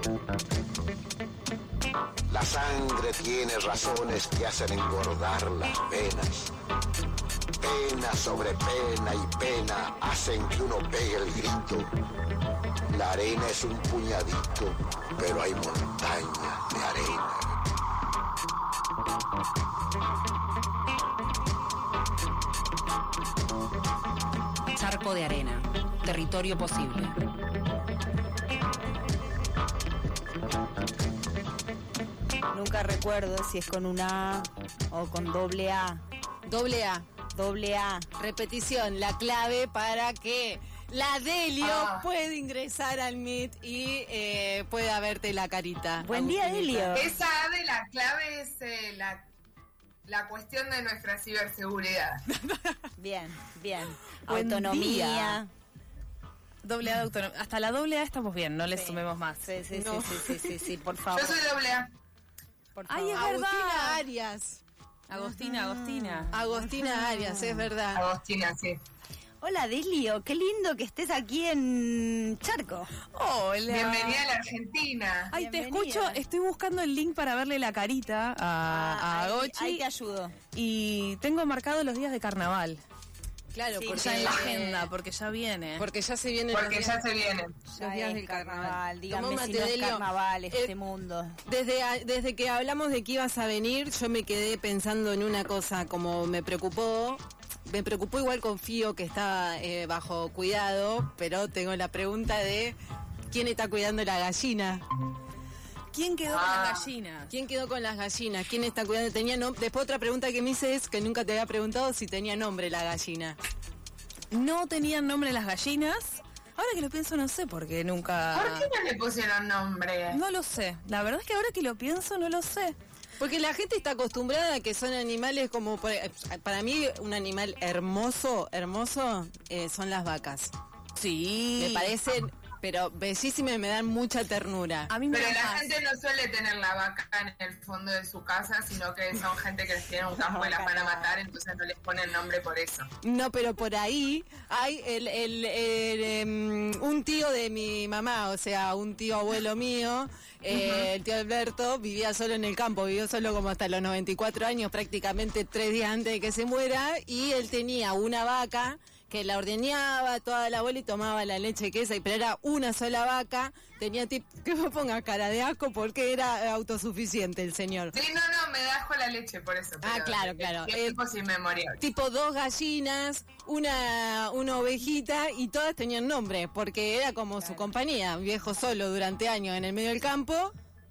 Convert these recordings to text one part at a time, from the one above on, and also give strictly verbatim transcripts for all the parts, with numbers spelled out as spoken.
La sangre tiene razones que hacen engordar las venas. Pena sobre pena y pena hacen que uno pegue el grito. La arena es un puñadito, pero hay montañas de arena. Charco de arena, territorio posible. Nunca recuerdo si es con una A o con doble A. Doble A. Doble A. Repetición, la clave para que la Delio ah. pueda ingresar al Meet y eh, pueda verte la carita. Buen día, Delio. Esa A de la clave es eh, la, la cuestión de nuestra ciberseguridad. Bien, bien. Buen Autonomía. día. Doble A de autonomía. Hasta la doble A estamos bien, no le Sí. sumemos más. Sí, sí, No. sí, sí, sí, sí, sí, por favor. Yo soy doble A. Por Ay, es favor. verdad. Agustina Arias. Agostina, Agostina. Agostina Arias, es verdad. Agostina, sí. Hola, Delio. Qué lindo que estés aquí en Charco. Hola. Bienvenida a la Argentina. Ay, te Bienvenida. escucho, estoy buscando el link para verle la carita a, a ahí, Gochi ahí te ayudo. y tengo marcado los días de carnaval. Claro, Sí, porque Ya en la eh, agenda, porque ya viene. porque ya se vienen Porque los ya días, se viene. los Ya días es del carnaval. carnaval. Díganme Tomó si mate, no es Delio. carnaval este Eh, mundo. Desde, a- desde que hablamos de que ibas a venir, yo me quedé pensando en una cosa, como me preocupó, me preocupó, igual confío que está eh, bajo cuidado, pero tengo la pregunta de ¿quién está cuidando la gallina? ¿Quién quedó con Ah. las gallinas? ¿Quién quedó con las gallinas? ¿Quién está cuidando? Tenía nom- Después otra pregunta que me hice es que nunca te había preguntado si tenía nombre la gallina. No tenían nombre las gallinas. Ahora que lo pienso no sé por qué nunca... ¿Por qué no le pusieron nombre? No lo sé. La verdad es que ahora que lo pienso no lo sé. Porque la gente está acostumbrada a que son animales como, por- para mí un animal hermoso, hermoso, eh, son las vacas. Sí. Me parecen, pero bellísimas y me dan mucha ternura. A mí me Pero da la más. gente no suele tener la vaca en el fondo de su casa, sino que son gente que les tiene un campo y las van a matar, entonces no les ponen nombre por eso. No, pero por ahí hay el, el, el, em, un tío de mi mamá, o sea, un tío abuelo mío, eh, el tío Alberto, vivía solo en el campo, vivió solo como hasta los noventa y cuatro años, prácticamente tres días antes de que se muera, y él tenía una vaca que la ordeñaba toda la abuela y tomaba la leche que esa, pero era una sola vaca, tenía tipo, que me ponga cara de asco porque era autosuficiente el señor. Sí, no, no, me da asco la leche por eso. Ah, pero claro, el claro. tiempo sin memoria. Tipo dos gallinas, una, una ovejita y todas tenían nombre, porque era como su compañía, viejo solo durante años en el medio del campo.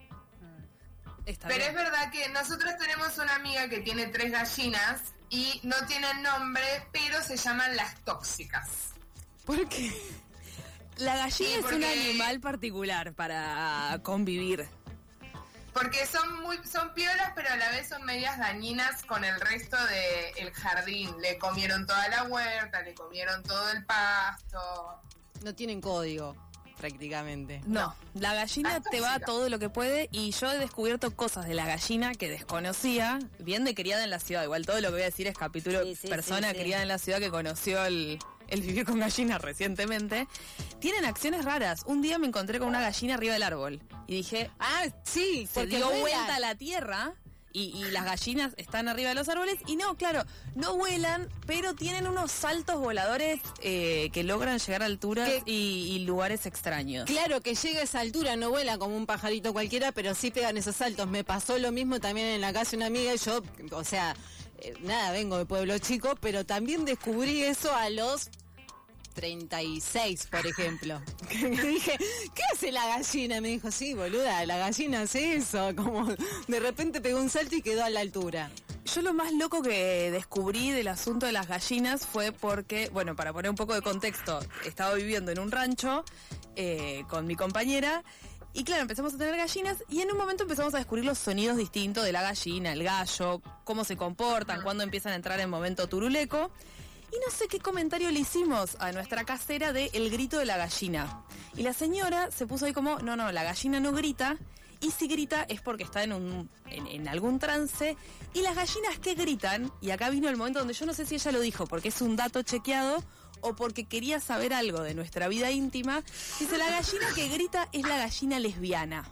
Está Pero bien. es verdad que nosotros tenemos una amiga que tiene tres gallinas y no tienen nombre, pero se llaman las tóxicas. ¿Por qué? La gallina Sí, es porque- un animal particular para convivir. Porque son muy son piolas, pero a la vez son medias dañinas con el resto del jardín. Le comieron toda la huerta, le comieron todo el pasto. No tienen código, prácticamente. No, la gallina Ah, te va tóxica. todo lo que puede y yo he descubierto cosas de la gallina que desconocía, bien de criada en la ciudad. Igual todo lo que voy a decir es capítulo Sí, sí, persona sí, sí. criada en la ciudad que conoció el, el vivir con gallinas recientemente. Tienen acciones raras. Un día me encontré con una gallina arriba del árbol y dije, Ah, sí, se porque dio vuelan. vuelta a la tierra y, y las gallinas están arriba de los árboles y no, claro, no vuelan, pero tienen unos saltos voladores eh, que logran llegar a alturas ¿Qué? y, y lugares extraños. Claro que llega a esa altura, no vuela como un pajarito cualquiera, pero sí pegan esos saltos. Me pasó lo mismo también en la casa de una amiga y yo, o sea, eh, nada, vengo de pueblo chico, pero también descubrí eso a los treinta y seis, por ejemplo. Que me dije, ¿qué hace la gallina? Me dijo, sí, boluda, la gallina hace eso. Como de repente pegó un salto y quedó a la altura. Yo lo más loco que descubrí del asunto de las gallinas fue porque, bueno, para poner un poco de contexto, estaba viviendo en un rancho eh, con mi compañera y claro, empezamos a tener gallinas y en un momento empezamos a descubrir los sonidos distintos de la gallina, el gallo, cómo se comportan, cuándo empiezan a entrar en momento turuleco. Y no sé qué comentario le hicimos a nuestra casera de el grito de la gallina. Y la señora se puso ahí como, no, no, la gallina no grita. Y si grita es porque está en, un, en, en algún trance. Y las gallinas que gritan, y acá vino el momento donde yo no sé si ella lo dijo, porque es un dato chequeado, o porque quería saber algo de nuestra vida íntima. Dice, la gallina que grita es la gallina lesbiana.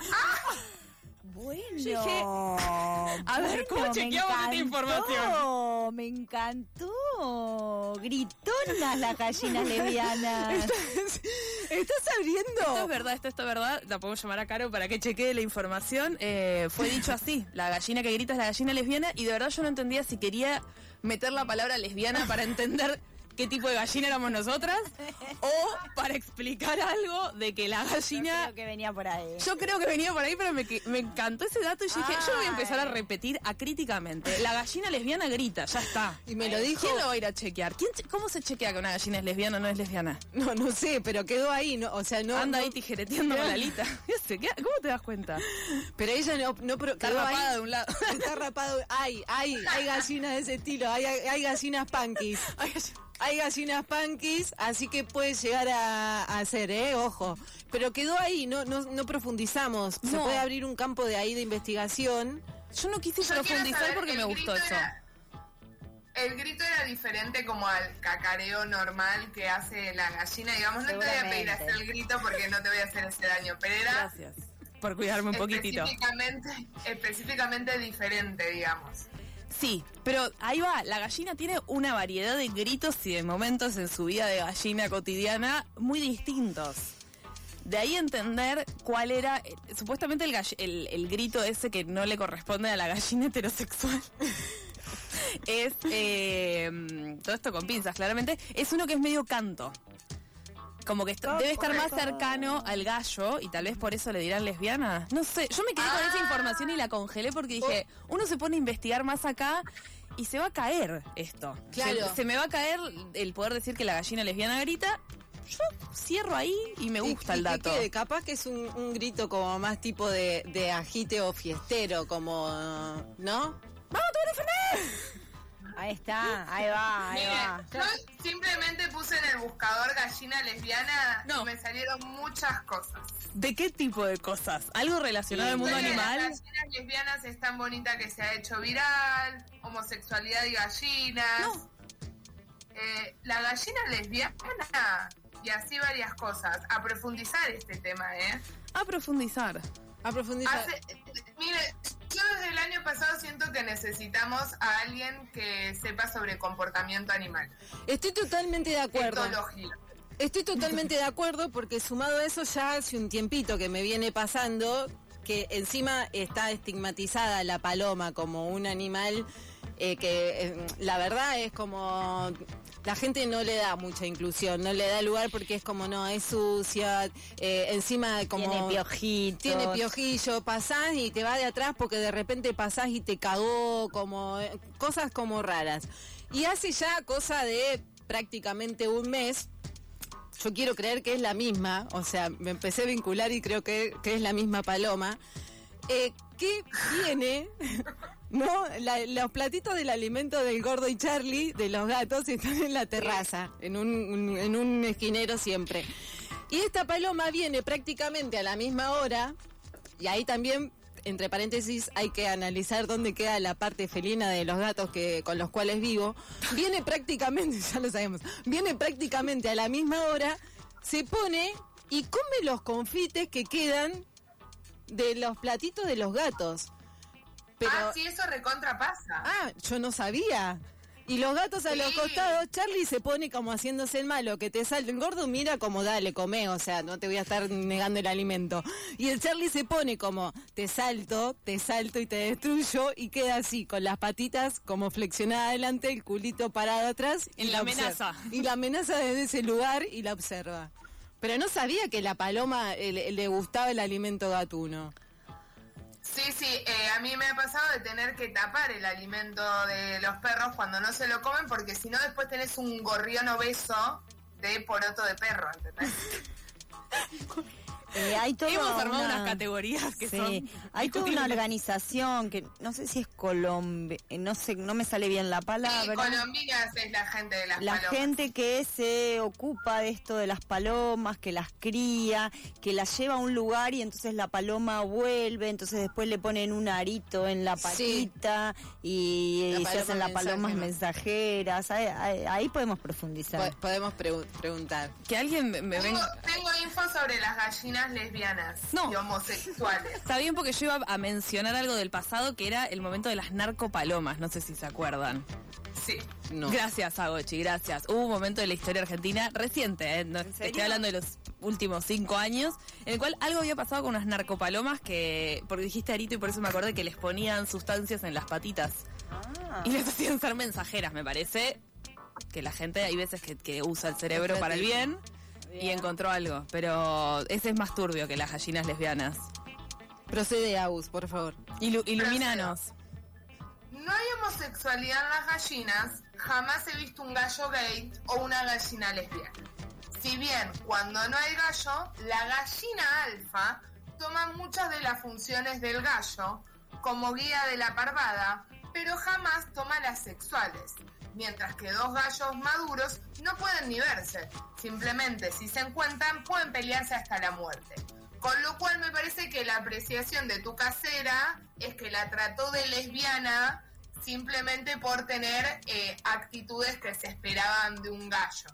Bueno, Yo dije, a ver, ¿cómo bueno, chequeamos esta me información? encantó, me encantó. Gritonas las gallinas lesbianas. ¿Estás, estás abriendo? Esto es verdad, esto, esto es verdad. La podemos llamar a Caro para que chequee la información. Eh, fue dicho así, la gallina que grita es la gallina lesbiana, y de verdad yo no entendía si quería meter la palabra lesbiana para entender qué tipo de gallina éramos nosotras, o para explicar algo de que la gallina... Yo creo que venía por ahí. Yo creo que venía por ahí, pero me, me encantó ese dato y yo dije, yo voy a empezar a Ay. repetir acríticamente. La gallina lesbiana grita, ya está. Y me lo dijo. ¿Quién lo va a ir a chequear? ¿Quién che- ¿Cómo se chequea que una gallina es lesbiana o no es lesbiana? No, no sé, pero quedó ahí, ¿no? O sea, no. Anda no- ahí tijereteando con la alita. Yo sé, ¿qué- ¿Cómo te das cuenta? Pero ella no, no pro- Está quedó ahí. rapada de un lado. Está rapado. Hay, hay, hay gallinas de ese estilo. Hay, hay gallinas punkies. Hay gallinas punkies, así que puede llegar a, a ser, ¿eh? Ojo. Pero quedó ahí, no, no, no profundizamos. Se No. puede abrir un campo de ahí de investigación. Yo no quise Yo quiero profundizar saber, porque el me gustó grito eso. era- el grito era diferente como al cacareo normal que hace la gallina. Digamos, no te voy a pedir Seguramente. hacer el grito porque no te voy a hacer ese daño, pero era Gracias por cuidarme un poquitito. específicamente, específicamente diferente, digamos. Sí, pero ahí va, la gallina tiene una variedad de gritos y de momentos en su vida de gallina cotidiana muy distintos. De ahí entender cuál era, eh, supuestamente el, gall- el, el grito ese que no le corresponde a la gallina heterosexual. Es, eh, todo esto con pinzas, claramente, es uno que es medio canto. Como que está- debe estar más cercano al gallo y tal vez por eso le dirán lesbiana. No sé, yo me quedé con esa información y la congelé porque dije, uno se pone a investigar más acá y se va a caer esto. Claro. Se, se me va a caer el poder decir que la gallina lesbiana grita. Yo cierro ahí y me gusta Y- el y que dato. quede, capaz que es un, un grito como más tipo de, de agite o fiestero, como, ¿no? Ahí está, ahí va, ahí va. Miren, yo simplemente puse en el buscador gallina lesbiana No. y me salieron muchas cosas. ¿De qué tipo de cosas? ¿Algo relacionado al mundo Historia de animal? Las gallinas lesbianas es tan bonita que se ha hecho viral, homosexualidad y gallinas. No. Eh, la gallina lesbiana y así varias cosas. A profundizar este tema, ¿eh? A profundizar. A profundizar. Hace- mire, yo desde el año pasado siento que necesitamos a alguien que sepa sobre comportamiento animal. Estoy totalmente de acuerdo. Etología. Estoy totalmente de acuerdo porque sumado a eso ya hace un tiempito que me viene pasando que encima está estigmatizada la paloma como un animal eh, que eh, la verdad es como la gente no le da mucha inclusión, no le da lugar porque es como no, es sucia, eh, encima como Tiene piojitos. tiene piojillo, pasás y te va de atrás porque de repente pasás y te cagó, como eh, cosas como raras. Y hace ya cosa de prácticamente un mes, yo quiero creer que es la misma, o sea, me empecé a vincular y creo que, que es la misma paloma, eh, que viene, ¿no? La- los platitos del alimento del Gordo y Charlie, de los gatos, están en la terraza, en un, un- en un esquinero siempre. Y esta paloma viene prácticamente a la misma hora, y ahí también, entre paréntesis, hay que analizar dónde queda la parte felina de los gatos que con los cuales vivo. Viene prácticamente, ya lo sabemos, viene prácticamente a la misma hora, se pone y come los confites que quedan de los platitos de los gatos. Pero, Ah, sí, eso recontra pasa. ah, yo no sabía. Y los gatos a los Sí. costados, Charlie se pone como haciéndose el malo, que te salta. El gordo mira como dale, come, o sea, no te voy a estar negando el alimento. Y el Charlie se pone como te salto, te salto y te destruyo, y queda así, con las patitas como flexionadas adelante, el culito parado atrás. En y la observa. amenaza. Y la amenaza desde ese lugar y la observa. Pero no sabía que la paloma eh, le, le gustaba el alimento gatuno. Sí, sí, eh, a mí me ha pasado de tener que tapar el alimento de los perros cuando no se lo comen, porque si no después tenés un gorrión obeso de poroto de perro, ¿entendés? Eh, hay toda Hemos armado una- unas categorías que Sí, son hay toda una discutibles. organización que no sé si es Colombia, no sé, no me sale bien la Sí, palabra. colombinas es la gente de las La palomas. gente que se ocupa de esto de las palomas, que las cría, que las lleva a un lugar y entonces la paloma vuelve, entonces después le ponen un arito en la Sí. patita y, La y se paloma hacen las palomas mensajera. mensajeras. Ahí, ahí- ahí podemos profundizar. Po- Podemos pregu- preguntar. Que alguien me, me Tengo, venga... tengo info sobre las gallinas lesbianas No. y homosexuales. Está bien porque yo iba a mencionar algo del pasado que era el momento de las narcopalomas, no sé si se acuerdan. Sí. No. Gracias, Agochi, gracias. Hubo un momento de la historia argentina reciente, ¿eh? No, te estoy hablando de los últimos cinco años, en el cual algo había pasado con unas narcopalomas que, porque dijiste Arito y por eso me acordé que les ponían sustancias en las patitas Ah. y les hacían ser mensajeras, me parece que la gente hay veces que, que usa el cerebro para el bien y encontró algo, pero ese es más turbio que las gallinas lesbianas. Procede, Agus, por favor. Ilu- ilumínanos. No hay homosexualidad en las gallinas, jamás he visto un gallo gay o una gallina lesbiana. Si bien cuando no hay gallo, la gallina alfa toma muchas de las funciones del gallo como guía de la parvada, pero jamás toma las sexuales. Mientras que dos gallos maduros no pueden ni verse, simplemente si se encuentran pueden pelearse hasta la muerte. Con lo cual me parece que la apreciación de tu casera es que la trató de lesbiana simplemente por tener eh, actitudes que se esperaban de un gallo.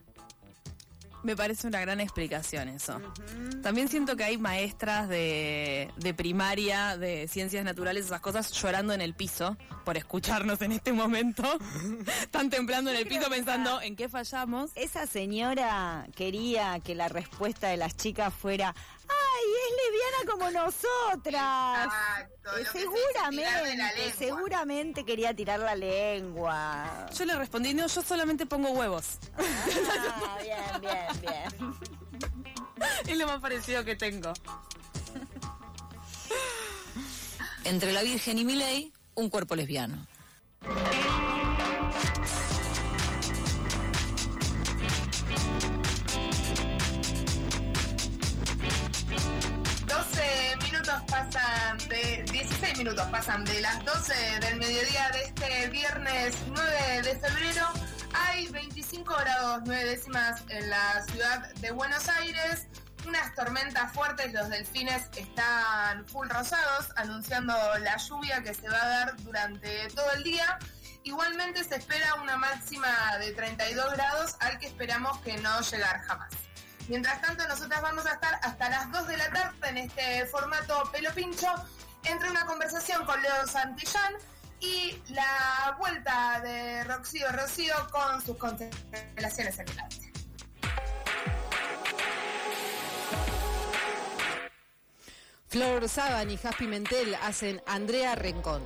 Me parece una gran explicación eso. También siento que hay maestras de, de primaria, de ciencias naturales, esas cosas, llorando en el piso por escucharnos en este momento. Están temblando en el piso pensando en qué fallamos. Esa señora quería que la respuesta de las chicas fuera, ¡ay, es lesbiana como nosotras! Exacto, Eh, lo que se dice, tirar de la seguramente, lengua. seguramente quería tirar la lengua. Yo le respondí, no, yo solamente pongo huevos. Ah, bien, bien, bien. Es lo más parecido que tengo. Entre la Virgen y Milei, un cuerpo lesbiano. doce minutos pasan de... dieciséis minutos pasan de las doce del mediodía de este viernes nueve de febrero. Hay veinticinco grados nueve décimas en la ciudad de Buenos Aires. Unas tormentas fuertes, los delfines están full rosados, anunciando la lluvia que se va a dar durante todo el día. Igualmente se espera una máxima de treinta y dos grados, al que esperamos que no llegar jamás. Mientras tanto, nosotras vamos a estar hasta las dos de la tarde en este formato pelo pincho, entre una conversación con Leo Santillán y la vuelta de Rocío Rocío con sus constelaciones en el arte. Flor Saban y Jas Pimentel hacen Andrea Rincón.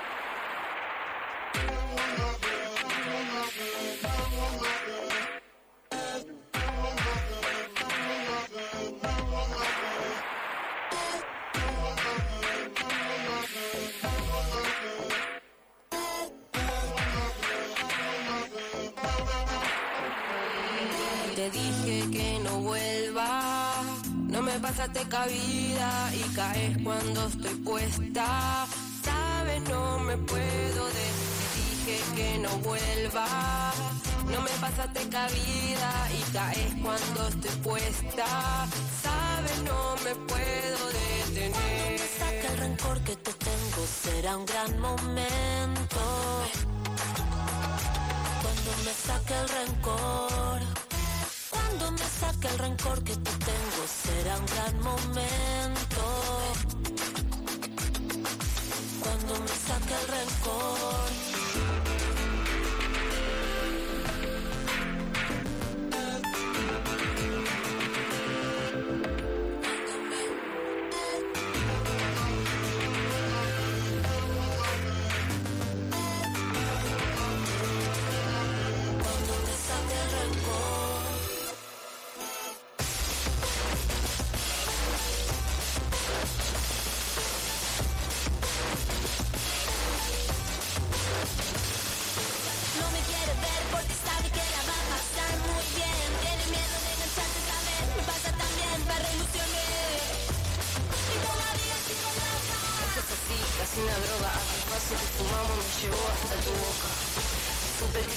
Te dije que no vuelva, no me pasaste cabida y caes cuando estoy puesta. Sabes, no me puedo de. Te dije que no vuelva, no me pasaste cabida y caes cuando estoy puesta. Sabes, no me puedo detener. Cuando me saque el rencor que te tengo será un gran momento. Cuando me saque el rencor, cuando me saque el rencor que te tengo será un gran momento. Cuando me saque el rencor.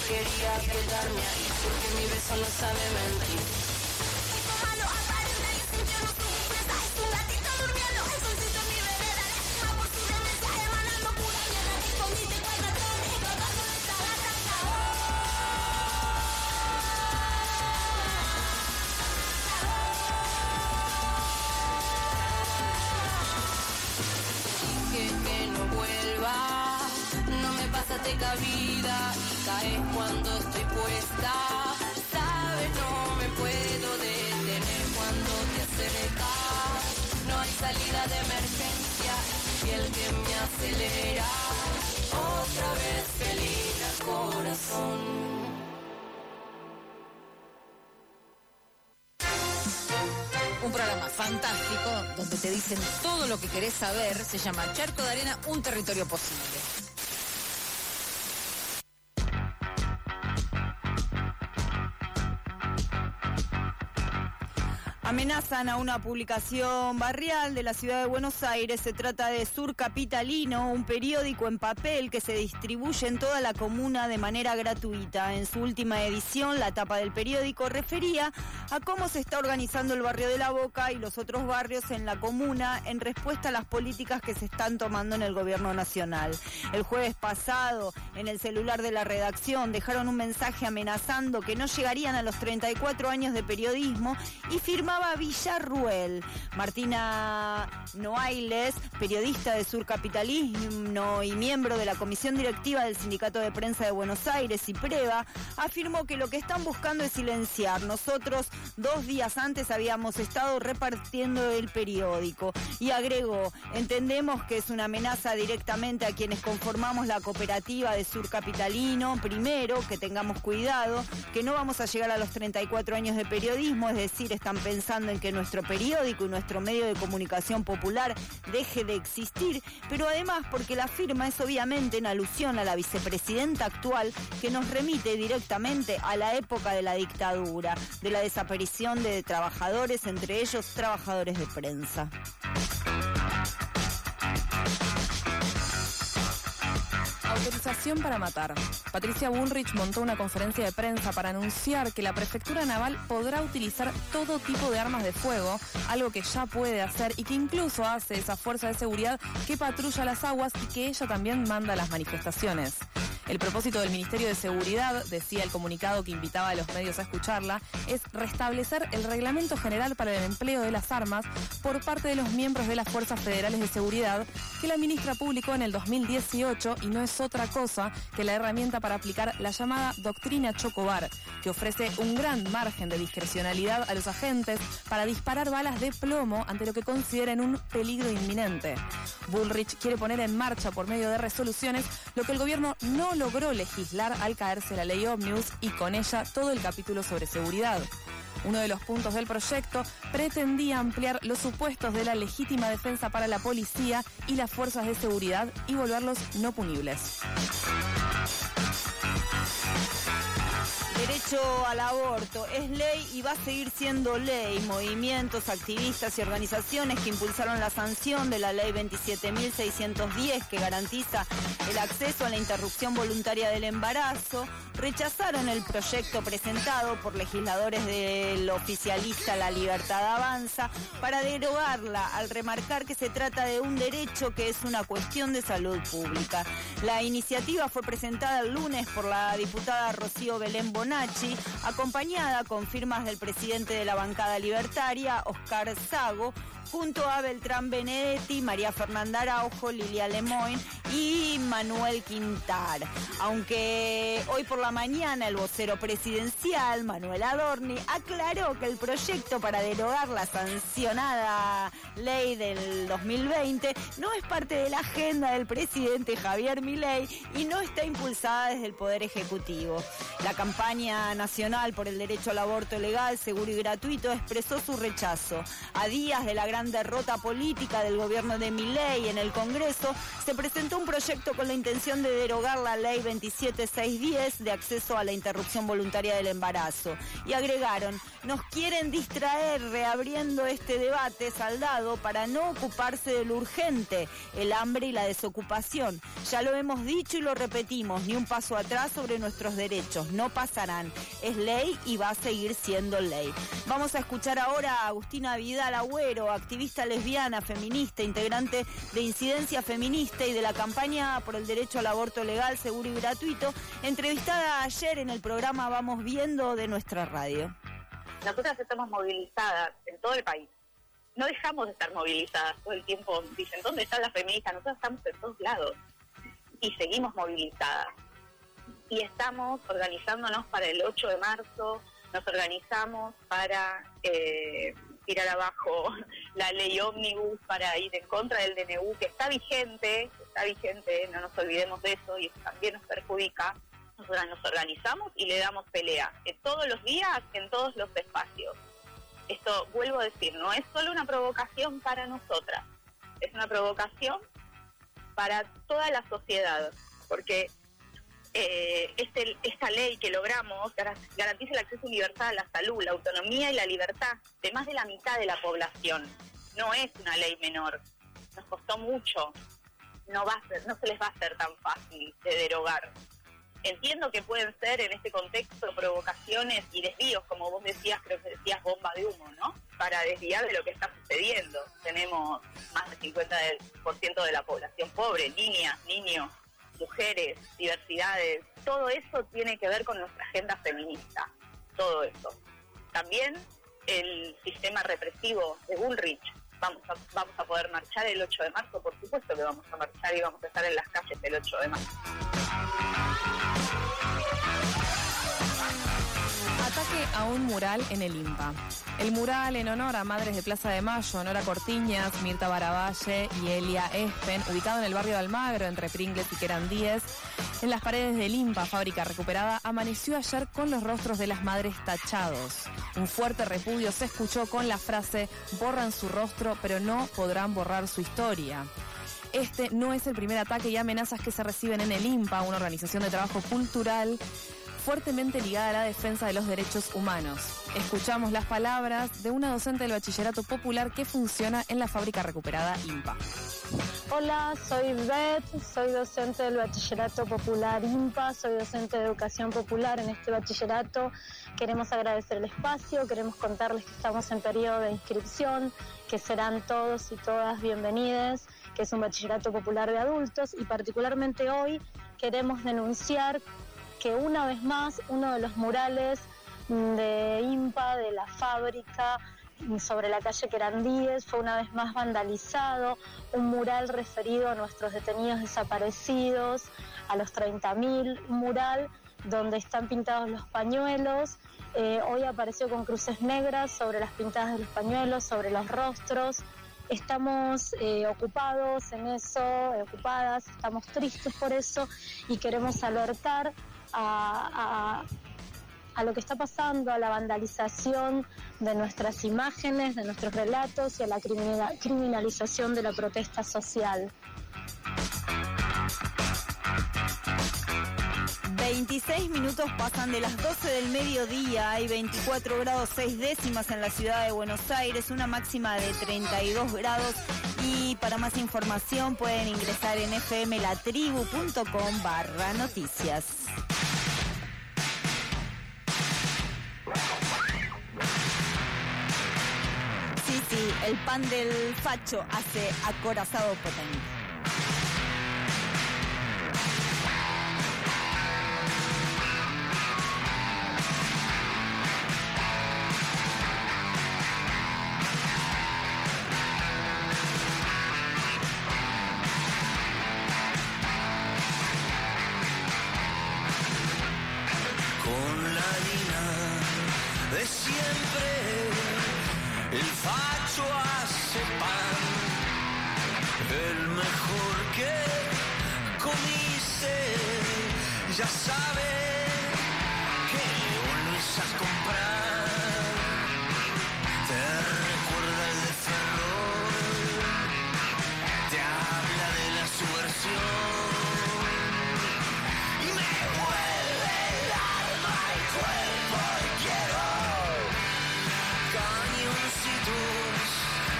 quería quedarme ahí, porque mi beso no sabe mentir. Y tu mano aparenta y sin yo no soy presa, es un gatito durmiendo, el solcito en mi vereda, lástima por su demencia, emanando pura mierda, que escondiste cuatro trones, y tratando de esta gata Dije que no vuelva, no me pasaste cabida y caes cuando estoy puesta. Sabes, no me puedo detener cuando te acercas. No hay salida de emergencia y el que me acelera. Otra vez feliz al corazón. Un programa fantástico donde te dicen todo lo que querés saber. Se llama Charco de Arena, un territorio posible. Amenazan a una publicación barrial de la ciudad de Buenos Aires. Se trata de Sur Capitalino, un periódico en papel que se distribuye en toda la comuna de manera gratuita. En su última edición, la tapa del periódico refería a cómo se está organizando el barrio de La Boca y los otros barrios en la comuna en respuesta a las políticas que se están tomando en el gobierno nacional. El jueves pasado, en el celular de la redacción, dejaron un mensaje amenazando que no llegarían a los treinta y cuatro años de periodismo y firmaban Villarruel. Martina Noailles, periodista de Sur Capitalismo y miembro de la comisión directiva del Sindicato de Prensa de Buenos Aires y Preva, afirmó que lo que están buscando es silenciar. Nosotros dos días antes habíamos estado repartiendo el periódico y agregó, entendemos que es una amenaza directamente a quienes conformamos la cooperativa de Sur Capitalino. Primero, que tengamos cuidado, que no vamos a llegar a los treinta y cuatro años de periodismo, es decir, están pensando en que nuestro periódico y nuestro medio de comunicación popular deje de existir, pero además porque la firma es obviamente en alusión a la vicepresidenta actual, que nos remite directamente a la época de la dictadura, de la desaparición de trabajadores, entre ellos trabajadores de prensa. Autorización para matar. Patricia Bullrich montó una conferencia de prensa para anunciar que la Prefectura Naval podrá utilizar todo tipo de armas de fuego, algo que ya puede hacer y que incluso hace esa fuerza de seguridad que patrulla las aguas y que ella también manda a las manifestaciones. El propósito del Ministerio de Seguridad, decía el comunicado que invitaba a los medios a escucharla, es restablecer el Reglamento General para el Empleo de las Armas por parte de los miembros de las Fuerzas Federales de Seguridad, que la ministra publicó en el dos mil dieciocho y no es otra cosa que la herramienta para aplicar la llamada Doctrina Chocobar, que ofrece un gran margen de discrecionalidad a los agentes para disparar balas de plomo ante lo que consideren un peligro inminente. Bullrich quiere poner en marcha por medio de resoluciones lo que el gobierno no logró legislar al caerse la ley Ómnibus y con ella todo el capítulo sobre seguridad. Uno de los puntos del proyecto pretendía ampliar los supuestos de la legítima defensa para la policía y las fuerzas de seguridad y volverlos no punibles. Derecho al aborto es ley y va a seguir siendo ley. Movimientos, activistas y organizaciones que impulsaron la sanción de la ley veintisiete mil seiscientos diez que garantiza el acceso a la interrupción voluntaria del embarazo, rechazaron el proyecto presentado por legisladores del oficialista La Libertad Avanza para derogarla, al remarcar que se trata de un derecho que es una cuestión de salud pública. La iniciativa fue presentada el lunes por la diputada Rocío Belén Bonacci, acompañada con firmas del presidente de la bancada libertaria, Oscar Sago, junto a Beltrán Benedetti, María Fernanda Araujo, Lilia Lemoyne y Manuel Quintar. Aunque hoy por la mañana el vocero presidencial, Manuel Adorni, aclaró que el proyecto para derogar la sancionada ley del dos mil veinte no es parte de la agenda del presidente Javier Milei y no está impulsada desde el Poder Ejecutivo. La campaña nacional por el derecho al aborto legal, seguro y gratuito expresó su rechazo. A días de la gran derrota política del gobierno de Milei en el Congreso, se presentó presentó un proyecto con la intención de derogar la ley veintisiete mil seiscientos diez de acceso a la interrupción voluntaria del embarazo. Y agregaron, nos quieren distraer reabriendo este debate saldado para no ocuparse de lo urgente, el hambre y la desocupación. Ya lo hemos dicho y lo repetimos, ni un paso atrás sobre nuestros derechos, no pasarán. Es ley y va a seguir siendo ley. Vamos a escuchar ahora a Agustina Vidal Agüero, activista lesbiana, feminista, integrante de Incidencia Feminista y de la campaña por el derecho al aborto legal, seguro y gratuito, entrevistada ayer en el programa Vamos Viendo de nuestra radio. Nosotras estamos movilizadas en todo el país. No dejamos de estar movilizadas todo el tiempo. Dicen, ¿dónde están las feministas? Nosotros estamos en todos lados y seguimos movilizadas. Y estamos organizándonos para el ocho de marzo, nos organizamos para eh, tirar abajo la ley ómnibus, para ir en contra del D N U, que está vigente, está vigente, no nos olvidemos de eso, y eso también nos perjudica. Nosotras nos organizamos y le damos pelea en todos los días, en todos los espacios. Esto, vuelvo a decir, no es solo una provocación para nosotras, es una provocación para toda la sociedad, porque eh, este, esta ley que logramos garantiza el acceso universal a la salud, la autonomía y la libertad de más de la mitad de la población. No es una ley menor, nos costó mucho, no, va a ser, no se les va a hacer tan fácil de derogar. Entiendo que pueden ser en este contexto provocaciones y desvíos, como vos decías, creo que decías bomba de humo, ¿no? Para desviar de lo que está sucediendo. Tenemos más del cincuenta por ciento de la población pobre, niñas, niños, mujeres, diversidades. Todo eso tiene que ver con nuestra agenda feminista, todo eso. También el sistema represivo de Bullrich. Vamos a, vamos a poder marchar el ocho de marzo, por supuesto que vamos a marchar y vamos a estar en las calles el ocho de marzo. Ataque a un mural en el INPA. El mural en honor a Madres de Plaza de Mayo, Nora Cortiñas, Mirta Baravalle y Elia Espen, ubicado en el barrio de Almagro, entre Pringles y Querandíes, en las paredes del INPA, fábrica recuperada, amaneció ayer con los rostros de las madres tachados. Un fuerte repudio se escuchó con la frase, borran su rostro, pero no podrán borrar su historia. Este no es el primer ataque y amenazas que se reciben en el INPA, una organización de trabajo cultural fuertemente ligada a la defensa de los derechos humanos. Escuchamos las palabras de una docente del Bachillerato Popular que funciona en la fábrica recuperada INPA. Hola, soy Beth, soy docente del Bachillerato Popular INPA, soy docente de Educación Popular en este bachillerato. Queremos agradecer el espacio, queremos contarles que estamos en periodo de inscripción, que serán todos y todas bienvenidos, que es un bachillerato popular de adultos, y particularmente hoy queremos denunciar que una vez más uno de los murales de INPA, de la fábrica, sobre la calle Querandíes, fue una vez más vandalizado, un mural referido a nuestros detenidos desaparecidos, a los treinta mil, un mural donde están pintados los pañuelos. Eh, hoy apareció con cruces negras sobre las pintadas de los pañuelos, sobre los rostros. Estamos eh, ocupados en eso, eh, ocupadas, estamos tristes por eso y queremos alertar a, a, a lo que está pasando, a la vandalización de nuestras imágenes, de nuestros relatos y a la criminal, criminalización de la protesta social. veintiséis minutos pasan de las doce del mediodía, hay veinticuatro grados seis décimas en la ciudad de Buenos Aires, una máxima de treinta y dos grados, y para más información pueden ingresar en fmlatribu.com barra noticias. Sí, sí, el pan del facho hace acorazado potente. De siempre el facho hace pan, el mejor que comiste, ya sabe que le vuelves a comprar, te recuerda el de Ferrol, te habla de la subversión cañoncitos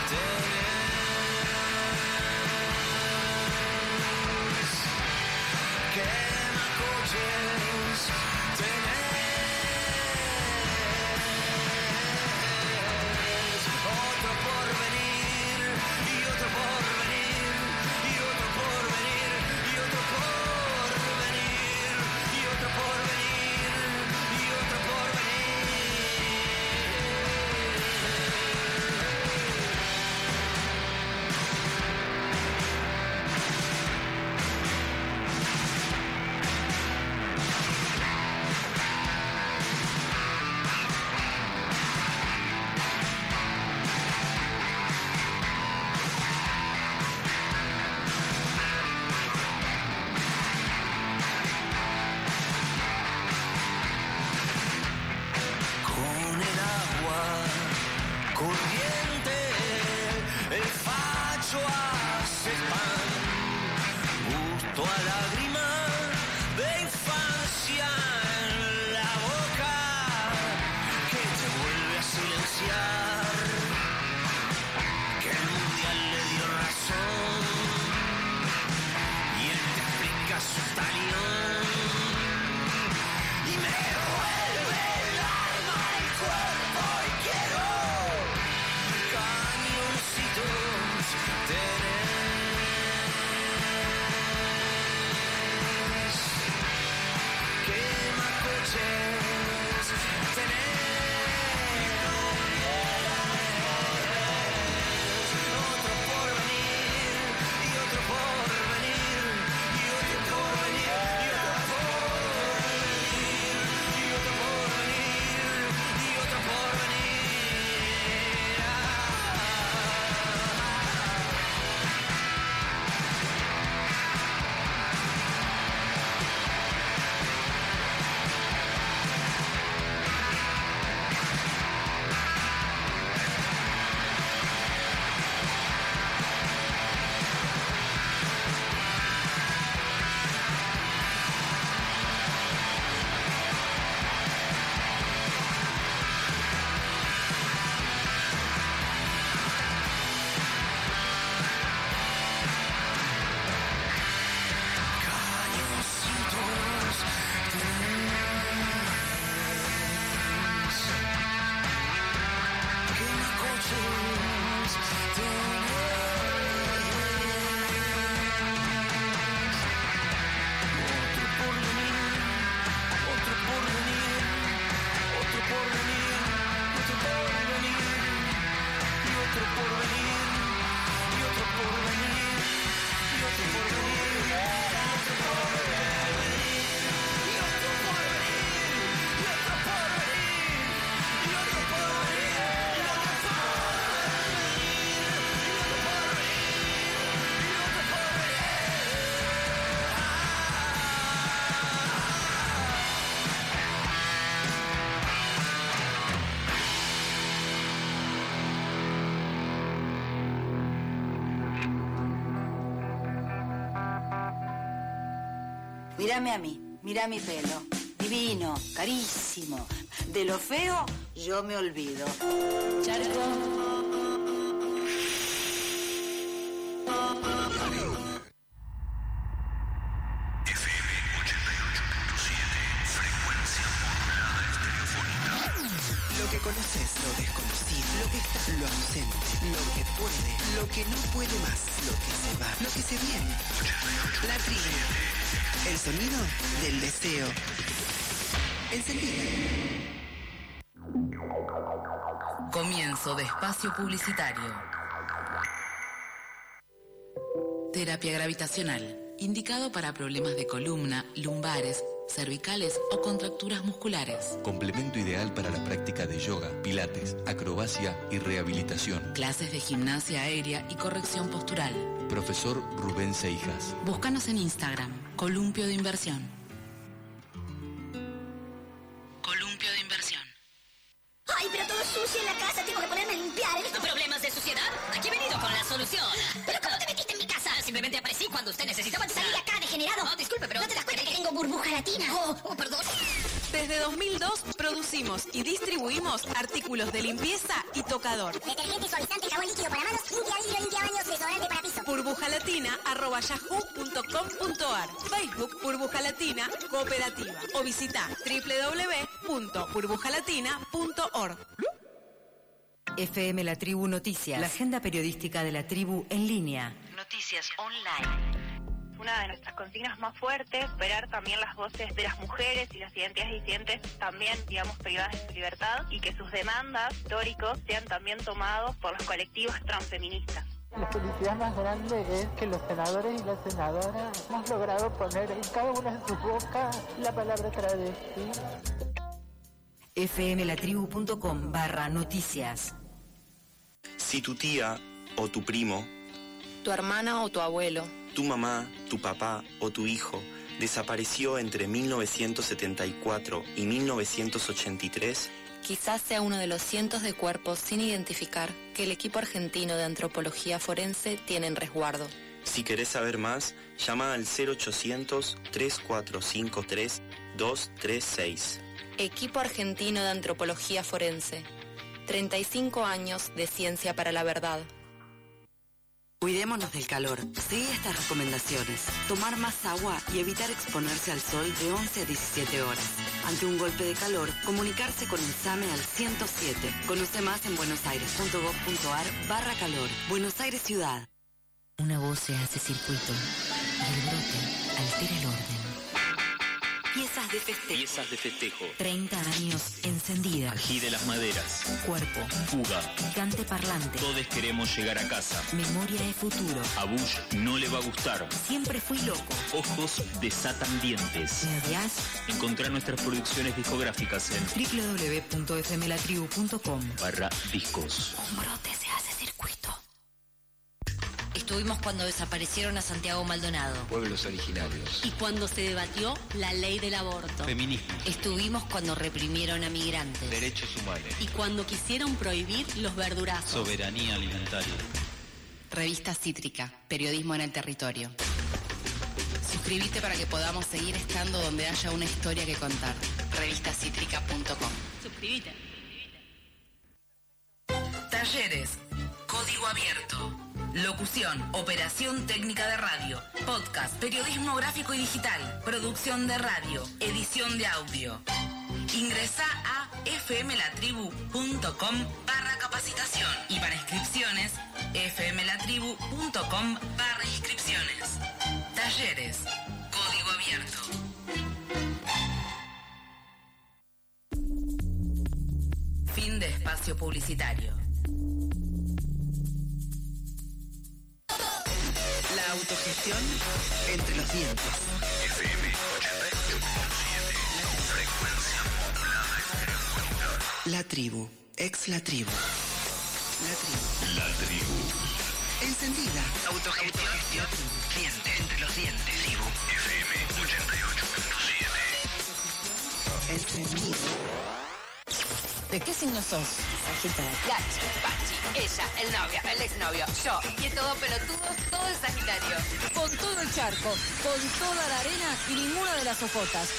tenés, quemacoches tenés, otro por venir y otro por venir y otro por venir y otro por venir y otro por venir y otro por venir. Con el agua corriente, el facho hace pan, gusto a lágrima de infancia en la boca, que te vuelve a silenciar, que el mundial le dio razón, y él te explica su talión, y me devuelve el alma al cuerpo y quiero cañoncitos tenés, quemacoches tenés, otro por venir y otro por venir y otro por venir y otro por venir y otro por venir y otro por venir. Cañoncitos tenés, quemacoches tenés, otro por venir, otro por venir, otro por venir, y otro por venir, y otro por venir, y otro por venir, y otro por venir, y otro por venir, y otro por venir, y otro por venir, y otro por venir, y otro por Mírame a mí, mira mi pelo. Divino, carísimo. De lo feo, yo me olvido. Charco. Lo que conoces, lo desconocido, lo que está, lo ausente, lo que puede, lo que no puede más, lo que se va, lo que se viene. La tribu. El sonido del deseo. Encendido. Comienzo de espacio publicitario. Terapia gravitacional. Indicado para problemas de columna, lumbares, cervicales o contracturas musculares. Complemento ideal para la práctica de yoga, pilates, acrobacia y rehabilitación. Clases de gimnasia aérea y corrección postural. Profesor Rubén Seijas. Búscanos en Instagram, Columpio de Inversión. Columpio de Inversión. ¡Ay, pero todo es sucio en la casa! ¡Tengo que ponerme a limpiar! ¿Problemas de suciedad? Aquí he venido con la solución. ¿Pero cómo te metiste en mi casa? Simplemente aparecí cuando usted necesitaba... ¡Salí de acá, degenerado! No, disculpe, pero... ¿No te das cuenta que tengo burbuja latina? ¡Oh, oh, perdón! Desde dos mil dos producimos y distribuimos artículos de limpieza y tocador. Detergente, suavizante, jabón líquido para manos, limpia vidrio, limpia baños, desodorante para piso. burbujalatina arroba yahoo punto com punto ar. Facebook Burbuja Latina Cooperativa. O visita doble u doble u doble u punto burbujalatina punto org. F M La Tribu Noticias. La agenda periodística de la tribu en línea. Noticias online. Una de nuestras consignas más fuertes, esperar también las voces de las mujeres y las identidades disidentes también, digamos, privadas de su libertad y que sus demandas históricos sean también tomados por los colectivos transfeministas. La felicidad más grande es que los senadores y las senadoras hemos logrado poner en cada una de sus bocas la palabra travesti. fmlatribu.com barra noticias. Si tu tía o tu primo, tu hermana o tu abuelo, tu mamá, tu papá o tu hijo desapareció entre mil novecientos setenta y cuatro y mil novecientos ochenta y tres, quizás sea uno de los cientos de cuerpos sin identificar que el equipo argentino de antropología forense tiene en resguardo. Si querés saber más, llama al cero ochocientos, tres cuatro cinco tres, dos tres seis. Equipo argentino de antropología forense. treinta y cinco años de ciencia para la verdad. Cuidémonos del calor. Sigue estas recomendaciones. Tomar más agua y evitar exponerse al sol de once a diecisiete horas. Ante un golpe de calor, comunicarse con el SAME al ciento siete. Conoce más en buenosaires.gov.ar barra calor. Buenos Aires Ciudad. Una voz se hace circuito y el brote altera el orden. Piezas de festejo. Piezas de festejo. treinta años encendida. Ají de las maderas. Cuerpo. Fuga. Picante parlante. Todos queremos llegar a casa. Memoria de futuro. A Bush no le va a gustar. Siempre fui loco. Ojos desatan dientes. ¿Me odias? Encontrá nuestras producciones discográficas en doble u doble u doble u punto f m la tribu punto com barra discos. Un brote se hace circuito. Estuvimos cuando desaparecieron a Santiago Maldonado. Pueblos originarios. Y cuando se debatió la ley del aborto. Feminismo. Estuvimos cuando reprimieron a migrantes. Derechos humanos. Y cuando quisieron prohibir los verdurazos. Soberanía alimentaria. Revista Cítrica. Periodismo en el territorio. Suscríbete para que podamos seguir estando donde haya una historia que contar. revista cítrica punto com. Suscríbete. Talleres. Código abierto. Locución, operación técnica de radio, podcast, periodismo gráfico y digital, producción de radio, edición de audio. Ingresa a fmlatribu punto com barra capacitación y para inscripciones, fmlatribu punto com barra inscripciones. Talleres. Código abierto. Fin de espacio publicitario. La autogestión entre los dientes. F M ochenta y ocho punto siete. Frecuencia modulada. La tribu. Ex la tribu. La tribu. La tribu. Encendida. Autogestión. Diente entre los dientes. Tribu. F M ochenta y ocho punto siete. Encendido. ¿De qué signo sos? Sagitario. Gachi, Pachi, ella, el novio, el exnovio, yo. Y es todo pelotudo, todo es Sagitario. Con todo el charco, con toda la arena y ninguna de las ojotas.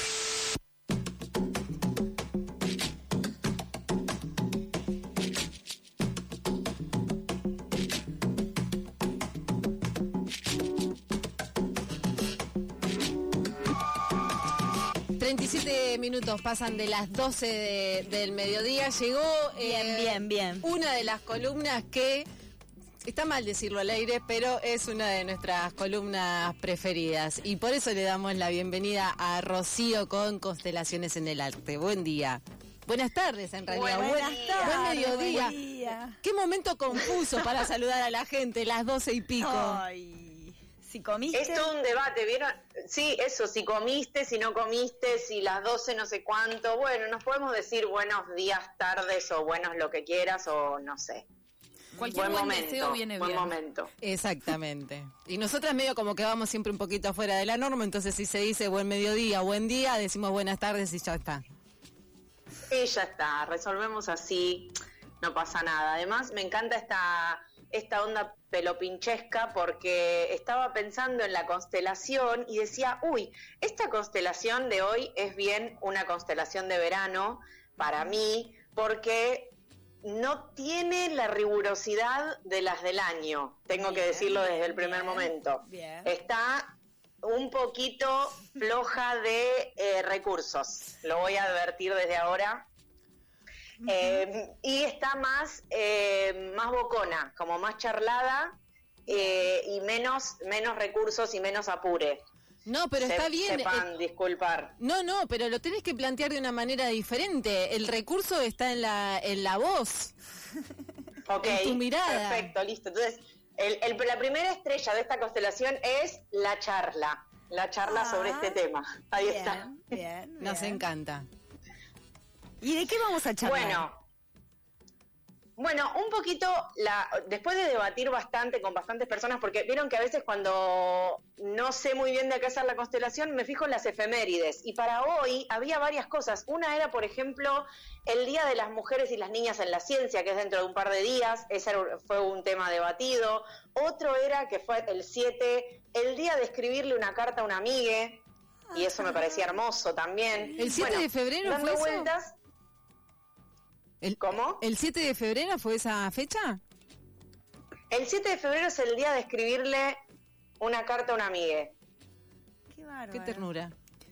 treinta y siete minutos pasan de las doce de, del mediodía. Llegó Bien, eh, bien, bien. una de las columnas que, está mal decirlo al aire, pero es una de nuestras columnas preferidas. Y por eso le damos la bienvenida a Rocío con Constelaciones en el Arte. Buen día. Buenas tardes, en realidad. Buenas buen, tardes, buen mediodía. buen día. Qué momento confuso para saludar a la gente, las doce y pico. Ay. Si comiste. Es todo un debate, ¿vieron? Sí, eso, si comiste, si no comiste, si las doce no sé cuánto. Bueno, nos podemos decir buenos días, tardes o buenos lo que quieras o no sé. Cualquier buen, buen deseo viene buen bien. momento. Exactamente. Y nosotras medio como que vamos siempre un poquito afuera de la norma, entonces si se dice buen mediodía, buen día, decimos buenas tardes y ya está. Sí, ya está, resolvemos así, no pasa nada. Además, me encanta esta esta onda pelopinchesca porque estaba pensando en la constelación y decía, uy, esta constelación de hoy es bien una constelación de verano para mí, porque no tiene la rigurosidad de las del año, tengo bien, que decirlo desde el primer bien, momento. Bien. Está un poquito floja de eh, recursos, lo voy a advertir desde ahora. Uh-huh. Eh, y está más eh, más bocona, como más charlada eh, y menos menos recursos y menos apure. No, pero Se, está bien. Sepan eh, disculpar. No, no, pero lo tenés que plantear de una manera diferente. El recurso está en la en la voz. Okay, en tu mirada. Perfecto, listo. Entonces, el, el, la primera estrella de esta constelación es la charla. La charla ah, sobre este tema. Ahí bien, está. Bien, bien. Nos encanta. ¿Y de qué vamos a charlar? Bueno, bueno, un poquito, la, después de debatir bastante con bastantes personas, porque vieron que a veces cuando no sé muy bien de qué hacer la constelación, me fijo en las efemérides. Y para hoy había varias cosas. Una era, por ejemplo, el Día de las Mujeres y las Niñas en la Ciencia, que es dentro de un par de días. Ese fue un tema debatido. Otro era, que fue el siete, el día de escribirle una carta a una amigue. Y eso me parecía hermoso también. ¿El siete bueno, de febrero dando fue eso? vueltas. El, ¿Cómo? ¿El siete de febrero fue esa fecha? El siete de febrero es el día de escribirle una carta a una amiga. Qué bárbaro. Qué ternura.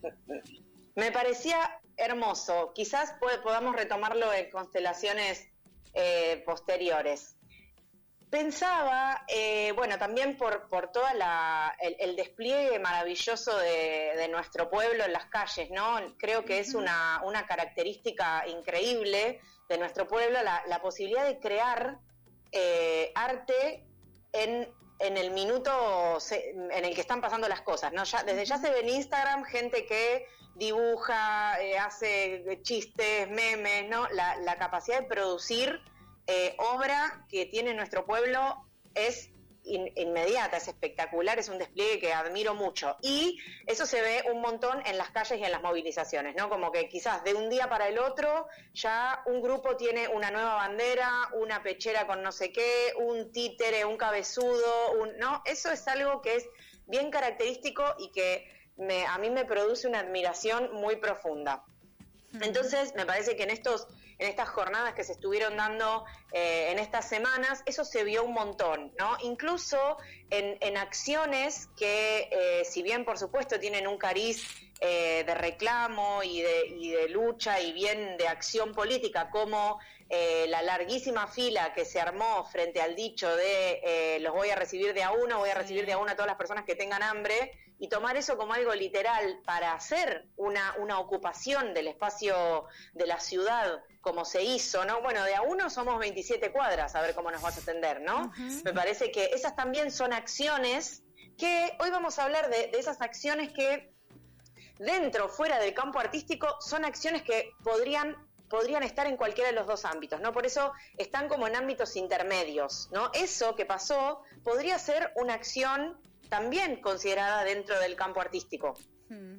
Me parecía hermoso. Quizás pod- podamos retomarlo en constelaciones eh, posteriores. Pensaba, eh, bueno, también por, por toda la el, el despliegue maravilloso de, de nuestro pueblo en las calles, ¿no? Creo que es una, una característica increíble de nuestro pueblo, la, la posibilidad de crear eh, arte en, en el minuto se, en el que están pasando las cosas, ¿no? Ya, desde ya se ve en Instagram gente que dibuja, eh, hace chistes, memes, ¿no? La, la capacidad de producir eh, obra que tiene nuestro pueblo es in, inmediata, es espectacular, es un despliegue que admiro mucho. Y eso se ve un montón en las calles y en las movilizaciones, ¿no? Como que quizás de un día para el otro ya un grupo tiene una nueva bandera, una pechera con no sé qué, un títere, un cabezudo, un, ¿no? Eso es algo que es bien característico y que me, a mí me produce una admiración muy profunda. Entonces, me parece que en estos en estas jornadas que se estuvieron dando eh, en estas semanas, eso se vio un montón, ¿no? Incluso en, en acciones que, eh, si bien por supuesto tienen un cariz eh, de reclamo y de, y de lucha y bien de acción política, como eh, la larguísima fila que se armó frente al dicho de eh, los voy a recibir de a uno, voy a recibir de a uno a todas las personas que tengan hambre, y tomar eso como algo literal para hacer una, una ocupación del espacio de la ciudad como se hizo, ¿no? Bueno, de a uno somos veintisiete cuadras, a ver cómo nos vas a atender, ¿no? Uh-huh. Me parece que esas también son acciones que hoy vamos a hablar de, de esas acciones que dentro, fuera del campo artístico, son acciones que podrían podrían estar en cualquiera de los dos ámbitos, ¿no? Por eso están como en ámbitos intermedios, ¿no? Eso que pasó podría ser una acción también considerada dentro del campo artístico. Hmm.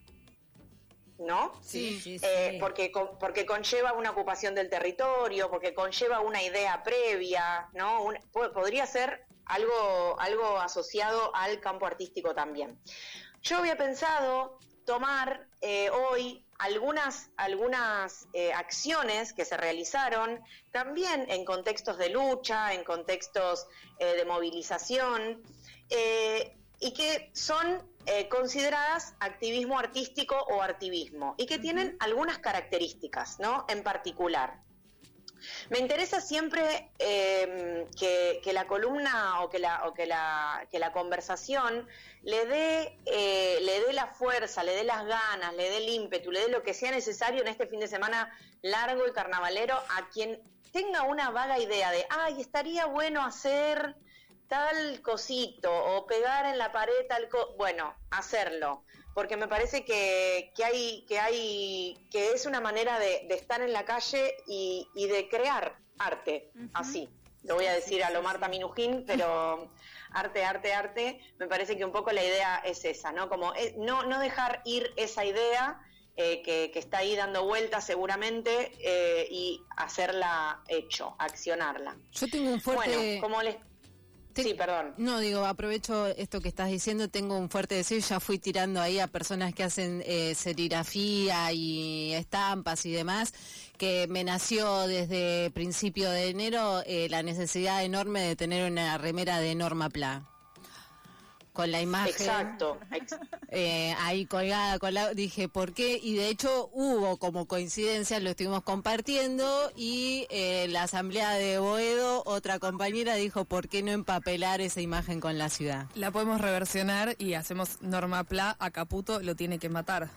¿No? Sí, sí, sí. Eh, porque, porque conlleva una ocupación del territorio, porque conlleva una idea previa, ¿no? Un, podría ser algo, algo asociado al campo artístico también. Yo había pensado tomar eh, hoy algunas, algunas eh, acciones que se realizaron también en contextos de lucha, en contextos eh, de movilización, eh, y que son eh, consideradas activismo artístico o artivismo, y que tienen algunas características, ¿no? En particular. Me interesa siempre eh, que, que la columna o que la, o que la, que la conversación le dé, eh, le dé la fuerza, le dé las ganas, le dé el ímpetu, le dé lo que sea necesario en este fin de semana largo y carnavalero a quien tenga una vaga idea de, ay, estaría bueno hacer tal cosito o pegar en la pared tal co... bueno, hacerlo, porque me parece que, que hay que hay que es una manera de, de estar en la calle y, y de crear arte, uh-huh. Así lo voy a decir a lo Marta Minujín, pero arte, arte, arte, me parece que un poco la idea es esa, ¿no? Como eh, no no dejar ir esa idea eh, que, que está ahí dando vueltas seguramente eh, y hacerla hecho, accionarla. Yo tengo un fuerte... Bueno, como les... Te... Sí, perdón. No, digo, aprovecho esto que estás diciendo, tengo un fuerte deseo, ya fui tirando ahí a personas que hacen eh, serigrafía y estampas y demás, que me nació desde principio de enero eh, la necesidad enorme de tener una remera de Norma Pla. Con la imagen. Exacto. Eh, ahí colgada, con la, dije, ¿por qué? Y de hecho hubo como coincidencia, lo estuvimos compartiendo y eh, la asamblea de Boedo, otra compañera dijo, ¿por qué no empapelar esa imagen con la ciudad? La podemos reversionar y hacemos Norma Pla, a Caputo lo tiene que matar.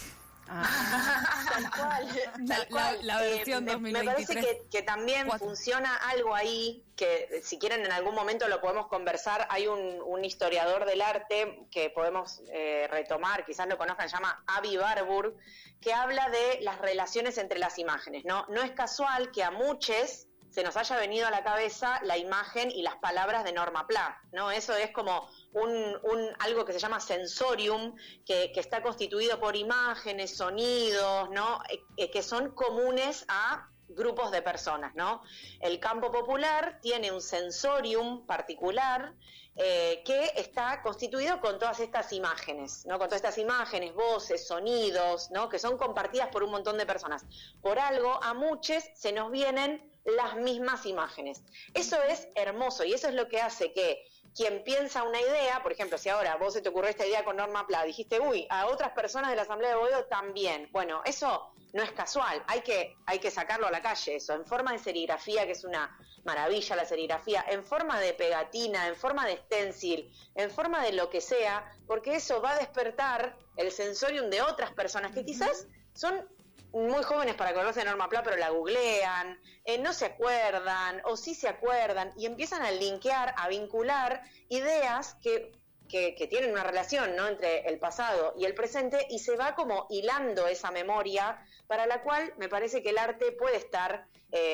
Ah. Tal cual, tal la, cual. La, la versión eh, dos mil veintitrés. Me parece que, que también cuatro. Funciona algo ahí, que si quieren en algún momento lo podemos conversar. Hay un, un historiador del arte que podemos eh, retomar, quizás lo conozcan, se llama Avi Warburg, que habla de las relaciones entre las imágenes, ¿no? No es casual que a muchos se nos haya venido a la cabeza la imagen y las palabras de Norma Pla, ¿no? Eso es como un, un algo que se llama sensorium, que, que está constituido por imágenes, sonidos, ¿no? Eh, que son comunes a grupos de personas, ¿no? El campo popular tiene un sensorium particular eh, que está constituido con todas estas imágenes, ¿no? Con todas estas imágenes, voces, sonidos, ¿no? Que son compartidas por un montón de personas. Por algo, a muchos se nos vienen las mismas imágenes. Eso es hermoso y eso es lo que hace que quien piensa una idea, por ejemplo, si ahora vos se te ocurrió esta idea con Norma Pla, dijiste, uy, a otras personas de la Asamblea de Boedo también. Bueno, eso no es casual, hay que, hay que sacarlo a la calle eso, en forma de serigrafía, que es una maravilla la serigrafía, en forma de pegatina, en forma de stencil, en forma de lo que sea, porque eso va a despertar el sensorium de otras personas que quizás son muy jóvenes para acordarse de Norma Pla, pero la googlean, eh, no se acuerdan, o sí se acuerdan, y empiezan a linkear, a vincular ideas que, que, que tienen una relación, ¿no?, entre el pasado y el presente, y se va como hilando esa memoria, para la cual me parece que el arte puede estar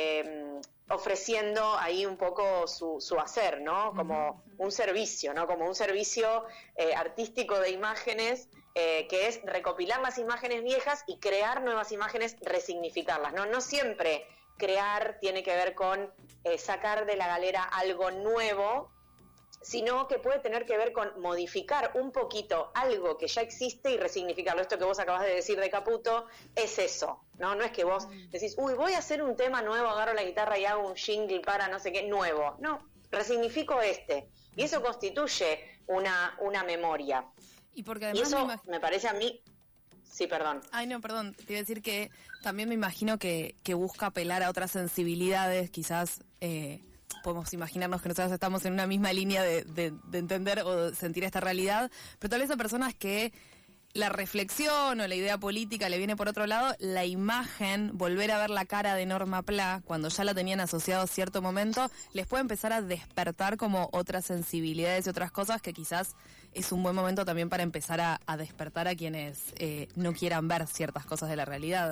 eh, ofreciendo ahí un poco su, su hacer, ¿no?, como un servicio, ¿no?, como un servicio eh, artístico de imágenes, Eh, que es recopilar las imágenes viejas y crear nuevas imágenes, resignificarlas, ¿no? No siempre crear tiene que ver con eh, sacar de la galera algo nuevo, sino que puede tener que ver con modificar un poquito algo que ya existe y resignificarlo. Esto que vos acabás de decir de Caputo es eso, ¿no? No es que vos decís, uy, voy a hacer un tema nuevo, agarro la guitarra y hago un jingle para no sé qué, nuevo. No, resignifico este. Y eso constituye una, una memoria. Y, porque además y eso me, imag... me parece a mí... Sí, perdón. Ay, no, perdón. Te iba a decir que también me imagino que, que busca apelar a otras sensibilidades. Quizás eh, podemos imaginarnos que nosotros estamos en una misma línea de, de, de entender o de sentir esta realidad, pero tal vez a personas que la reflexión o la idea política le viene por otro lado, la imagen, volver a ver la cara de Norma Pla, cuando ya la tenían asociado a cierto momento, les puede empezar a despertar como otras sensibilidades y otras cosas que quizás es un buen momento también para empezar a, a despertar a quienes eh, no quieran ver ciertas cosas de la realidad.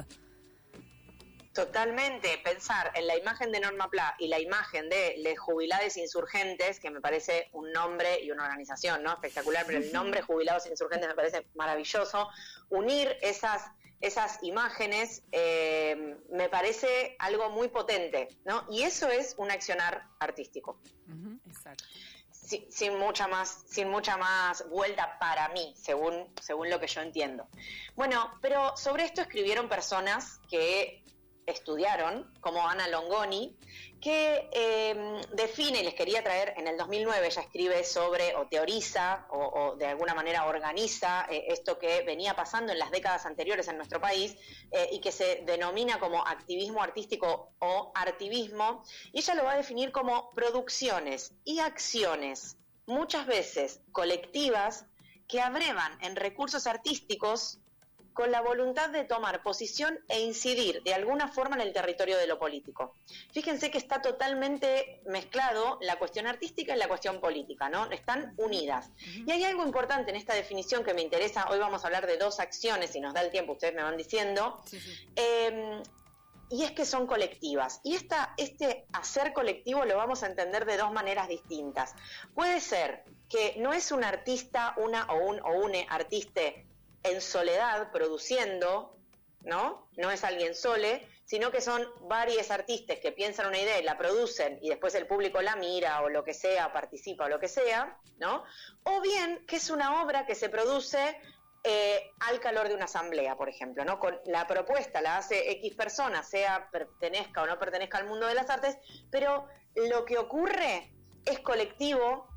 Totalmente, pensar en la imagen de Norma Pla y la imagen de Les Jubilades Insurgentes, que me parece un nombre y una organización, ¿no?, espectacular, pero el nombre Jubilados Insurgentes me parece maravilloso. Unir esas, esas imágenes eh, me parece algo muy potente, ¿no? Y eso es un accionar artístico. Uh-huh, exacto. Sin, sin mucha más, sin mucha más vuelta para mí, según, según lo que yo entiendo. Bueno, pero sobre esto escribieron personas que estudiaron, como Ana Longoni, que eh, define, y les quería traer, en el dos mil nueve ella escribe sobre, o teoriza, o, o de alguna manera organiza eh, esto que venía pasando en las décadas anteriores en nuestro país, eh, y que se denomina como activismo artístico o artivismo, y ella lo va a definir como producciones y acciones, muchas veces colectivas, que abrevan en recursos artísticos con la voluntad de tomar posición e incidir de alguna forma en el territorio de lo político. Fíjense que está totalmente mezclado la cuestión artística y la cuestión política, ¿no? Están unidas. Y hay algo importante en esta definición que me interesa. Hoy vamos a hablar de dos acciones, si nos da el tiempo, ustedes me van diciendo. Sí, sí. Eh, y es que son colectivas. Y esta, este hacer colectivo lo vamos a entender de dos maneras distintas. Puede ser que no es un artista, una o un o une artiste en soledad, produciendo ¿no? No es alguien sole, sino que son varios artistas que piensan una idea y la producen y después el público la mira o lo que sea, participa o lo que sea, ¿no? O bien que es una obra que se produce eh, al calor de una asamblea, por ejemplo, ¿no? Con la propuesta la hace X persona, sea pertenezca o no pertenezca al mundo de las artes, pero lo que ocurre es colectivo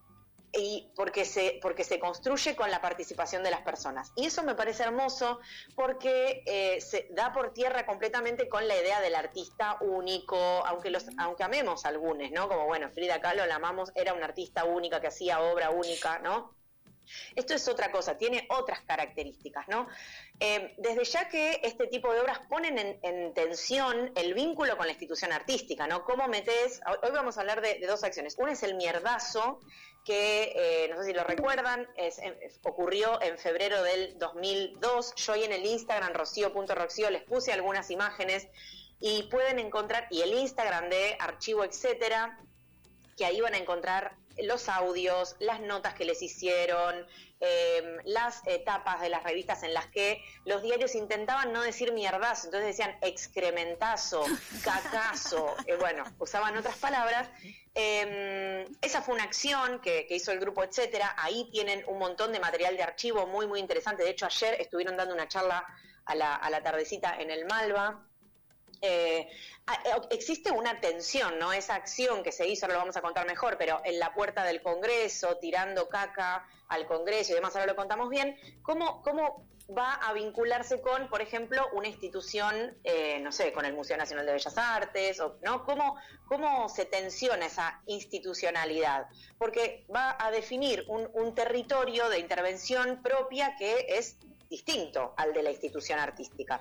y porque se porque se construye con la participación de las personas. Y eso me parece hermoso porque eh, se da por tierra completamente con la idea del artista único, aunque los aunque amemos algunos, ¿no? Como, bueno, Frida Kahlo, la amamos, era una artista única que hacía obra única, ¿no? Esto es otra cosa, tiene otras características, ¿no? Eh, desde ya que este tipo de obras ponen en, en tensión el vínculo con la institución artística, ¿no? ¿Cómo metés? Hoy vamos a hablar de, de dos acciones. Una es el mierdazo, que eh, no sé si lo recuerdan, es, en, ocurrió en febrero del dos mil dos. Yo ahí en el Instagram, rocío punto roxio, les puse algunas imágenes y pueden encontrar, y el Instagram de Archivo Etcétera, que ahí van a encontrar los audios, las notas que les hicieron, eh, las etapas de las revistas en las que los diarios intentaban no decir mierdazo, entonces decían excrementazo, cacazo, eh, bueno, usaban otras palabras. Eh, esa fue una acción que, que hizo el grupo Etcétera. Ahí tienen un montón de material de archivo muy, muy interesante. De hecho, ayer estuvieron dando una charla a la, a la tardecita en el Malva. Eh, existe una tensión, ¿no? Esa acción que se hizo, ahora lo vamos a contar mejor, pero en la puerta del Congreso, tirando caca al Congreso y demás, ahora lo contamos bien. ¿Cómo, cómo va a vincularse con, por ejemplo, una institución, eh, no sé, con el Museo Nacional de Bellas Artes, o, ¿no? ¿Cómo, cómo se tensiona esa institucionalidad? Porque va a definir un, un territorio de intervención propia que es distinto al de la institución artística.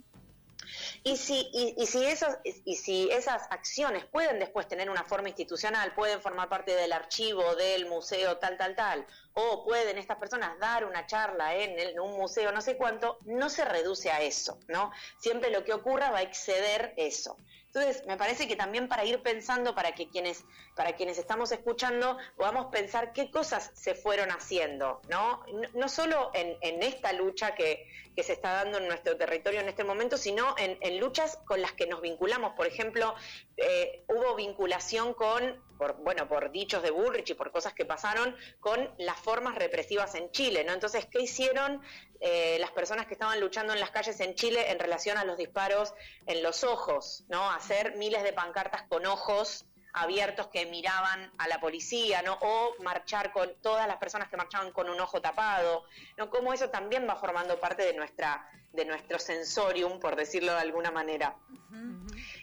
Y si, y, y, si esos, y si esas acciones pueden después tener una forma institucional, pueden formar parte del archivo del museo tal, tal, tal, o pueden estas personas dar una charla en, el, en un museo no sé cuánto, no se reduce a eso, ¿no? Siempre lo que ocurra va a exceder eso. Entonces, me parece que también para ir pensando, para que quienes, para quienes estamos escuchando, podamos pensar qué cosas se fueron haciendo, ¿no? No, no solo en, en esta lucha que, que se está dando en nuestro territorio en este momento, sino en, en luchas con las que nos vinculamos. Por ejemplo, eh, hubo vinculación con, por, bueno, por dichos de Bullrich y por cosas que pasaron, con las formas represivas en Chile, ¿no? Entonces, ¿qué hicieron eh, las personas que estaban luchando en las calles en Chile en relación a los disparos en los ojos, ¿no? Hacer miles de pancartas con ojos abiertos que miraban a la policía, ¿no? O marchar con todas las personas que marchaban con un ojo tapado, ¿no? Como eso también va formando parte de nuestra, de nuestro sensorium, por decirlo de alguna manera. Uh-huh.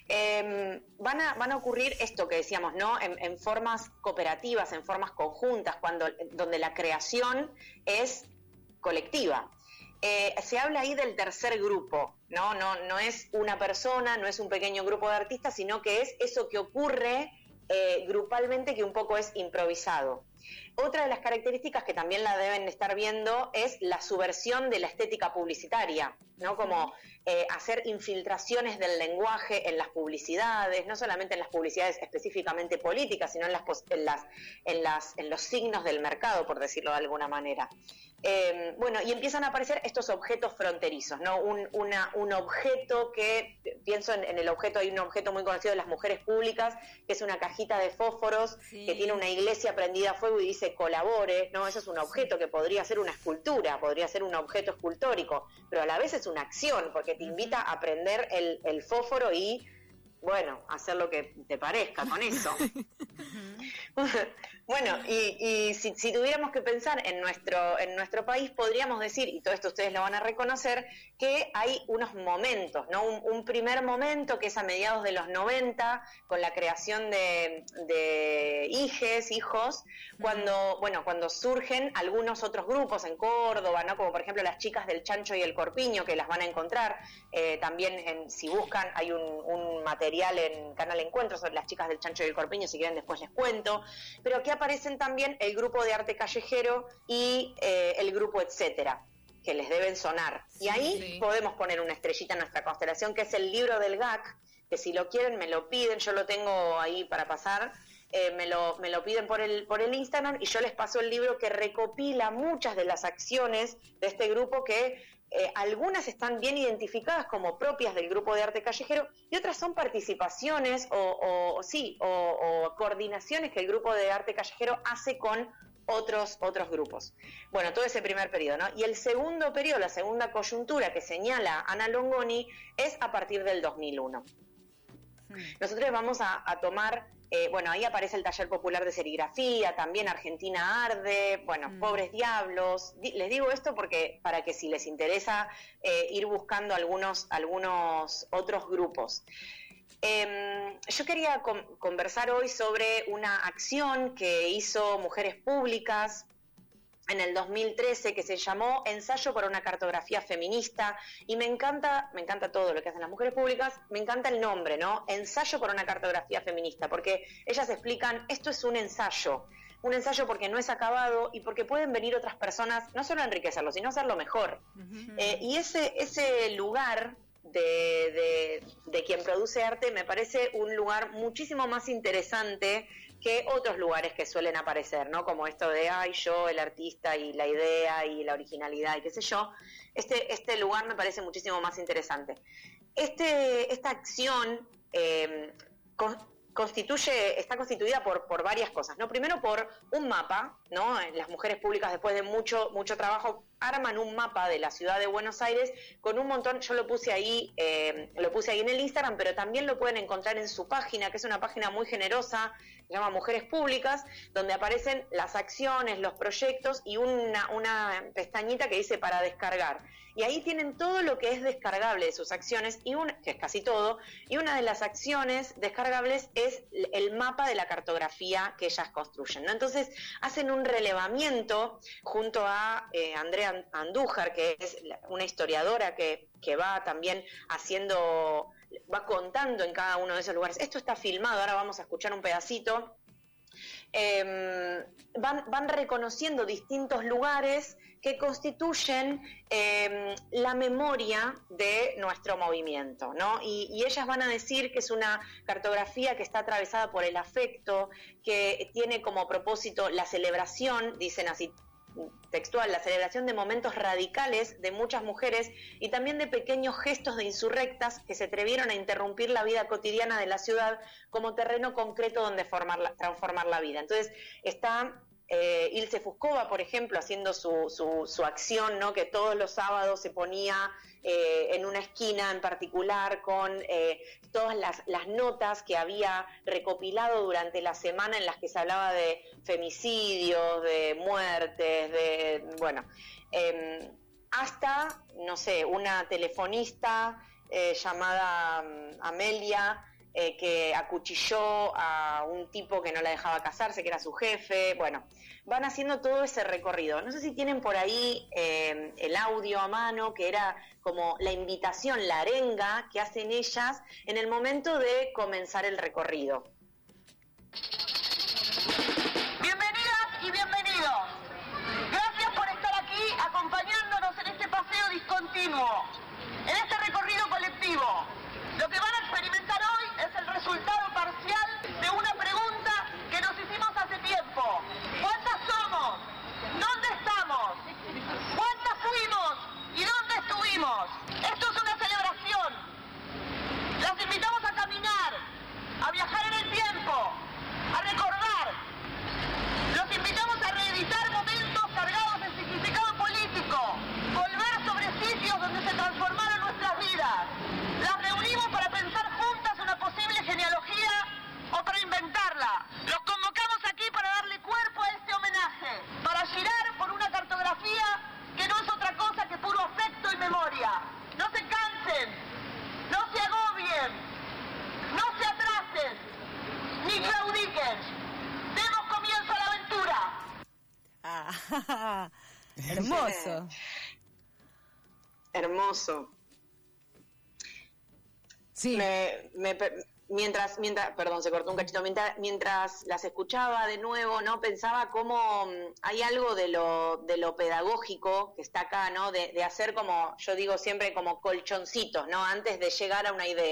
Eh, van a, van a ocurrir esto que decíamos, ¿no? En, en formas cooperativas, en formas conjuntas, cuando, donde la creación es colectiva. Eh, se habla ahí del tercer grupo, ¿no? No, no es una persona, no es un pequeño grupo de artistas, sino que es eso que ocurre eh, grupalmente, que un poco es improvisado. Otra de las características que también la deben estar viendo es la subversión de la estética publicitaria, ¿no? Como eh, hacer infiltraciones del lenguaje en las publicidades, no solamente en las publicidades específicamente políticas, sino en las, en las, en las, en los signos del mercado, por decirlo de alguna manera. Eh, bueno, y empiezan a aparecer estos objetos fronterizos, ¿no? Un, una, un objeto que, pienso en, en el objeto, hay un objeto muy conocido de las mujeres públicas, que es una cajita de fósforos, sí, que tiene una iglesia prendida a fuego y dice colabore, ¿no? Eso es un objeto que podría ser una escultura, podría ser un objeto escultórico, pero a la vez es una acción, porque te invita a prender el, el fósforo y, bueno, hacer lo que te parezca con eso. Bueno, y, y si, si tuviéramos que pensar en nuestro, en nuestro país, podríamos decir, y todo esto ustedes lo van a reconocer, que hay unos momentos, ¿no? Un, un primer momento que es a mediados de los noventa, con la creación de, de hijes, hijos, cuando, bueno, cuando surgen algunos otros grupos en Córdoba, ¿no? Como por ejemplo las chicas del Chancho y el Corpiño, que las van a encontrar, eh, también en, si buscan, hay un, un material en Canal Encuentro sobre las chicas del Chancho y el Corpiño, si quieren después les cuento, pero que aparecen también el grupo de arte callejero y eh, el grupo Etcétera, que les deben sonar. Y ahí sí, podemos poner una estrellita en nuestra constelación, que es el libro del G A C, que si lo quieren me lo piden, yo lo tengo ahí para pasar, eh, me, lo, me lo piden por el, por el Instagram y yo les paso el libro que recopila muchas de las acciones de este grupo que eh, algunas están bien identificadas como propias del grupo de arte callejero y otras son participaciones o, o, o sí, o, o coordinaciones que el grupo de arte callejero hace con otros, otros grupos. Bueno, todo ese primer periodo, ¿no? Y el segundo periodo, la segunda coyuntura que señala Ana Longoni es a partir del dos mil uno. Nosotros vamos a, a tomar, eh, bueno, ahí aparece el taller popular de serigrafía, también Argentina Arde, bueno, mm. Pobres Diablos. Di, les digo esto porque para que si les interesa eh, ir buscando algunos, algunos otros grupos. Eh, yo quería con, conversar hoy sobre una acción que hizo Mujeres Públicas en el dos mil trece, que se llamó Ensayo para una cartografía feminista, y me encanta, me encanta todo lo que hacen las mujeres públicas, me encanta el nombre, ¿no? Ensayo para una cartografía feminista, porque ellas explican, esto es un ensayo, un ensayo porque no es acabado y porque pueden venir otras personas, no solo a enriquecerlo, sino a hacerlo mejor. Uh-huh. Eh, y ese, ese lugar de, de, de quien produce arte me parece un lugar muchísimo más interesante que otros lugares que suelen aparecer, ¿no? Como esto de, ay, yo, el artista y la idea y la originalidad y qué sé yo. Este, este lugar me parece muchísimo más interesante. Este, esta acción eh, con, constituye, está constituida por, por varias cosas, ¿no? Primero por un mapa, ¿no? Las mujeres públicas, después de mucho, mucho trabajo, arman un mapa de la ciudad de Buenos Aires con un montón, yo lo puse ahí, eh, lo puse ahí en el Instagram, pero también lo pueden encontrar en su página, que es una página muy generosa, se llama Mujeres Públicas, donde aparecen las acciones, los proyectos y una, una pestañita que dice para descargar. Y ahí tienen todo lo que es descargable de sus acciones, y una, que es casi todo, y una de las acciones descargables es el mapa de la cartografía que ellas construyen, ¿no? Entonces hacen un relevamiento junto a eh, Andrea Andújar, que es una historiadora que, que va también haciendo, va contando en cada uno de esos lugares. Esto está filmado, ahora vamos a escuchar un pedacito. Eh, van, van reconociendo distintos lugares que constituyen eh, la memoria de nuestro movimiento, ¿no? Y, y ellas van a decir que es una cartografía que está atravesada por el afecto, que tiene como propósito la celebración, dicen así textual, la celebración de momentos radicales de muchas mujeres y también de pequeños gestos de insurrectas que se atrevieron a interrumpir la vida cotidiana de la ciudad como terreno concreto donde formar la, transformar la vida. Entonces está eh, Ilse Fuscova, por ejemplo, haciendo su, su, su acción, ¿no? Que todos los sábados se ponía eh, en una esquina en particular con eh, todas las, las notas que había recopilado durante la semana en las que se hablaba de femicidios, de muertes, de, bueno, eh, hasta, no sé, una telefonista eh, llamada um, Amelia, eh, que acuchilló a un tipo que no la dejaba casarse, que era su jefe. Bueno, van haciendo todo ese recorrido. No sé si tienen por ahí eh, el audio a mano, que era como la invitación, la arenga que hacen ellas en el momento de comenzar el recorrido. Bienvenidas y bienvenidos. Gracias por estar aquí acompañándonos en este paseo discontinuo, en este recorrido colectivo. Lo que van a experimentar hoy es el resultado parcial de una pregunta que nos hicimos hace tiempo. ¿Cuántas somos? ¿Dónde estamos? ¿Cuántas fuimos? ¿Y dónde estuvimos? Esto es una celebración. Las invitamos a caminar, a viajar en el tiempo, a recordar. Los invitamos a reeditar momentos cargados de significado político, volver sobre sitios donde se transformaron nuestras vidas. Las reunimos para pensar juntas una posible genealogía o para inventarla. Los convocamos aquí para darle cuerpo a este homenaje, para girar por una cartografía que no es otra cosa que puro afecto y memoria. No se cansen, no se agobien, no se atrasen, ni claudiquen. Demos comienzo a la aventura. Ah, hermoso. Hermoso. Sí. Me, me, mientras, mientras, perdón, se cortó un cachito. Mientras, mientras las escuchaba de nuevo, ¿no? Pensaba cómo hay algo de lo, de lo pedagógico que está acá, ¿no? De, de hacer como, yo digo siempre, como colchoncitos, ¿no? Antes de llegar a una idea.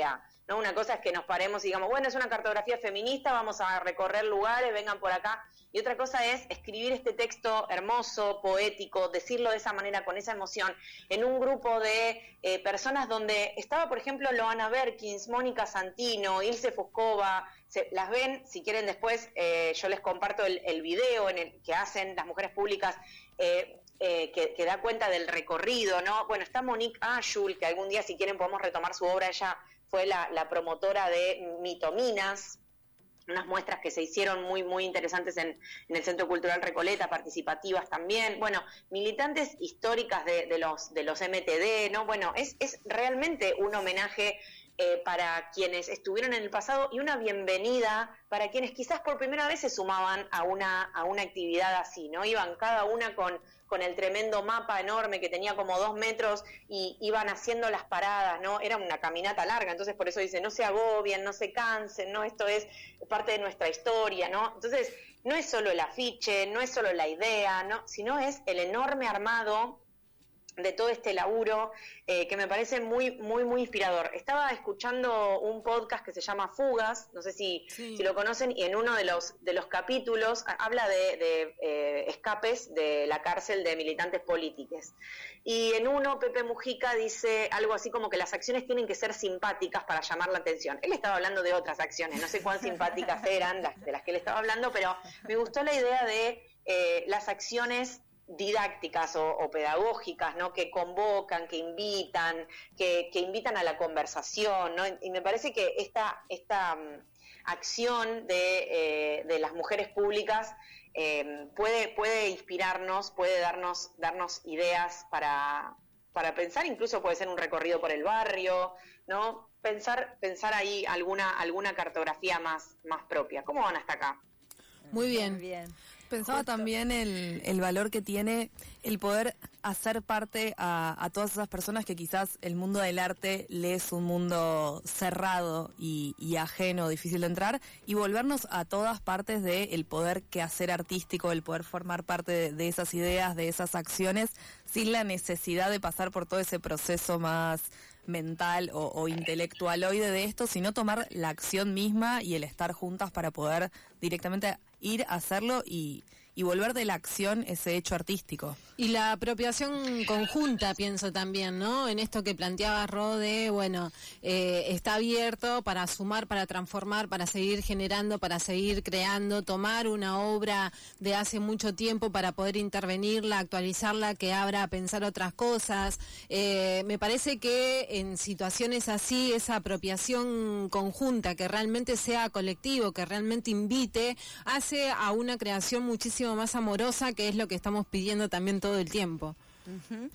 ¿no? Una cosa es que nos paremos y digamos, bueno, es una cartografía feminista, vamos a recorrer lugares, vengan por acá. Y otra cosa es escribir este texto hermoso, poético, decirlo de esa manera, con esa emoción, en un grupo de eh, personas donde estaba, por ejemplo, Loana Berkins, Mónica Santino, Ilse Fuscova. Se, las ven, si quieren después, eh, yo les comparto el, el video en el que hacen las mujeres públicas, eh, eh, que, que da cuenta del recorrido, ¿no? Bueno, está Monique Ashul, que algún día, si quieren, podemos retomar su obra. Ella fue la, la promotora de Mitominas, unas muestras que se hicieron muy muy interesantes en, en el Centro Cultural Recoleta, participativas también. Bueno, militantes históricas de, de los de los M T D, ¿no? Bueno, es, es realmente un homenaje eh, para quienes estuvieron en el pasado y una bienvenida para quienes quizás por primera vez se sumaban a una a una actividad así, ¿no? Iban cada una con con el tremendo mapa enorme que tenía como dos metros y iban haciendo las paradas, ¿no? Era una caminata larga, entonces por eso dice, no se agobien, no se cansen, ¿no? Esto es parte de nuestra historia, ¿no? Entonces, no es solo el afiche, no es solo la idea, ¿no? Sino es el enorme armado de todo este laburo eh, que me parece muy, muy, muy inspirador. Estaba escuchando un podcast que se llama Fugas, no sé si, sí. si lo conocen, y en uno de los de los capítulos habla de, de eh, escapes de la cárcel de militantes políticos. Y en uno Pepe Mujica dice algo así como que las acciones tienen que ser simpáticas para llamar la atención. Él estaba hablando de otras acciones, no sé cuán simpáticas eran las de las que él estaba hablando, pero me gustó la idea de eh, las acciones didácticas o, o pedagógicas, ¿no? Que convocan, que invitan, que, que invitan a la conversación, ¿no? Y me parece que esta, esta um, acción de, eh, de las mujeres públicas eh, puede, puede inspirarnos, puede darnos, darnos ideas para, para pensar, incluso puede ser un recorrido por el barrio, ¿no? Pensar, pensar ahí alguna, alguna cartografía más, más propia. ¿Cómo van hasta acá? Muy bien. Muy bien. Pensaba Justo. también el, el valor que tiene el poder hacer parte a, a todas esas personas que quizás el mundo del arte le es un mundo cerrado y, y ajeno, difícil de entrar, y volvernos a todas partes del poder quehacer artístico, el poder formar parte de, de esas ideas, de esas acciones, sin la necesidad de pasar por todo ese proceso más mental o, o intelectualoide de esto, sino tomar la acción misma y el estar juntas para poder directamente ir a hacerlo y, y volver de la acción ese hecho artístico. Y la apropiación conjunta, pienso también, ¿no? En esto que planteaba Rode, bueno, eh, está abierto para sumar, para transformar, para seguir generando, para seguir creando, tomar una obra de hace mucho tiempo para poder intervenirla, actualizarla, que abra a pensar otras cosas. Eh, me parece que en situaciones así, esa apropiación conjunta, que realmente sea colectivo, que realmente invite, hace a una creación muchísimo más amorosa, que es lo que estamos pidiendo también todo el tiempo. Uh-huh.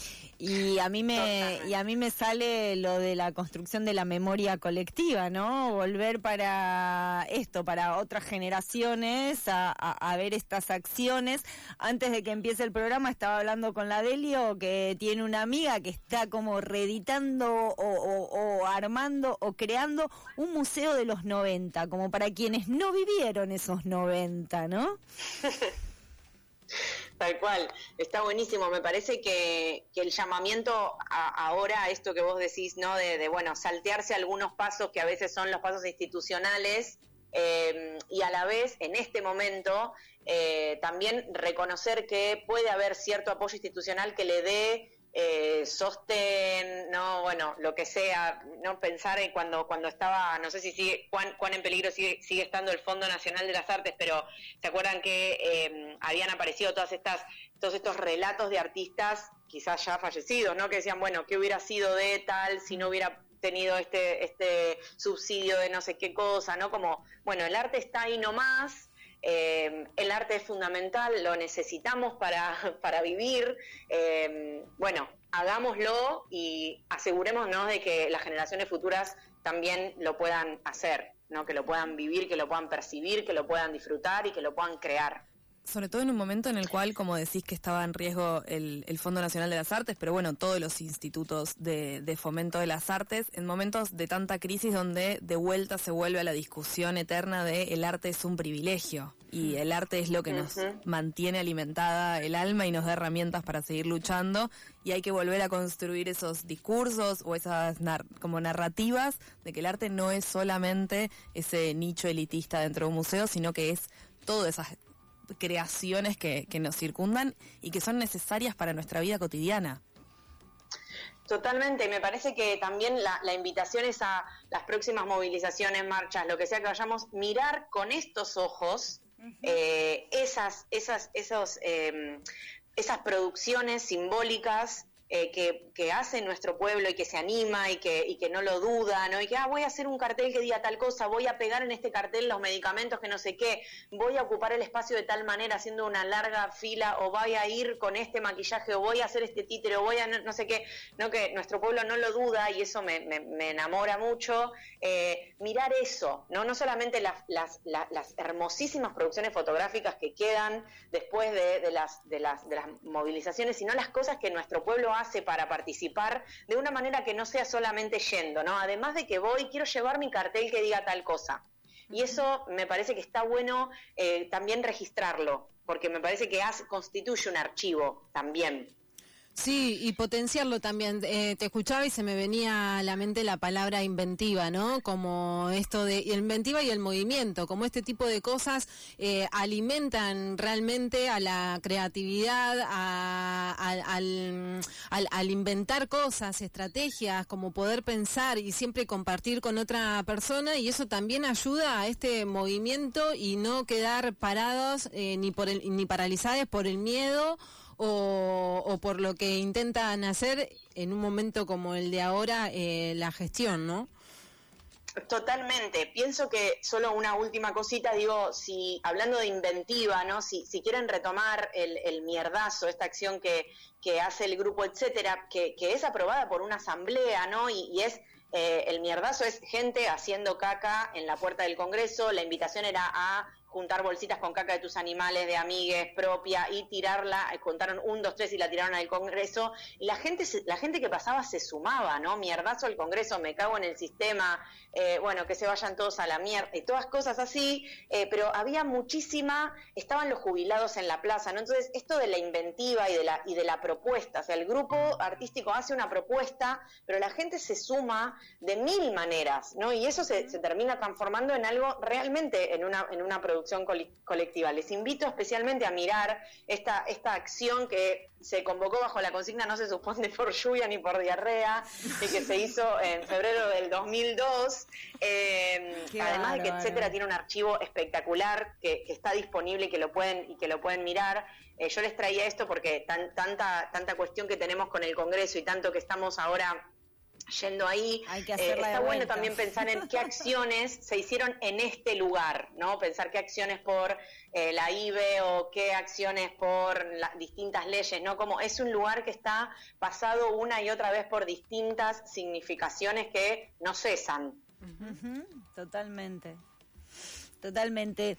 Y a mí me y a mí me sale lo de la construcción de la memoria colectiva, ¿no? Volver para esto, para otras generaciones a, a, a ver estas acciones. Antes de que empiece el programa estaba hablando con la Delio, que tiene una amiga que está como reeditando o, o, o armando o creando un museo de los noventa, como para quienes no vivieron esos noventa, ¿no? Tal cual, está buenísimo. Me parece que, que el llamamiento a, ahora a esto que vos decís, ¿no? De, de, bueno, saltearse algunos pasos que a veces son los pasos institucionales eh, y a la vez, en este momento, eh, también reconocer que puede haber cierto apoyo institucional que le dé eh, sostén, no, bueno, lo que sea, no pensar en cuando cuando estaba, no sé si sigue, cuán, cuán en peligro sigue, sigue estando el Fondo Nacional de las Artes, pero ¿se acuerdan que eh, habían aparecido todas estas, todos estos relatos de artistas quizás ya fallecidos, ¿no? Que decían, bueno, ¿qué hubiera sido de tal si no hubiera tenido este, este subsidio de no sé qué cosa, ¿no? Como, bueno, el arte está ahí nomás. Eh, el arte es fundamental, lo necesitamos para, para vivir, eh, bueno, hagámoslo y asegurémonos de que las generaciones futuras también lo puedan hacer, ¿no? Que lo puedan vivir, que lo puedan percibir, que lo puedan disfrutar y que lo puedan crear. Sobre todo en un momento en el cual, como decís, que estaba en riesgo el, el Fondo Nacional de las Artes, pero bueno, todos los institutos de, de fomento de las artes, en momentos de tanta crisis donde de vuelta se vuelve a la discusión eterna de el arte es un privilegio. y el arte es lo que nos uh-huh. mantiene alimentada el alma y nos da herramientas para seguir luchando, y hay que volver a construir esos discursos o esas nar- como narrativas de que el arte no es solamente ese nicho elitista dentro de un museo, sino que es todas esas creaciones que, que nos circundan y que son necesarias para nuestra vida cotidiana. Totalmente, me parece que también la, la invitación es a las próximas movilizaciones, marchas, lo que sea que vayamos, mirar con estos ojos uh-huh. eh, esas, esas, esos, eh, esas producciones simbólicas eh, que, que hace nuestro pueblo y que se anima y que, y que no lo duda, ¿no? Y que ah, voy a hacer un cartel que diga tal cosa, voy a pegar en este cartel los medicamentos que no sé qué, voy a ocupar el espacio de tal manera haciendo una larga fila, o voy a ir con este maquillaje, o voy a hacer este títere, o voy a no, no sé qué, no, que nuestro pueblo no lo duda, y eso me, me, me enamora mucho. Eh, mirar eso, no no solamente las, las, las, las hermosísimas producciones fotográficas que quedan después de, de, las, de, las, de las movilizaciones, sino las cosas que nuestro pueblo hace para participar de una manera que no sea solamente yendo, ¿no? Además de que voy, quiero llevar mi cartel que diga tal cosa. Y eso me parece que está bueno eh, también registrarlo, porque me parece que hace, constituye un archivo también. Sí, y potenciarlo también. Eh, te escuchaba y se me venía a la mente la palabra inventiva, ¿no? Como esto de inventiva y el movimiento, como este tipo de cosas eh, alimentan realmente a la creatividad, a, a, al, al, al inventar cosas, estrategias, como poder pensar y siempre compartir con otra persona, y eso también ayuda a este movimiento y no quedar parados eh, ni por el, ni paralizados por el miedo O, o por lo que intentan hacer en un momento como el de ahora, eh, la gestión, ¿no? Totalmente. Pienso que solo una última cosita, digo, si hablando de inventiva, ¿no? Si, si quieren retomar el, el mierdazo, esta acción que, que hace el grupo, etcétera, que, que es aprobada por una asamblea, ¿no? Y, y es eh, el mierdazo es gente haciendo caca en la puerta del Congreso. La invitación era a juntar bolsitas con caca de tus animales, de amigues, propia, y tirarla, contaron un, dos, tres y la tiraron al Congreso, y la gente la gente que pasaba se sumaba, ¿no? Mierdazo al Congreso, me cago en el sistema, eh, bueno, que se vayan todos a la mierda, y todas cosas así, eh, pero había muchísima, estaban los jubilados en la plaza, ¿no? Entonces, esto de la inventiva y de la, y de la propuesta, o sea, el grupo artístico hace una propuesta, pero la gente se suma de mil maneras, ¿no? Y eso se, se termina transformando en algo realmente, en una, en una producción colectiva. Les invito especialmente a mirar esta, esta acción que se convocó bajo la consigna no se suspende por lluvia ni por diarrea, y que se hizo en febrero del dos mil dos, eh, además de que etcétera tiene un archivo espectacular que, que está disponible y que lo pueden y que lo pueden mirar. Eh, yo les traía esto porque tan, tanta tanta cuestión que tenemos con el Congreso y tanto que estamos ahora yendo ahí, eh, está bueno también pensar en qué acciones se hicieron en este lugar, ¿no? Pensar qué acciones por eh, la I B E o qué acciones por las distintas leyes, ¿no? Como es un lugar que está pasado una y otra vez por distintas significaciones que no cesan. Uh-huh. Totalmente, totalmente.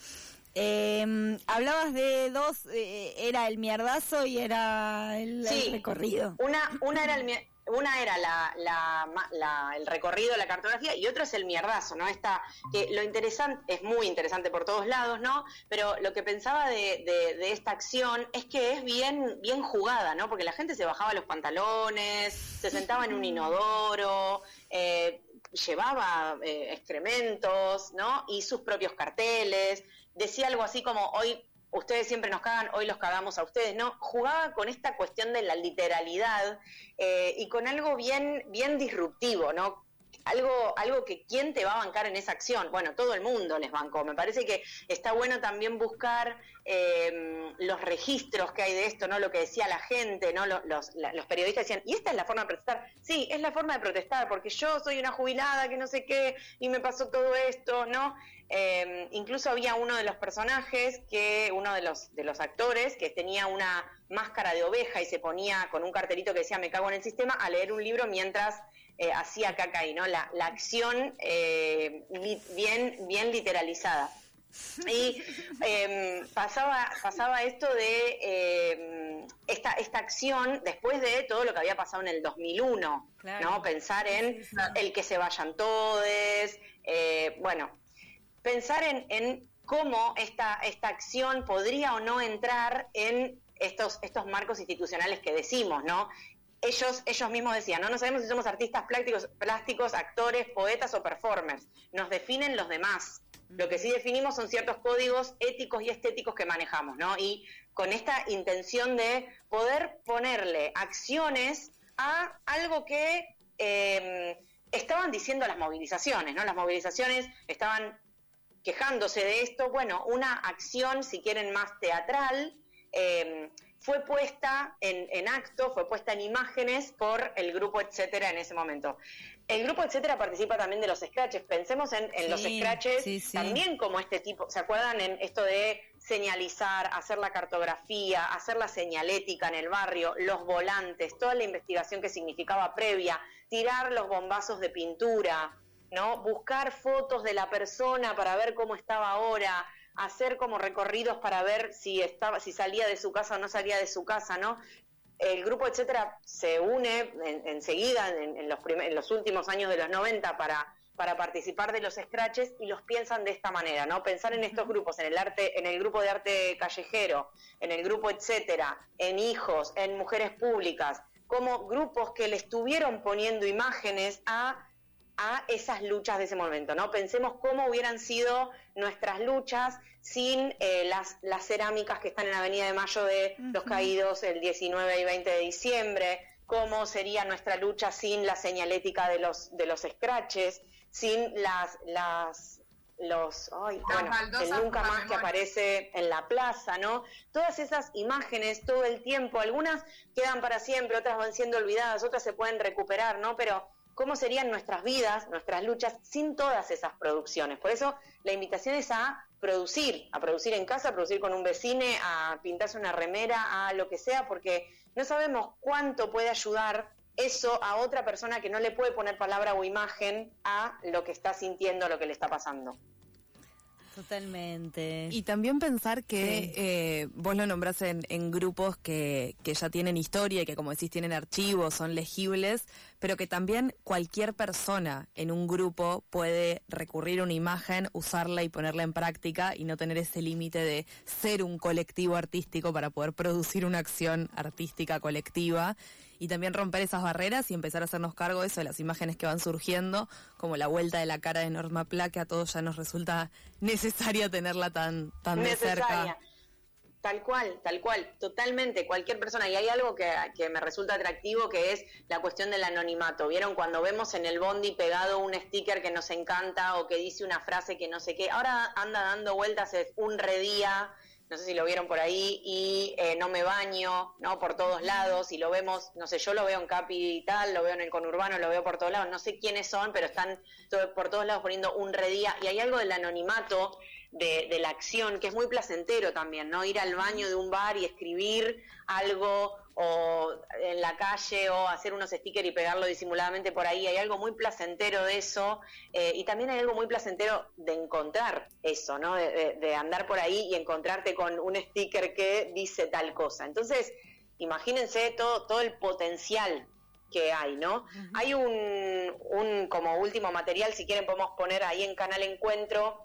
Eh, hablabas de dos, eh, era el mierdazo y era el, sí, el recorrido. Una, una era el mierdazo. Una era la, la, la, el recorrido, la cartografía, y otro es el mierdazo, ¿no? Esta, que lo interesante, es muy interesante por todos lados, ¿no? Pero lo que pensaba de, de, de esta acción es que es bien, bien jugada, ¿no? Porque la gente se bajaba los pantalones, se sentaba en un inodoro, eh, llevaba eh, excrementos, ¿no? Y sus propios carteles. Decía algo así como, hoy ustedes siempre nos cagan, hoy los cagamos a ustedes, ¿no? Jugaba con esta cuestión de la literalidad eh, y con algo bien, bien disruptivo, ¿no? Algo, algo que ¿quién te va a bancar en esa acción? Bueno, todo el mundo les bancó. Me parece que está bueno también buscar eh, los registros que hay de esto, ¿no? Lo que decía la gente, ¿no? Los, los, los periodistas decían, ¿y esta es la forma de protestar? Sí, es la forma de protestar, porque yo soy una jubilada que no sé qué, y me pasó todo esto, ¿no? Eh, incluso había uno de los personajes, que uno de los, de los actores, que tenía una máscara de oveja y se ponía con un cartelito que decía me cago en el sistema, a leer un libro mientras eh, hacía caca ahí, ¿no? La, la acción eh, li, bien, bien literalizada. Y eh, pasaba, pasaba esto de eh, esta, esta acción después de todo lo que había pasado en el dos mil uno, claro, ¿no? Pensar en el que se vayan todes, eh, bueno, pensar en, en cómo esta, esta acción podría o no entrar en estos, estos marcos institucionales que decimos, ¿no? Ellos, ellos mismos decían, no, no sabemos si somos artistas plásticos, plásticos, actores, poetas o performers. Nos definen los demás. Lo que sí definimos son ciertos códigos éticos y estéticos que manejamos, ¿no? Y con esta intención de poder ponerle acciones a algo que eh, estaban diciendo las movilizaciones, ¿no? Las movilizaciones estaban quejándose de esto. Bueno, una acción, si quieren, más teatral, eh, fue puesta en, en acto, fue puesta en imágenes por el grupo Etcétera en ese momento. El grupo Etcétera participa también de los scratches. Pensemos en, en sí, los scratches sí, sí. también como este tipo, ¿se acuerdan en esto de señalizar, hacer la cartografía, hacer la señalética en el barrio, los volantes, toda la investigación que significaba previa, tirar los bombazos de pintura, ¿no? Buscar fotos de la persona para ver cómo estaba ahora, hacer como recorridos para ver si estaba, si salía de su casa o no salía de su casa, ¿no? El grupo Etcétera se une en, enseguida en, en, los primer, en los últimos años de los noventa para, para participar de los scratches y los piensan de esta manera, ¿no? Pensar en estos grupos, en el arte, en el grupo de arte callejero, en el grupo Etcétera, en hijos, en mujeres públicas, como grupos que le estuvieron poniendo imágenes a a esas luchas de ese momento, ¿no? Pensemos cómo hubieran sido nuestras luchas sin eh, las, las cerámicas que están en Avenida de Mayo de uh-huh. los caídos el diecinueve y veinte de diciembre, cómo sería nuestra lucha sin la señalética de los de los scratches, sin las las los ay, bueno, el nunca más que aparece en la plaza, ¿no? Todas esas imágenes todo el tiempo, algunas quedan para siempre, otras van siendo olvidadas, otras se pueden recuperar, ¿no? Pero cómo serían nuestras vidas, nuestras luchas, sin todas esas producciones. Por eso la invitación es a producir, a producir en casa, a producir con un vecino, a pintarse una remera, a lo que sea, porque no sabemos cuánto puede ayudar eso a otra persona que no le puede poner palabra o imagen a lo que está sintiendo, a lo que le está pasando. Totalmente. Y también pensar que sí. eh, vos lo nombrás en, en grupos que, que ya tienen historia y que, como decís, tienen archivos, son legibles, pero que también cualquier persona en un grupo puede recurrir a una imagen, usarla y ponerla en práctica y no tener ese límite de ser un colectivo artístico para poder producir una acción artística colectiva. Y también romper esas barreras y empezar a hacernos cargo de eso, de las imágenes que van surgiendo, como la vuelta de la cara de Norma Pla, que a todos ya nos resulta necesaria tenerla tan, tan de cerca. Tal cual, tal cual, totalmente, cualquier persona. Y hay algo que, que me resulta atractivo, que es la cuestión del anonimato. ¿Vieron? Cuando vemos en el bondi pegado un sticker que nos encanta o que dice una frase que no sé qué, ahora anda dando vueltas, es un redía, no sé si lo vieron por ahí, y eh, no me baño, ¿no? Por todos lados, y lo vemos, no sé, yo lo veo en Capital, lo veo en el conurbano, lo veo por todos lados, no sé quiénes son, pero están todo, por todos lados poniendo un redía, y hay algo del anonimato de, de la acción que es muy placentero también, ¿no? Ir al baño de un bar y escribir algo, o en la calle, o hacer unos stickers y pegarlo disimuladamente por ahí, hay algo muy placentero de eso, eh, y también hay algo muy placentero de encontrar eso, ¿no? De, de, de andar por ahí y encontrarte con un sticker que dice tal cosa. Entonces, imagínense todo, todo el potencial que hay, ¿no? Uh-huh. Hay un, un, como último material, si quieren podemos poner ahí en Canal Encuentro,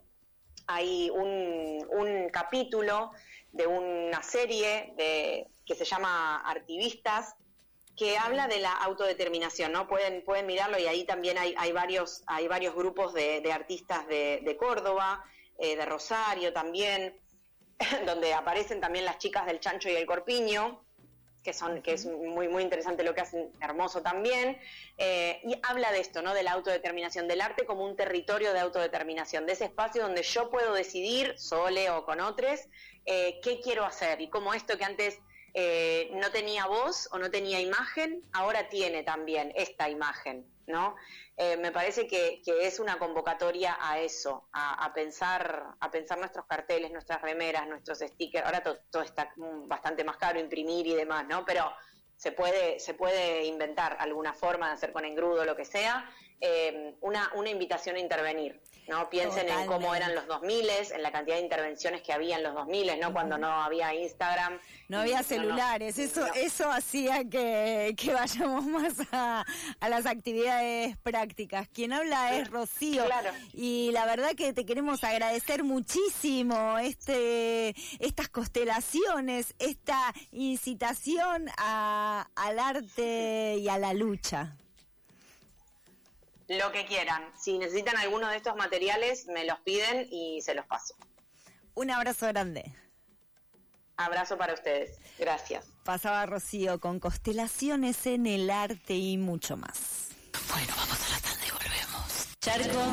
hay un, un capítulo de una serie de que se llama Artivistas, que habla de la autodeterminación, ¿no? Pueden pueden mirarlo, y ahí también hay hay varios hay varios grupos de, de artistas de, de Córdoba, eh, de Rosario también, donde aparecen también las chicas del Chancho y el Corpiño, que son que es muy muy interesante lo que hacen, hermoso también, eh, y habla de esto, ¿no? De la autodeterminación, del arte como un territorio de autodeterminación, de ese espacio donde yo puedo decidir, sole o con otros, eh, qué quiero hacer, y como esto que antes eh, no tenía voz o no tenía imagen, ahora tiene también esta imagen, ¿no? Eh, me parece que, que es una convocatoria a eso, a, a pensar a pensar nuestros carteles, nuestras remeras, nuestros stickers. Ahora to, todo está bastante más caro, imprimir y demás, ¿no? Pero se puede se puede inventar alguna forma de hacer con engrudo, lo que sea, eh, una, una invitación a intervenir. ¿no? Piensen Totalmente. en cómo eran los dos miles, en la cantidad de intervenciones que había en los dos miles, ¿no? Cuando no había Instagram. No había no, celulares, no, eso no. eso hacía que, que vayamos más a, a las actividades prácticas. Quien habla es Rocío. Claro. Y la verdad que te queremos agradecer muchísimo este estas constelaciones, esta incitación a, al arte y a la lucha. Lo que quieran. Si necesitan alguno de estos materiales, me los piden y se los paso. Un abrazo grande. Abrazo para ustedes. Gracias. Pasaba Rocío con constelaciones en el arte y mucho más. Bueno, vamos a la tanda y volvemos. Charco.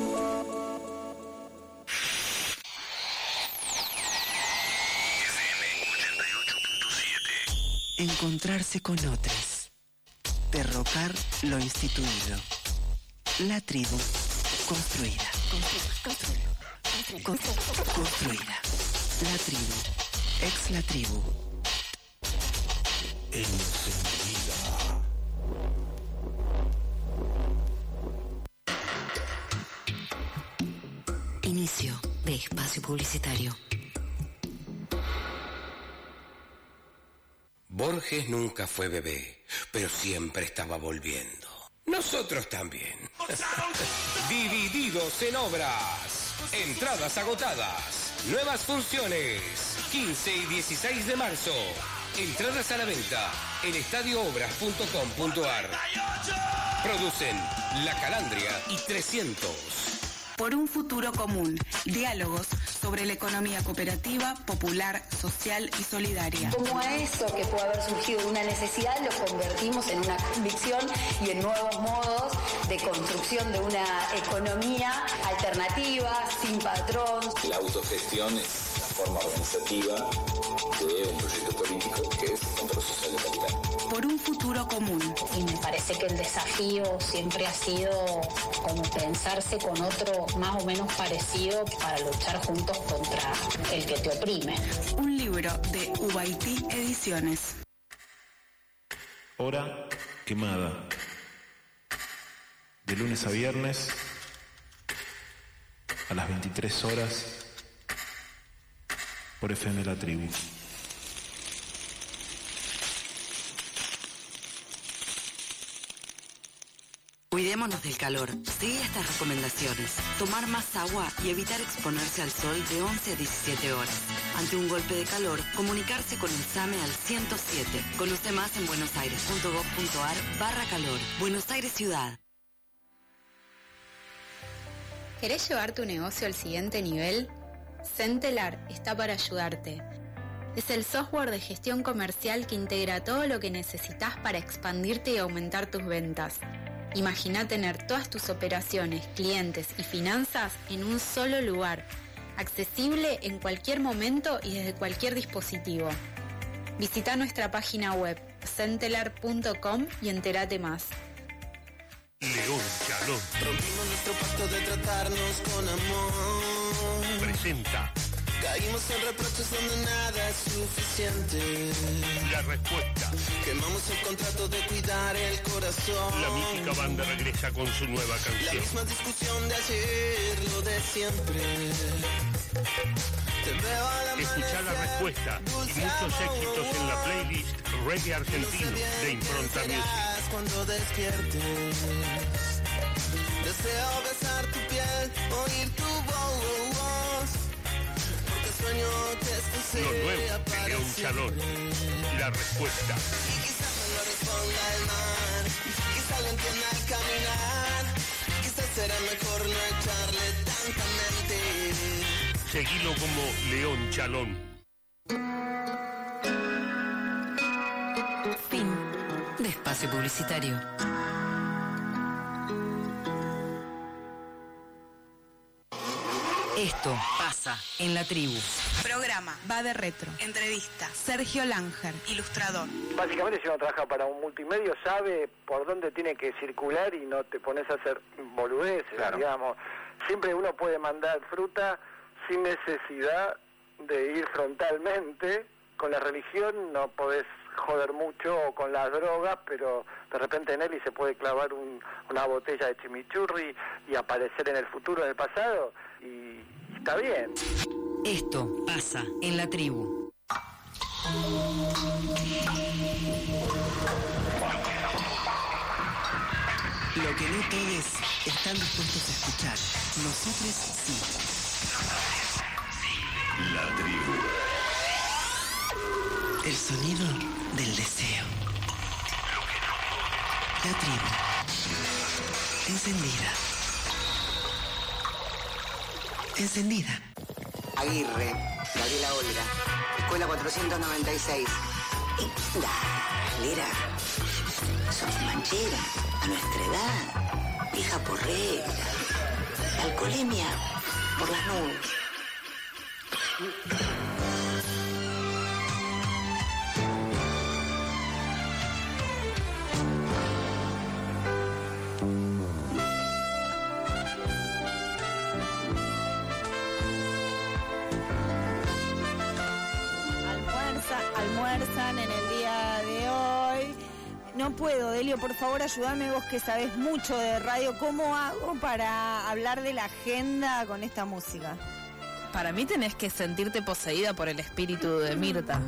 Encontrarse con otras. Derrocar lo instituido. La tribu construida. Construida. Construida. La tribu. Ex la tribu. Encendida. Inicio de espacio publicitario. Borges nunca fue bebé, pero siempre estaba volviendo. Nosotros también. Divididos en obras. Entradas agotadas. Nuevas funciones. quince y dieciséis de marzo. Entradas a la venta en estadio obras punto com punto a r. Producen La Calandria y trescientos. Por un futuro común. Diálogos sobre la economía cooperativa, popular, social y solidaria. Como a eso que puede haber surgido de una necesidad, lo convertimos en una convicción y en nuevos modos de construcción de una economía alternativa, sin patrón. La autogestión es la forma organizativa de un proyecto político que es control social de capital. Por un futuro común. Y me parece que el desafío siempre ha sido como pensarse con otro más o menos parecido para luchar juntos contra el que te oprime. Un libro de Ubaití Ediciones. Hora quemada. De lunes a viernes a las veintitrés horas por F M La Tribu. Cuidémonos del calor. Sigue estas recomendaciones. Tomar más agua y evitar exponerse al sol de once a diecisiete horas. Ante un golpe de calor, comunicarse con el SAME al ciento siete. Conoce más en buenosaires punto gov punto a r barra calor. Buenos Aires Ciudad. ¿Querés llevar tu negocio al siguiente nivel? Centelar está para ayudarte. Es el software de gestión comercial que integra todo lo que necesitas para expandirte y aumentar tus ventas. Imagina tener todas tus operaciones, clientes y finanzas en un solo lugar, accesible en cualquier momento y desde cualquier dispositivo. Visita nuestra página web centelar punto com y entérate más. León Chalón Rompimos nuestro pacto de tratarnos con amor. presenta Caímos en reproches donde nada es suficiente. La Respuesta. Quemamos el contrato de cuidar el corazón. La mítica banda regresa con su nueva La canción. misma discusión de ayer, lo de siempre. Te veo al Escuchá La Respuesta y muchos éxitos en la playlist Reggae Argentino de Impronta Music. Cuando despiertes, deseo besar tu piel, oír tu voz, porque sueño que esto sea Lo nuevo de para León siempre. Chalón. La Respuesta. Y quizás me lo responda el mar, quizás lo entienda al caminar, quizás será mejor no echarle tanta mente. Seguilo como León Chalón. Fin de espacio publicitario. Esto pasa en la tribu. Programa Va de Retro. Entrevista. Sergio Langer, ilustrador. Básicamente, si uno trabaja para un multimedio, sabe por dónde tiene que circular y no te pones a hacer boludeces, Claro. digamos. Siempre uno puede mandar fruta sin necesidad de ir frontalmente con la religión no podés joder mucho, o con las drogas, pero de repente Nelly se puede clavar un, una botella de chimichurri y aparecer en el futuro, en el pasado, y está bien. Esto pasa en la tribu. Lo que no todos están dispuestos a escuchar, nosotros sí. La tribu. El sonido del deseo. La tribu. Encendida. Encendida. Aguirre, Gabriela Olga, Escuela cuatrocientos noventa y seis. Dale, sos manchera, a nuestra edad, vieja porrera, alcoholemia por las nubes. Almuerzan en el día de hoy. No puedo, Delio, por favor, ayúdame vos que sabés mucho de radio. ¿Cómo hago para hablar de la agenda con esta música? Para mí tenés que sentirte poseída por el espíritu de Mirta.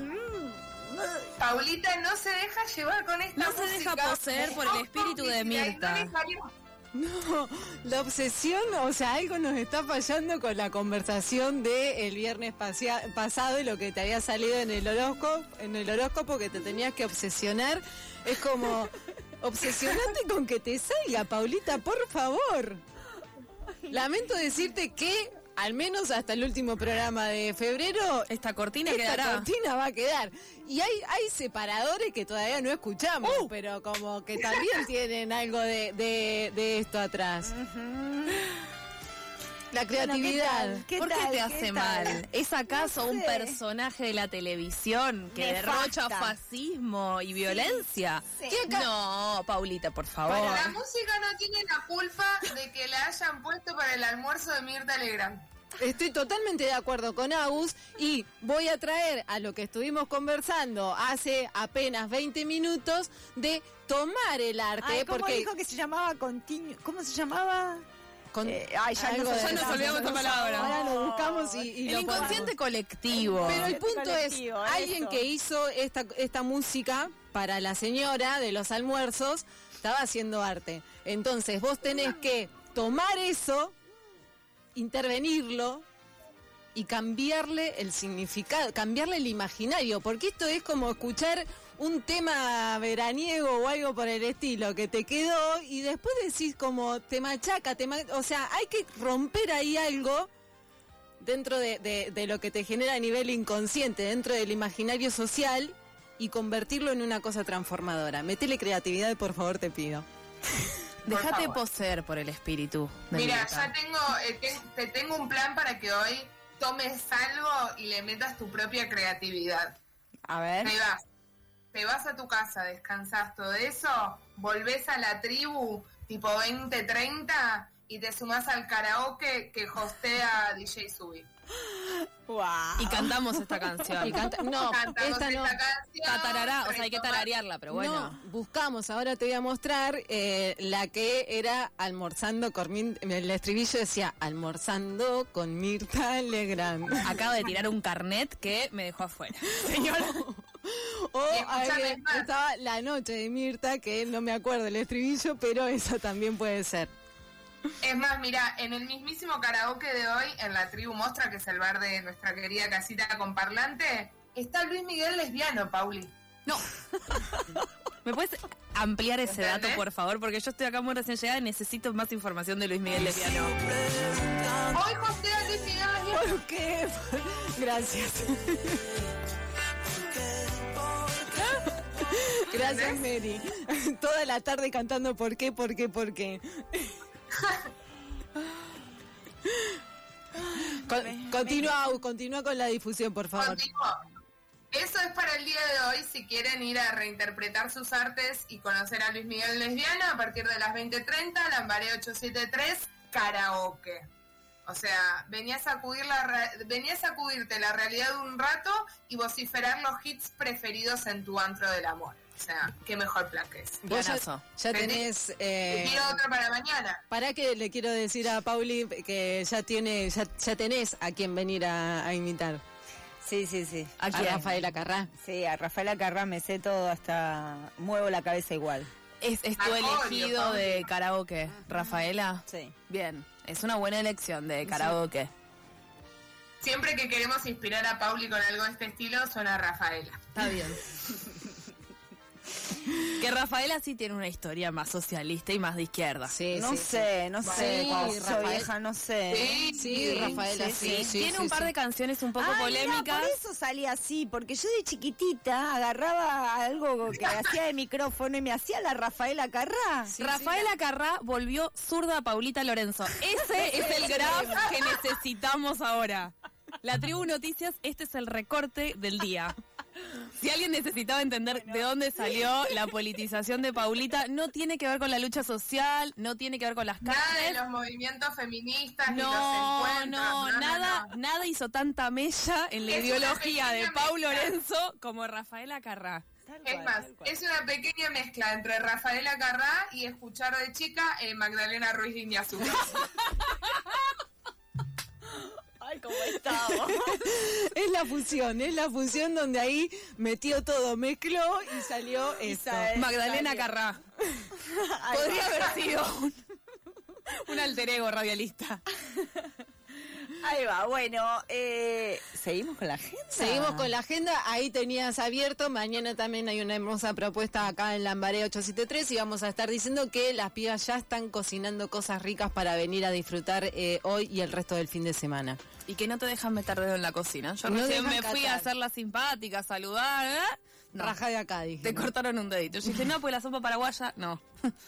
Paulita no se deja llevar con esta No música. se deja poseer por el espíritu de Mirta. No, la obsesión, o sea, algo nos está fallando con la conversación de el viernes pasia- pasado y lo que te había salido en el horóscopo, en el horóscopo que te tenías que obsesionar. Es como, obsesionate con que te salga, Paulita, por favor. Lamento decirte que, al menos hasta el último programa de febrero, esta cortina esta quedará. cortina va a quedar. Y hay, hay separadores que todavía no escuchamos, uh. pero como que también tienen algo de, de, de esto atrás. Uh-huh. La creatividad. Bueno, ¿qué tal? ¿Qué ¿Por qué tal? te hace ¿Qué mal? Tal? ¿Es acaso no sé. un personaje de la televisión que Nefasta. derrocha fascismo y violencia? Sí. No, Paulita, por favor. Bueno, la música no tiene la culpa de que la hayan puesto para el almuerzo de Mirta Legrand. Estoy totalmente de acuerdo con Agus y voy a traer a lo que estuvimos conversando hace apenas veinte minutos de tomar el arte. Ay, ¿cómo porque dijo que se llamaba continuo? ¿Cómo se llamaba? Con, eh, ay, ya, no, ya nos olvidamos esta palabra. Ahora lo buscamos y, y el lo inconsciente podemos. colectivo. Pero el punto colectivo, es, alguien eso. que hizo esta, esta música para la señora de los almuerzos estaba haciendo arte. Entonces vos tenés que tomar eso, intervenirlo y cambiarle el significado, cambiarle el imaginario, porque esto es como escuchar un tema veraniego o algo por el estilo que te quedó y después decís como te machaca, te ma- o sea, hay que romper ahí algo dentro de, de, de lo que te genera a nivel inconsciente, dentro del imaginario social y convertirlo en una cosa transformadora. Métele creatividad, por favor, te pido. Déjate poseer por el espíritu. Mira, Mirta. ya tengo, eh, te, te tengo un plan para que hoy tomes algo y le metas tu propia creatividad. A ver. Te vas, te vas a tu casa, descansás todo eso, volvés a la tribu tipo veinte treinta y te sumás al karaoke que hostea D J Subi. Wow. Y cantamos esta canción. Y canta- no, Cantamos esta no. esta canción. Tatarará, o sea, hay que tararearla, pero bueno. No, buscamos, ahora te voy a mostrar eh, la que era almorzando con Mirta, el estribillo decía almorzando con Mirta Legrand. Acabo de tirar un carnet que me dejó afuera. Señora. O alguien, estaba La Noche de Mirta, que no me acuerdo el estribillo, pero eso también puede ser. Es más, mira, en el mismísimo karaoke de hoy, en la tribu Mostra, que es el bar de nuestra querida casita con parlante, está Luis Miguel lesbiano, Pauli. No. ¿Me puedes ampliar ese ¿Entendés? dato, por favor? Porque yo estoy acá muy recién llegada y necesito más información de Luis Miguel lesbiano. Hoy hostea Luis Miguel lesbiano. ¿Por qué? Gracias. Gracias, Mary. Toda la tarde cantando por qué, por qué, por qué. Con, continúa, continúa con la difusión, por favor. Continúo. Eso es para el día de hoy, si quieren ir a reinterpretar sus artes y conocer a Luis Miguel lesbiano, a partir de las veinte treinta, Lambaré ochocientos setenta y tres, karaoke. O sea, venía a sacudir la re- venía a sacudirte la realidad un rato y vociferar los hits preferidos en tu antro del amor. O sea, qué mejor plan que ese. Vos ya, ya tenés... Eh, quiero otra para mañana. Para que le quiero decir a Pauli que ya tiene, ya, ya tenés a quien venir a, a invitar. Sí, sí, sí. ¿A, ¿A Rafaela Carrá? Sí, a Rafaela Carrá me sé todo, hasta muevo la cabeza igual. ¿Es, es tu elegido Pauli. de karaoke, Rafaela? Sí. Bien, es una buena elección de karaoke. Sí. Siempre que queremos inspirar a Pauli con algo de este estilo, suena Rafaela. Está bien. Que Rafaela sí tiene una historia más socialista y más de izquierda. Sí, no sí, sé, sí. no sé. Sí, Rafael... vieja, no sé. Sí, sí, sí Rafaela sí. sí, sí tiene sí, un par sí. de canciones un poco ah, polémicas. Mira, por eso salía así, porque yo de chiquitita agarraba algo que hacía de micrófono y me hacía la Rafaela Carrá. Sí, Rafaela sí. Carrá volvió zurda a Paulita Lorenzo. Ese es el graph que necesitamos ahora. La Tribu Noticias, este es el recorte del día. Si alguien necesitaba entender bueno, de dónde salió la politización de Paulita, no tiene que ver con la lucha social, no tiene que ver con las carnes. Nada de los movimientos feministas no, ni los encuentros. No, no, nada, no. nada hizo tanta mella en la es ideología de Pau Lorenzo como Rafaela Carrá. Tal es cual, más, es una pequeña mezcla entre Rafaela Carrá y escuchar de chica eh, Magdalena Ruiz de Iñazú. Ay, cómo estamos. Es la fusión, es la fusión donde ahí metió todo, mezcló y salió esto. Magdalena Carrá. Podría haber sido un, un alter ego radialista. Ahí va, bueno, eh, ¿seguimos con la agenda? Seguimos con la agenda, ahí tenías abierto, mañana también hay una hermosa propuesta acá en Lambaré ochocientos setenta y tres y vamos a estar diciendo que las pibas ya están cocinando cosas ricas para venir a disfrutar eh, hoy y el resto del fin de semana. Y que no te dejan meter dedo en la cocina. Yo no recién me catar. fui a hacer la simpática, a saludar, ¿eh? No. Raja de acá, dije. Te cortaron un dedito. Yo dije, no, pues la sopa paraguaya, no.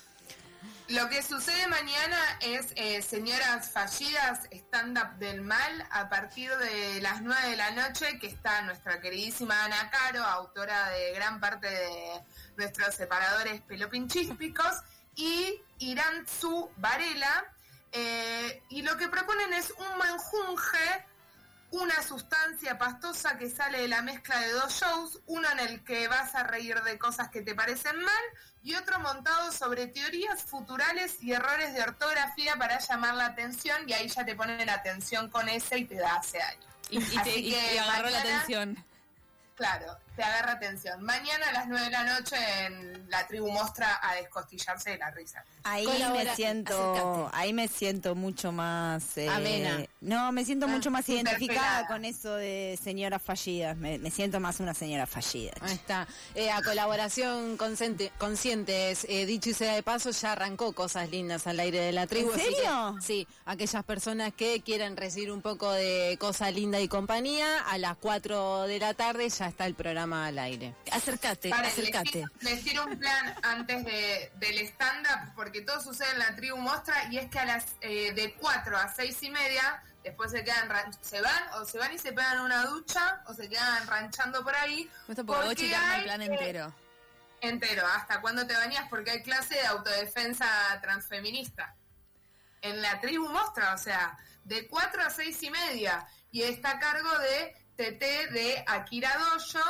Lo que sucede mañana es eh, Señoras Fallidas, stand-up del mal, a partir de las nueve de la noche, que está nuestra queridísima Ana Caro, autora de gran parte de nuestros separadores pelopinchíspicos, y Irantzu Varela, eh, y lo que proponen es un menjunje, una sustancia pastosa que sale de la mezcla de dos shows, uno en el que vas a reír de cosas que te parecen mal y otro montado sobre teorías futurales y errores de ortografía para llamar la atención, y ahí ya te ponen la atención con ese y te da hace años. Y, y, te, y, y agarró mañana, la atención. Claro, te agarra atención. Mañana a las nueve de la noche en la Tribu Mostra a descostillarse de la risa. Ahí me siento, acércate. ahí me siento mucho más eh, amena. No, me siento ah, mucho más identificada pelada. con eso de señoras fallidas. Me, me siento más una señora fallida. Ahí está. Eh, a colaboración consciente, conscientes, eh, dicho y sea de paso, ya arrancó Cosas Lindas al aire de la Tribu. ¿En serio? Que, sí, aquellas personas que quieran recibir un poco de Cosa Linda y compañía, a las cuatro de la tarde ya está el programa al aire. Acércate, Para, acércate. Les tiro un plan antes de, del stand-up, porque todo sucede en la Tribu Mostra, y es que a las eh, de cuatro a seis y media, después se quedan, se van, o se van y se pegan una ducha, o se quedan ranchando por ahí. Esto porque voy a chequearme el plan entero. Entero, hasta cuándo te bañas, porque hay clase de autodefensa transfeminista. En la Tribu Mostra, o sea, de cuatro a seis y media, y está a cargo de T T de Akira Dojo.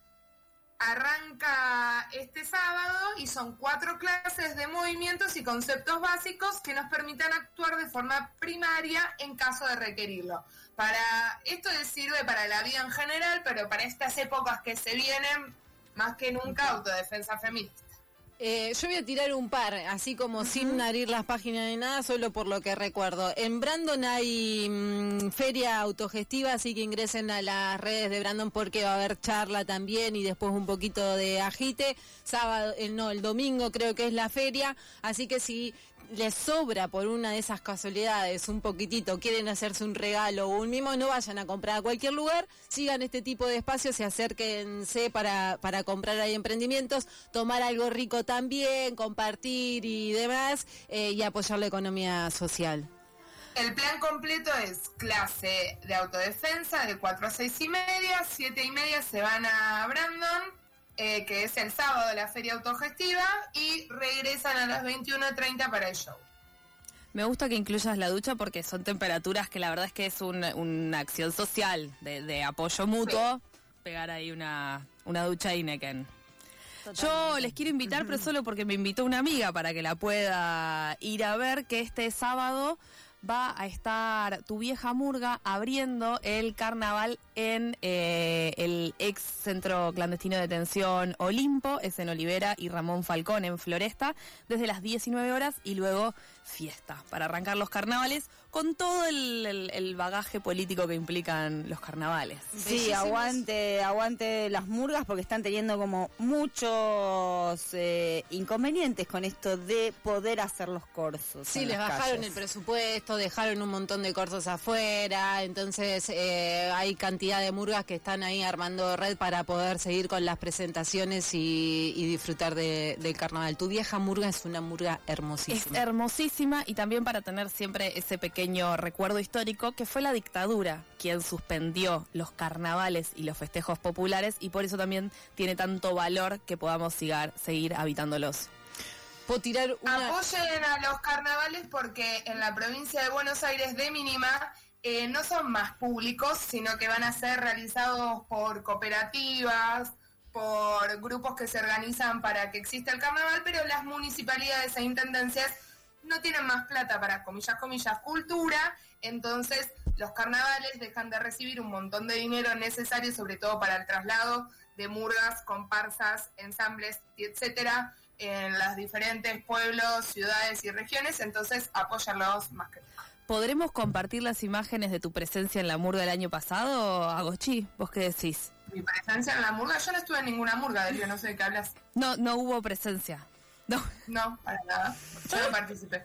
Arranca este sábado y son cuatro clases de movimientos y conceptos básicos que nos permitan actuar de forma primaria en caso de requerirlo. Para esto sirve para la vida en general, pero para estas épocas que se vienen, más que nunca, autodefensa feminista. Eh, yo voy a tirar un par, así como uh-huh. sin abrir las páginas ni nada, solo por lo que recuerdo. En Brandon hay mmm, feria autogestiva, así que ingresen a las redes de Brandon porque va a haber charla también y después un poquito de agite. Sábado, eh, no, el domingo creo que es la feria, así que si les sobra por una de esas casualidades un poquitito, quieren hacerse un regalo o un mimo, no vayan a comprar a cualquier lugar, sigan este tipo de espacios y acérquense para, para comprar ahí emprendimientos, tomar algo rico también, compartir y demás, eh, y apoyar la economía social. El plan completo es clase de autodefensa de cuatro a seis y media, siete y media se van a Brandon, Eh, que es el sábado de la feria autogestiva, y regresan a las veintiuno treinta para el show. Me gusta que incluyas la ducha porque son temperaturas que la verdad es que es un- una acción social de, de apoyo mutuo. Pegar ahí una, una ducha Heineken. Yo les quiero invitar, pero solo porque me invitó una amiga para que la pueda ir a ver, que este sábado va a estar Tu Vieja Murga abriendo el carnaval en eh, el ex centro clandestino de detención Olimpo, es en Olivera y Ramón Falcón en Floresta, desde las diecinueve horas y luego fiesta para arrancar los carnavales con todo el, el- el bagaje político que implican los carnavales. Sí, aguante, aguante las murgas porque están teniendo como muchos eh, inconvenientes con esto de poder hacer los corsos. Sí, en les las bajaron calles. el presupuesto, dejaron un montón de corsos afuera, entonces eh, hay cantidad de murgas que están ahí armando red para poder seguir con las presentaciones y, y disfrutar de- del carnaval. Tu Vieja Murga es una murga Es hermosísima. hermosísima y también para tener siempre ese pequeño recuerdo histórico que fue la dictadura quien suspendió los carnavales y los festejos populares y por eso también tiene tanto valor que podamos sigar- seguir habitándolos. Puedo tirar una... Apoyen a los carnavales porque en la provincia de Buenos Aires de mínima eh, no son más públicos, sino que van a ser realizados por cooperativas, por grupos que se organizan para que exista el carnaval, pero las municipalidades e intendencias no tienen más plata para, comillas, comillas, cultura, entonces los carnavales dejan de recibir un montón de dinero necesario, sobre todo para el traslado de murgas, comparsas, ensambles, etcétera, en los diferentes pueblos, ciudades y regiones, entonces apóyalos más que nunca. ¿Podremos compartir las imágenes de tu presencia en la murga del año pasado, Agochi? ¿Vos qué decís? Mi presencia en la murga, yo no estuve en ninguna murga, Delio, no sé de qué hablas. No, no hubo presencia. No. No, para nada. Yo no participé.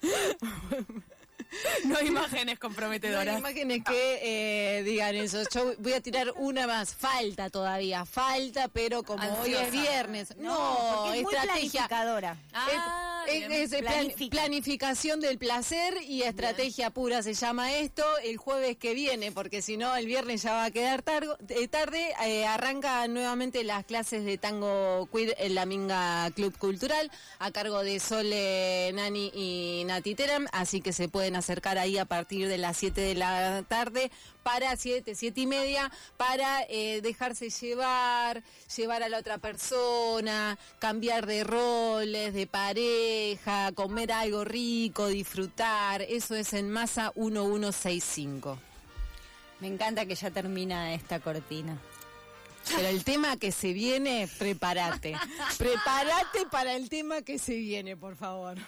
No hay imágenes No comprometedoras. hay imágenes que eh, digan eso. Yo voy a tirar una más. Falta todavía, falta, pero como hoy Ansiosa. es viernes. No, No, porque es muy estrategia. planificadora. Ah, Es, bien. es- es plan- Planifica. planificación del placer y estrategia pura se llama esto el jueves que viene, porque si no el viernes ya va a quedar targo- eh, tarde. Eh, arrancan nuevamente las clases de tango queer en la Minga Club Cultural a cargo de Sole Nani y Nati Teram, así que se pueden acercar ahí a partir de las siete de la tarde para siete, siete y media, para eh, dejarse llevar, llevar a la otra persona, cambiar de roles, de pareja, comer algo rico, disfrutar. Eso es en Masa mil ciento sesenta y cinco. Me encanta que ya termina esta cortina. Pero el tema que se viene, prepárate. Prepárate para el tema que se viene, por favor.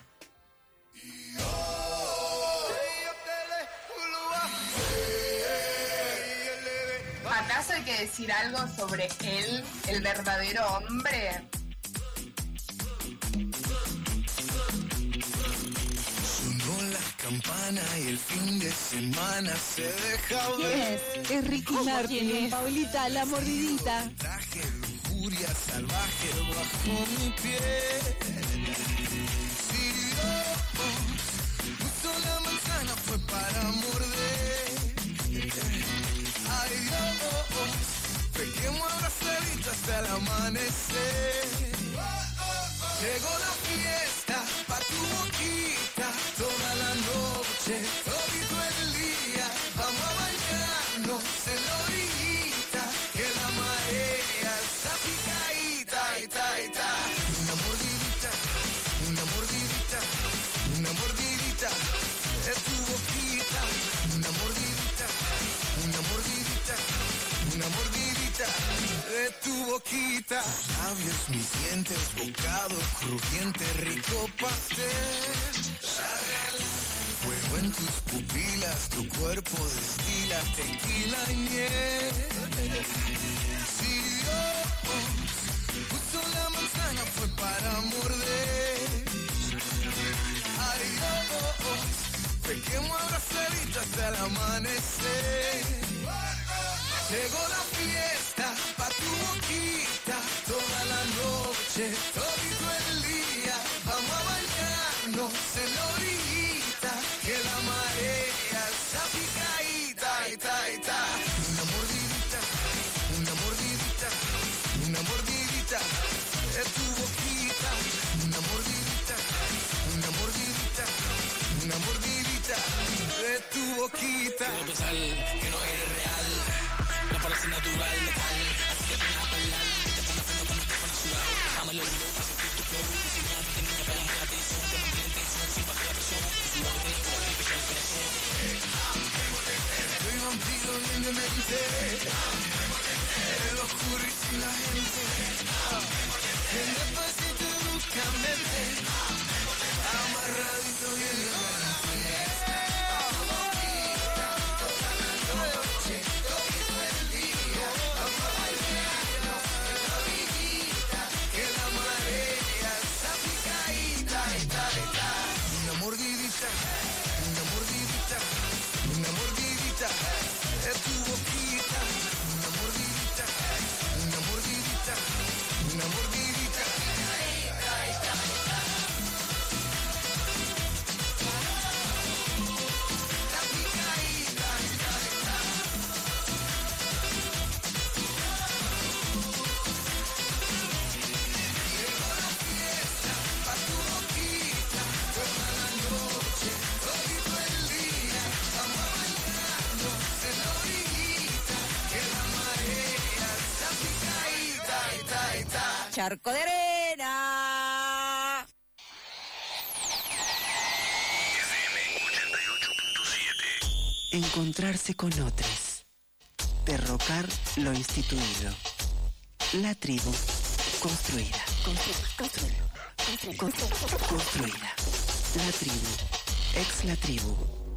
¿Acaso hay que decir algo sobre él, el verdadero hombre? Sonó la campana y el fin de semana se deja ¿Quién ver. es? Es Ricky Martin, Paulita, la mordidita. Traje lujuria salvaje bajo mi piel. Si Dios puso la manzana fue para morder. Ay Dios, pequemos abrazaditos hasta el amanecer. Llegó la fiesta pa' tu boquita, toda la noche, todito el día. Vamos a bañarnos en la orillita, que la marea está picadita, ita, ita. Una mordidita, una mordidita, una mordidita de tu boquita. Una mordidita, una mordidita, una mordidita de tu boquita. Tus labios, mis dientes, bocado crujiente, rico pastel. Fuego en tus pupilas, tu cuerpo destila tequila y miel. Si Dios puso la manzana fue para morder. Ay Dios, pequemos abrazaditos hasta el amanecer. Llegó la fiesta pa' tu boquita, toda la noche, todito el día. Vamos a bañarnos en la orillita, que la marea está picadita, ita, ita. Una mordidita, una mordidita, una mordidita de tu boquita. Una mordidita, una mordidita, una mordidita fiesta. Quiero pensar que no eres real, no parece natural, letal. Así que ven a bailar, que te pongas fino cuando te pones sudado. Déjame el olvido, paso fit tu flow. Diseñándote, niña, pégame la atención. Te mantiene tensión, sin bajar la presión. Si no te tengo, que te el corazón. Soy vampiro bien de mente, el oscuro y sin la gente. En despacito bruscamente, amarradito bien de mente. Toda la noche, todo el día, vamos a bailar en la orillita, que la marea está picadita, está, está. Una mordidita, una mordidita, una mordidita, es tu boquita. Una mordidita, una mordidita, una mordidita. La picadita, llegó la fiesta, pa' tu boquita, toda la noche, todo el día, vamos a bailarnos en la orillita, que la marea está picadita, está, está. Charco de arena. Encontrarse con otros. Derrocar lo instituido. La tribu construida. Construida. Construida. La tribu. Ex la tribu.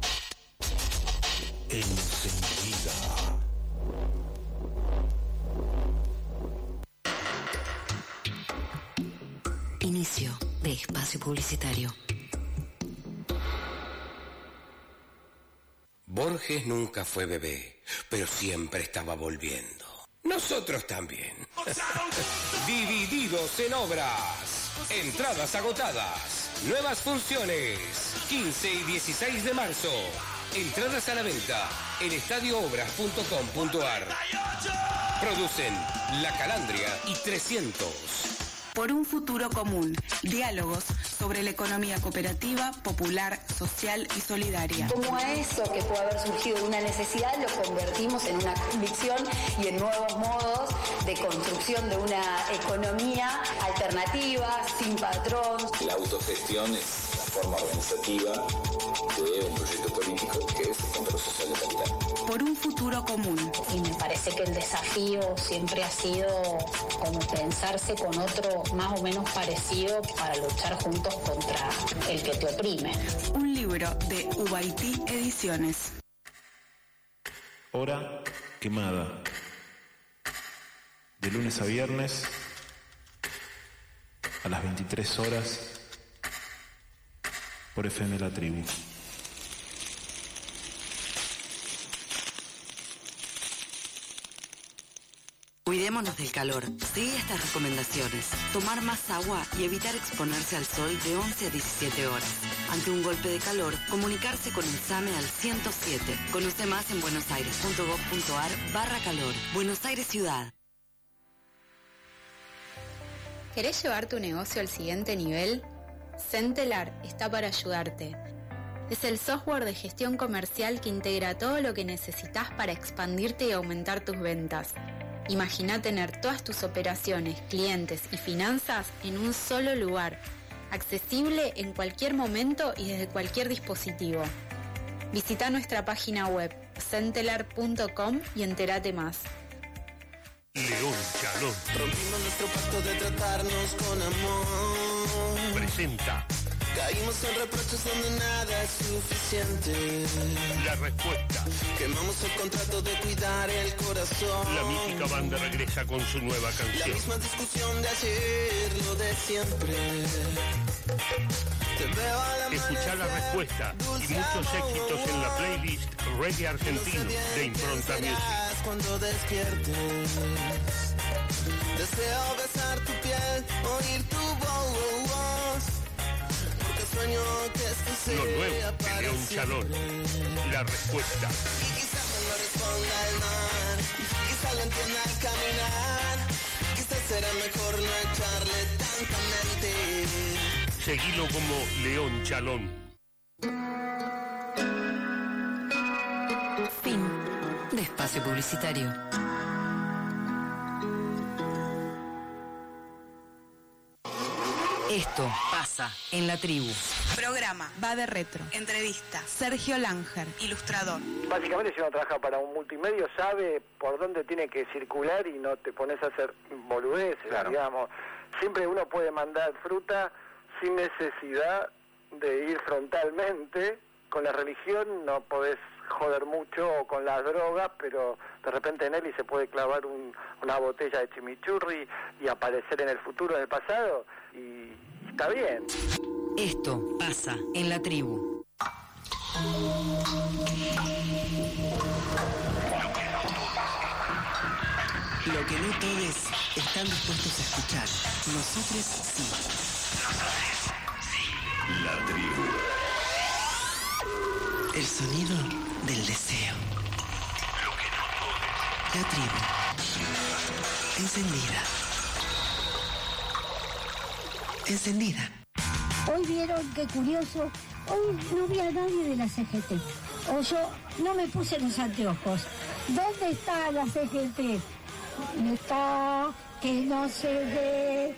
Encendida. Inicio de espacio publicitario. Borges nunca fue bebé, pero siempre estaba volviendo. Nosotros también. Divididos en obras. Entradas agotadas. Nuevas funciones. quince y dieciséis de marzo. Entradas a la venta en estadio obras punto com punto ar. Producen La Calandria y trescientos. Por un futuro común. Diálogos sobre la economía cooperativa, popular, social y solidaria. Como a eso que puede haber surgido de una necesidad, lo convertimos en una convicción y en nuevos modos de construcción de una economía alternativa, sin patrón. La autogestión es la forma organizativa de un proyecto político que es el control social del capital. Por un futuro común. Y me parece que el desafío siempre ha sido como pensarse con otro más o menos parecido para luchar juntos contra el que te oprime. Un libro de Ubaití Ediciones. Hora quemada. De lunes a viernes a las veintitrés horas por F M La Tribu. Cuidémonos del calor. Sigue estas recomendaciones. Tomar más agua y evitar exponerse al sol de once a diecisiete horas. Ante un golpe de calor, comunicarse con el SAME al ciento siete. Conoce más en buenosaires punto gov punto ar barra calor. Buenos Aires Ciudad. ¿Querés llevar tu negocio al siguiente nivel? Centelar está para ayudarte. Es el software de gestión comercial que integra todo lo que necesitas para expandirte y aumentar tus ventas. Imagina tener todas tus operaciones, clientes y finanzas en un solo lugar, accesible en cualquier momento y desde cualquier dispositivo. Visita nuestra página web centelar punto com y entérate más. León Chalón Rompimos nuestro pacto de tratarnos con amor. presenta Caímos en reproches donde nada es suficiente. La Respuesta. Quemamos el contrato de cuidar el corazón. La mítica banda regresa con su nueva La canción. misma discusión de ayer, lo de siempre. Te veo a la Escuchá La Respuesta y muchos éxitos en la playlist Reggae Argentino de Impronta Music. Cuando despiertes, deseo besar tu piel, oír tu voz, porque sueño que esto sea Lo nuevo de León Chalón. La Respuesta. Y quizás no lo responda el mar, quizás lo entienda al caminar, quizás será mejor no echarle tanta mente. Seguilo como León Chalón. Espacio publicitario. Esto pasa en la tribu. Programa, va de retro, entrevista, Sergio Langer, ilustrador. Básicamente, si uno trabaja para un multimedio, sabe por dónde tiene que circular y no te pones a hacer boludeces, claro. Digamos. Siempre uno puede mandar fruta sin necesidad de ir frontalmente. Con la religión no podés joder mucho, o con las drogas, pero de repente Nelly se puede clavar un, una botella de chimichurri y aparecer en el futuro, en el pasado, y está bien. Esto pasa en la tribu. Lo que no todos están dispuestos a escuchar. Nosotros sí. Nosotros sí. La tribu. El sonido del deseo. Lo que no todos. La tribu. Encendida. Encendida. Hoy vieron, qué curioso, hoy no vi a nadie de la C G T. O yo no me puse los anteojos. ¿Dónde está la C G T? Está que no se ve.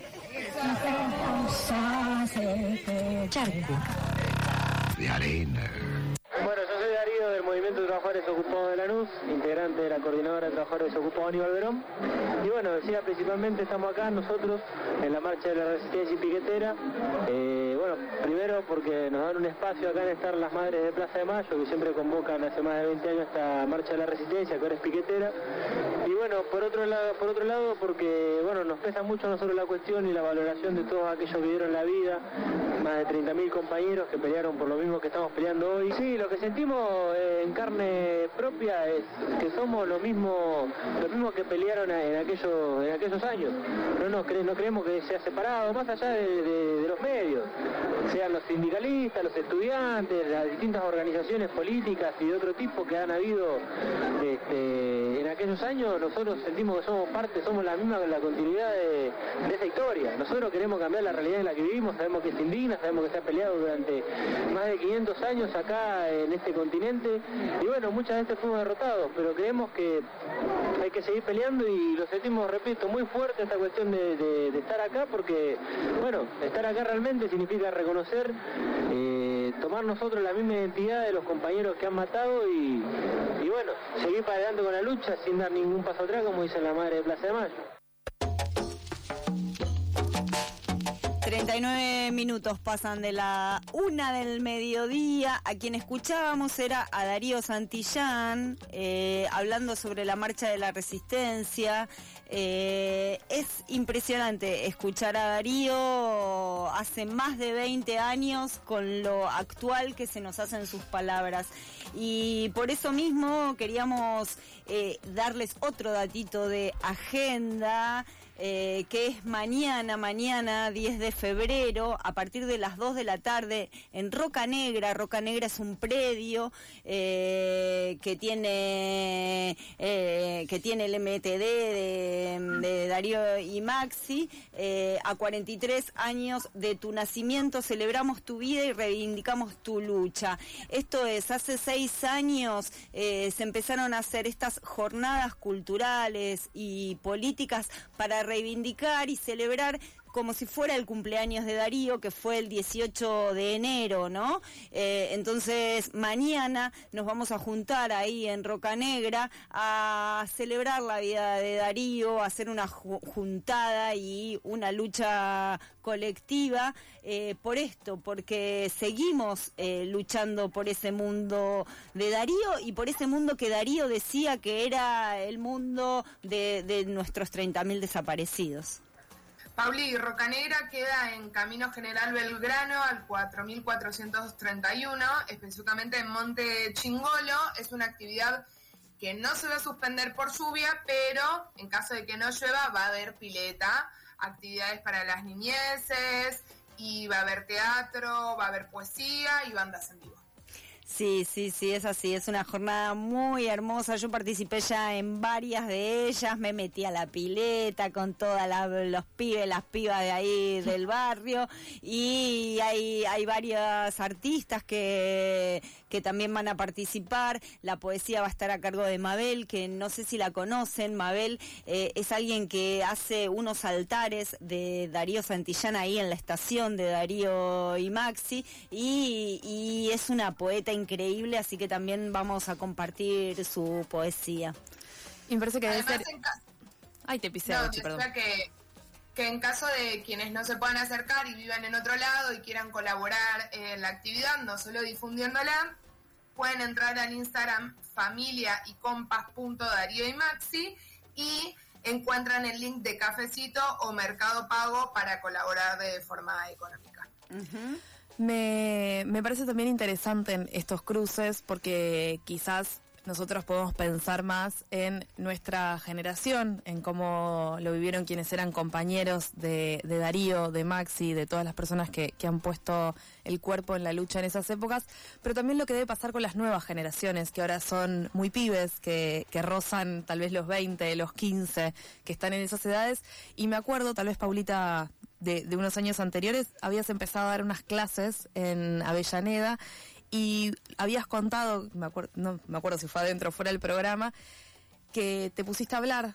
Charco. De arena. Bueno, yo soy Darío del Movimiento de Trabajadores Ocupados de Lanús, integrante de la Coordinadora de Trabajadores Ocupados Aníbal Verón. Y bueno, decía, principalmente estamos acá nosotros en la marcha de la resistencia y piquetera. Eh, bueno, primero porque nos dan un espacio acá en estar las madres de Plaza de Mayo, que siempre convocan hace más de veinte años esta marcha de la resistencia, que ahora es piquetera. Y bueno, por otro lado, por otro lado porque bueno, nos pesa mucho a nosotros la cuestión y la valoración de todos aquellos que dieron la vida, más de treinta mil compañeros que pelearon por lo mismo que estamos peleando hoy. Sí, lo que sentimos eh, en carne propia es que somos lo mismo, lo mismo que pelearon en aquellos, en aquellos años. No, no, cre no creemos que sea separado, más allá de, de, de los medios, sean los sindicalistas, los estudiantes, las distintas organizaciones políticas y de otro tipo que han habido este, en aquellos años. Nosotros sentimos que somos parte, somos la misma, la continuidad de, de esa historia. Nosotros queremos cambiar la realidad en la que vivimos, sabemos que es indigna, sabemos que se ha peleado durante más de quinientos años acá en este continente, y bueno, muchas veces fuimos derrotados, pero creemos que hay que seguir peleando y lo sentimos, repito, muy fuerte esta cuestión de, de, de estar acá, porque, bueno, estar acá realmente significa reconocer, eh, tomar nosotros la misma identidad de los compañeros que han matado y, y bueno, seguir para adelante con la lucha sin dar ningún paso atrás, como dice la madre de Plaza de Mayo. treinta y nueve minutos pasan de la una del mediodía. A quien escuchábamos era a Darío Santillán, eh, hablando sobre la marcha de la resistencia. Eh, es impresionante escuchar a Darío hace más de veinte años con lo actual que se nos hacen sus palabras. Y por eso mismo queríamos eh, darles otro datito de agenda. Eh, que es mañana, mañana diez de febrero, a partir de las dos de la tarde, en Roca Negra. Roca Negra es un predio eh, que tiene eh, que tiene el M T D de, de Darío y Maxi. Eh, a cuarenta y tres años de tu nacimiento celebramos tu vida y reivindicamos tu lucha. Esto es, hace seis años eh, se empezaron a hacer estas jornadas culturales y políticas para reivindicar y celebrar como si fuera el cumpleaños de Darío, que fue el dieciocho de enero, ¿no? Eh, entonces, mañana nos vamos a juntar ahí en Roca Negra a celebrar la vida de Darío, a hacer una ju- juntada y una lucha colectiva eh, por esto, porque seguimos eh, luchando por ese mundo de Darío y por ese mundo que Darío decía que era el mundo de, de nuestros treinta mil desaparecidos. Pauli, Roca Negra queda en Camino General Belgrano al cuatro mil cuatrocientos treinta y uno, específicamente en Monte Chingolo. Es una actividad que no se va a suspender por lluvia, pero en caso de que no llueva va a haber pileta, actividades para las niñeces, y va a haber teatro, va a haber poesía y bandas en vivo. Sí, sí, sí, es así, es una jornada muy hermosa. Yo participé ya en varias de ellas, me metí a la pileta con todos los pibes, las pibas de ahí del barrio, y hay, hay varios artistas que, que también van a participar. La poesía va a estar a cargo de Mabel, que no sé si la conocen. Mabel eh, es alguien que hace unos altares de Darío Santillán ahí en la estación de Darío y Maxi, y, y es una poeta increíble, así que también vamos a compartir su poesía. Y me parece que debe Además, ser... en ca- Ay, te pisé, No, Bochi, perdón. decía que, que en caso de quienes no se puedan acercar y vivan en otro lado y quieran colaborar en la actividad, no solo difundiéndola, pueden entrar al Instagram familia y compas punto darío y maxi y encuentran el link de Cafecito o Mercado Pago para colaborar de forma económica. Uh-huh. Me, me parece también interesante en estos cruces porque quizás nosotros podemos pensar más en nuestra generación, en cómo lo vivieron quienes eran compañeros de, de Darío, de Maxi, de todas las personas que, que han puesto el cuerpo en la lucha en esas épocas, pero también lo que debe pasar con las nuevas generaciones, que ahora son muy pibes, que, que rozan tal vez los veinte, los quince, que están en esas edades. Y me acuerdo, tal vez Paulita... De, de unos años anteriores, habías empezado a dar unas clases en Avellaneda y habías contado, me acuerdo, no me acuerdo si fue adentro o fuera del programa, que te pusiste a hablar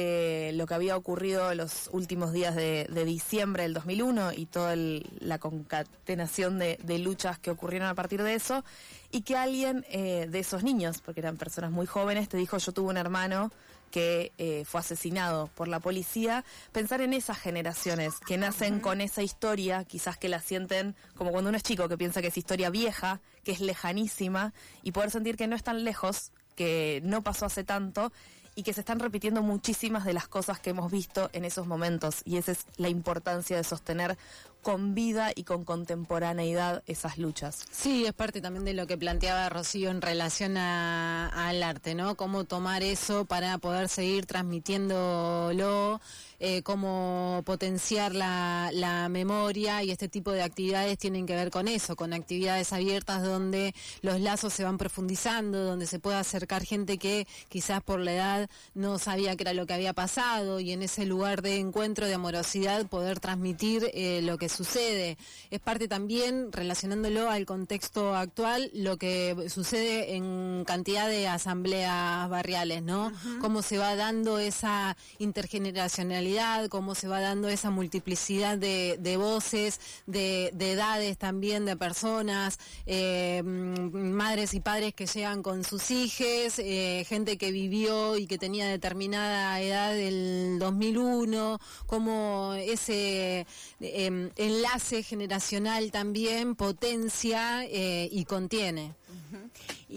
de lo que había ocurrido los últimos días de, de diciembre del dos mil uno y toda el, la concatenación de, de luchas que ocurrieron a partir de eso, y que alguien eh, de esos niños, porque eran personas muy jóvenes, te dijo: yo tuve un hermano que eh, fue asesinado por la policía. Pensar en esas generaciones que nacen uh-huh. con esa historia, quizás que la sienten como cuando uno es chico, que piensa que es historia vieja, que es lejanísima, y poder sentir que no es tan lejos, que no pasó hace tanto, y que se están repitiendo muchísimas de las cosas que hemos visto en esos momentos, y esa es la importancia de sostener con vida y con contemporaneidad esas luchas. Sí, es parte también de lo que planteaba Rocío en relación a, al arte, ¿no? Cómo tomar eso para poder seguir transmitiéndolo, eh, cómo potenciar la, la memoria, y este tipo de actividades tienen que ver con eso, con actividades abiertas donde los lazos se van profundizando, donde se puede acercar gente que quizás por la edad no sabía qué era lo que había pasado, y en ese lugar de encuentro, de amorosidad, poder transmitir eh, lo que sucede. Es parte también, relacionándolo al contexto actual, lo que sucede en cantidad de asambleas barriales, ¿no? Uh-huh. Cómo se va dando esa intergeneracionalidad, cómo se va dando esa multiplicidad de, de voces, de, de edades también, de personas, eh, madres y padres que llegan con sus hijos, eh, gente que vivió y que tenía determinada edad del dos mil uno, cómo ese eh, enlace generacional también potencia eh, y contiene. Uh-huh.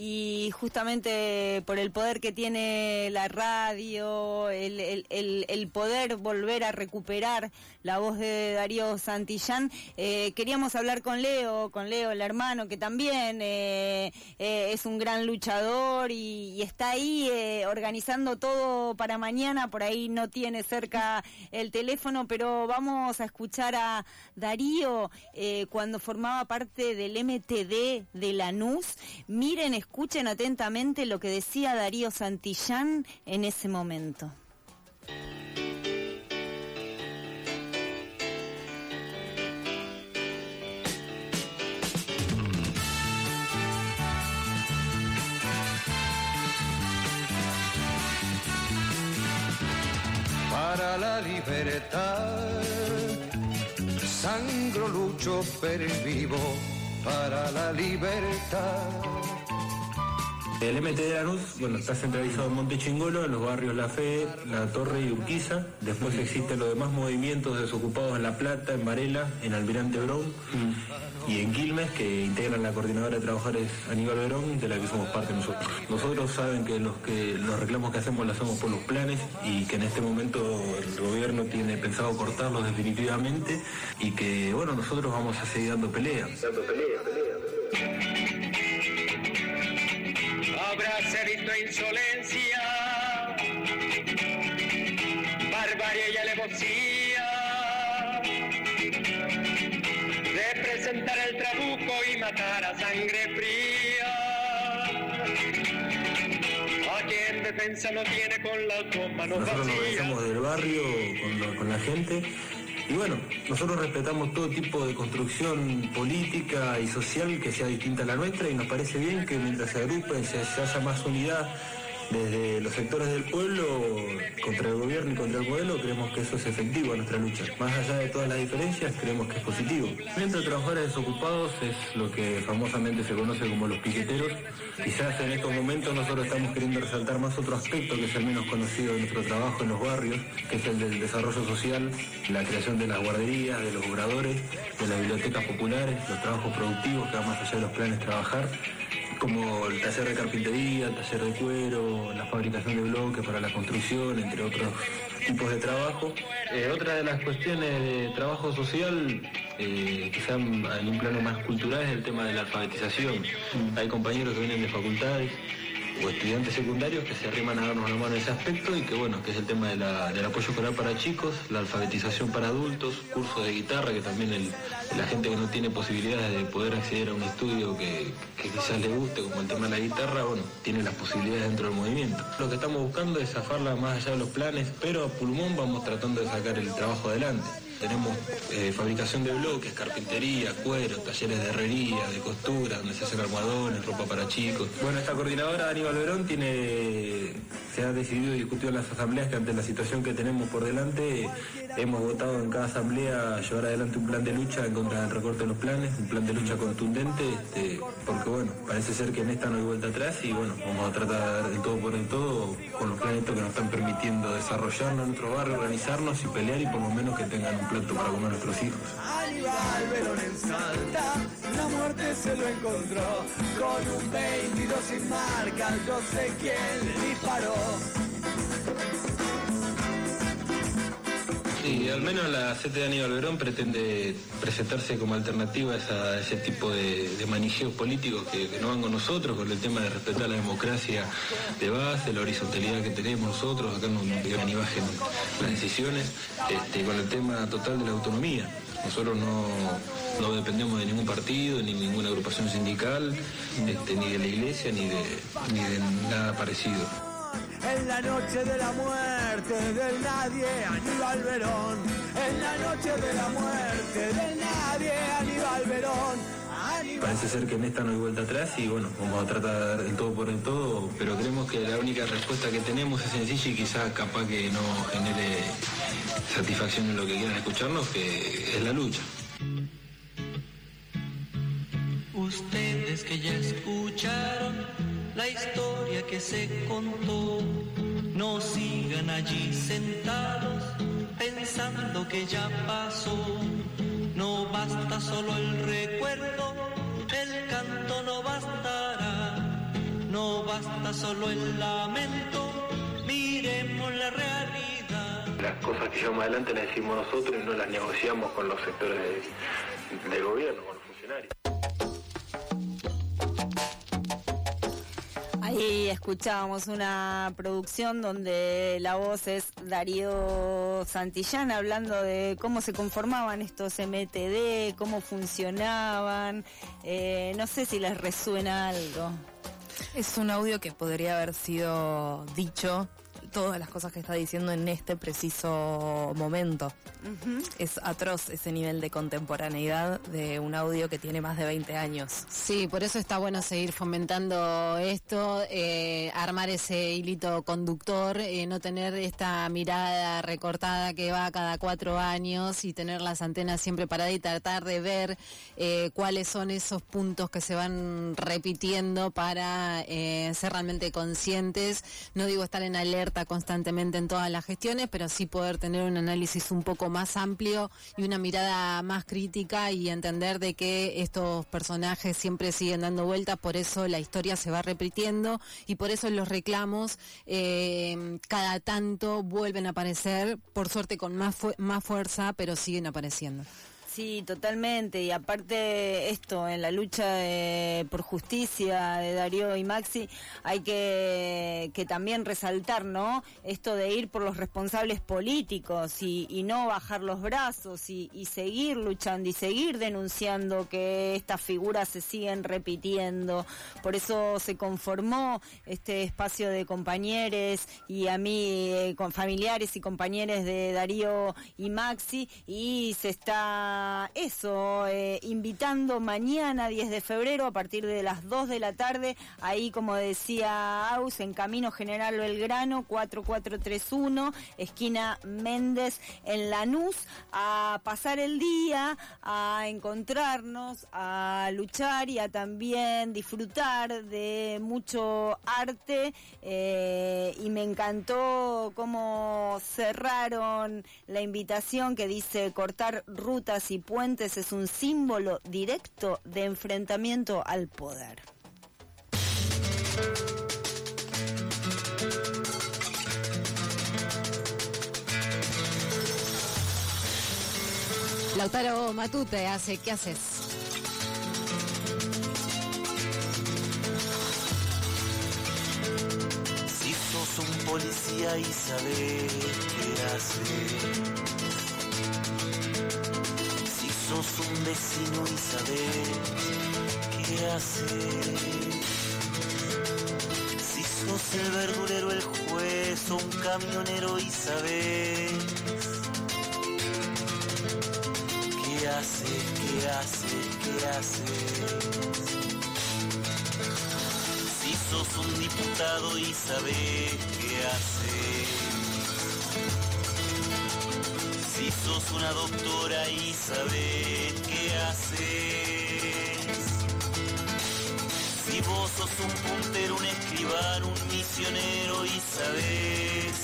Y justamente por el poder que tiene la radio, el, el, el, el poder volver a recuperar la voz de Darío Santillán, eh, queríamos hablar con Leo, con Leo, el hermano, que también eh, eh, es un gran luchador y, y está ahí eh, organizando todo para mañana. Por ahí no tiene cerca el teléfono, pero vamos a escuchar a Darío eh, cuando formaba parte del M T D de Lanús. Miren, escuchen atentamente lo que decía Darío Santillán en ese momento. Para la libertad, sangro, lucho, pervivo para la libertad. El M T D de Lanús, bueno, está centralizado en Monte Chingolo, en los barrios La Fe, La Torre y Urquiza. Después existen los demás movimientos desocupados en La Plata, en Varela, en Almirante Brown mm. y en Quilmes, que integran la Coordinadora de Trabajadores Aníbal Verón, de la que somos parte nosotros. Nosotros saben que los, que los reclamos que hacemos los hacemos por los planes, y que en este momento el gobierno tiene pensado cortarlos definitivamente, y que, bueno, nosotros vamos a seguir dando pelea. Dando pelea, pelea. Habráse visto insolencia, barbarie y alevosía, de presentar el trabuco y matar a sangre fría. defensa lo tiene con las dos manos Nosotros nos vacías. organizamos del barrio con, lo- con la gente. Y bueno, nosotros respetamos todo tipo de construcción política y social que sea distinta a la nuestra y nos parece bien que mientras se agrupen, se, se haya más unidad desde los sectores del pueblo contra el gobierno y contra el modelo, creemos que eso es efectivo a nuestra lucha. Más allá de todas las diferencias, creemos que es positivo. Entre trabajadores desocupados es lo que famosamente se conoce como los piqueteros. Quizás en estos momentos nosotros estamos queriendo resaltar más otro aspecto que es el menos conocido de nuestro trabajo en los barrios, que es el del desarrollo social, la creación de las guarderías, de los obradores, de las bibliotecas populares, los trabajos productivos que van más allá de los planes trabajar, como el taller de carpintería, el taller de cuero, la fabricación de bloques para la construcción, entre otros tipos de trabajo. Eh, otra de las cuestiones de trabajo social, eh, quizá en un plano más cultural, es el tema de la alfabetización. Hay compañeros que vienen de facultades o estudiantes secundarios que se arriman a darnos la mano en ese aspecto y que bueno, que es el tema de la, del apoyo escolar para chicos, la alfabetización para adultos, cursos de guitarra, que también el, la gente que no tiene posibilidades de poder acceder a un estudio que, que quizás le guste, como el tema de la guitarra, bueno, tiene las posibilidades dentro del movimiento. Lo que estamos buscando es zafarla más allá de los planes, pero a pulmón vamos tratando de sacar el trabajo adelante. Tenemos eh, fabricación de bloques, carpintería, cuero, talleres de herrería, de costura, donde se hacen almohadones, ropa para chicos. Bueno, esta coordinadora, Aníbal Verón, tiene, se ha decidido y discutido en las asambleas que ante la situación que tenemos por delante, hemos votado en cada asamblea llevar adelante un plan de lucha en contra del recorte de los planes, un plan de lucha contundente, este, porque bueno, parece ser que en esta no hay vuelta atrás y bueno, vamos a tratar de dar el todo por el todo con los planes que nos están permitiendo desarrollarnos en nuestro barrio, organizarnos y pelear y por lo menos que tengan un plato para comer nuestros hijos. Aníbal Verón en Salta, la muerte se lo encontró con un veintidós sin marca, yo sé quién le disparó. Sí, al menos la C T de Aníbal Verón pretende presentarse como alternativa a, esa, a ese tipo de, de manijeos políticos que, que no van con nosotros, con el tema de respetar la democracia de base, la horizontalidad que tenemos nosotros, acá no nos ni bajen las decisiones, este, con el tema total de la autonomía. Nosotros no, no dependemos de ningún partido, ni ninguna agrupación sindical, este, ni de la iglesia, ni de, ni de nada parecido. En la noche de la muerte del nadie, Aníbal Verón. En la noche de la muerte del nadie, Aníbal Verón. Aníbal... Parece ser que en esta no hay vuelta atrás y bueno, vamos a tratar de dar el todo por el todo, pero creemos que la única respuesta que tenemos es sencilla y quizás capaz que no genere satisfacción en lo que quieran escucharnos, que es la lucha. Ustedes que ya escucharon la historia que se contó, no sigan allí sentados pensando que ya pasó. No basta solo el recuerdo, el canto no bastará. No basta solo el lamento, miremos la realidad. Las cosas que llevamos adelante las decimos nosotros y no las negociamos con los sectores de, del gobierno, con los funcionarios. Ahí escuchábamos una producción donde la voz es Darío Santillán hablando de cómo se conformaban estos M T D, cómo funcionaban. Eh, no sé si les resuena algo. Es un audio que podría haber sido dicho, todas las cosas que está diciendo en este preciso momento. Uh-huh. Es atroz ese nivel de contemporaneidad de un audio que tiene más de veinte años. Sí, por eso está bueno seguir fomentando esto, eh, armar ese hilito conductor, eh, no tener esta mirada recortada que va cada cuatro años y tener las antenas siempre paradas y tratar de ver eh, cuáles son esos puntos que se van repitiendo para eh, ser realmente conscientes. No digo estar en alerta constantemente en todas las gestiones, pero sí poder tener un análisis un poco más amplio y una mirada más crítica y entender de que estos personajes siempre siguen dando vueltas, por eso la historia se va repitiendo y por eso los reclamos eh, cada tanto vuelven a aparecer, por suerte con más, fu- más fuerza, pero siguen apareciendo. Sí, totalmente. Y aparte esto, en la lucha de, por justicia de Darío y Maxi, hay que, que también resaltar, ¿no? Esto de ir por los responsables políticos y, y no bajar los brazos y, y seguir luchando y seguir denunciando que estas figuras se siguen repitiendo. Por eso se conformó este espacio de compañeros y a mí, eh, con familiares y compañeros de Darío y Maxi, y se está eso, eh, invitando mañana diez de febrero a partir de las dos de la tarde, ahí como decía Aus, en Camino General Belgrano cuatro cuatro tres uno, esquina Méndez en Lanús, a pasar el día, a encontrarnos, a luchar y a también disfrutar de mucho arte, eh, y me encantó cómo cerraron la invitación que dice: cortar rutas y puentes es un símbolo directo de enfrentamiento al poder. Lautaro Matute hace, ¿qué haces? Si sos un policía y sabés qué hacer, sos un vecino y sabés qué hacer. Si sos el verdurero, el juez o un camionero y sabés qué haces, qué haces, qué haces. Si sos un diputado y sabés qué haces. Si sos una doctora y sabés qué haces. Si vos sos un puntero, un escribano, un misionero y sabés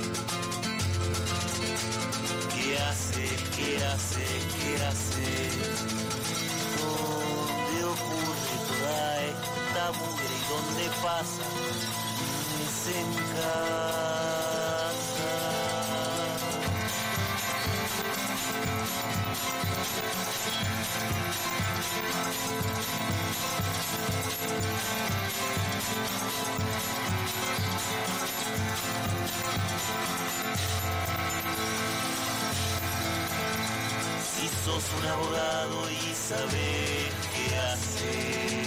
qué haces, qué haces, qué haces. ¿Dónde ocurre toda esta mugre y dónde pasa? Es en casa. Si sos un abogado y sabés qué hacer.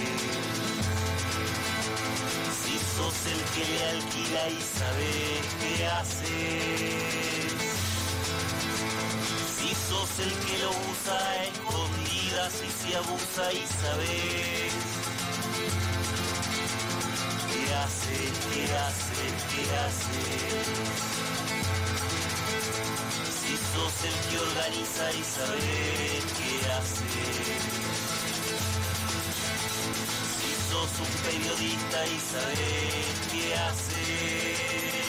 Si sos el que le alquila y sabés qué haces. Si sos el que lo usa a escondidas y si abusa y sabés qué haces, qué haces, qué haces. Si sos el que organiza y sabés qué haces. Si sos un periodista y sabés qué haces.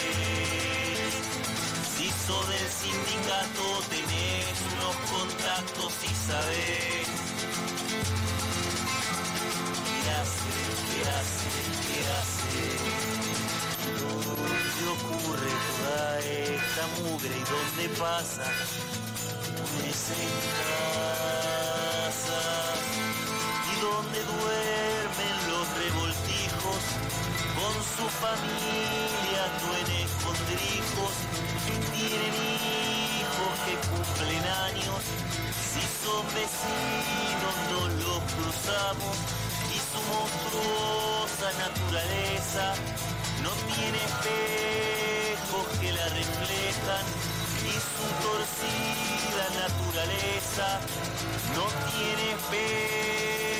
Si sos del sindicato tenés unos contactos y sabés qué haces, qué haces, qué haces. ¿Dónde ocurre toda esta mugre y dónde pasa? Es en casa. Y donde duermen los revoltijos con su familia, no en escondrijos. Tienen hijos que cumplen años. Si son vecinos nos los cruzamos. Y su monstruosa naturaleza no tiene espejos que la reflejan, y su torcida naturaleza no tiene espejos.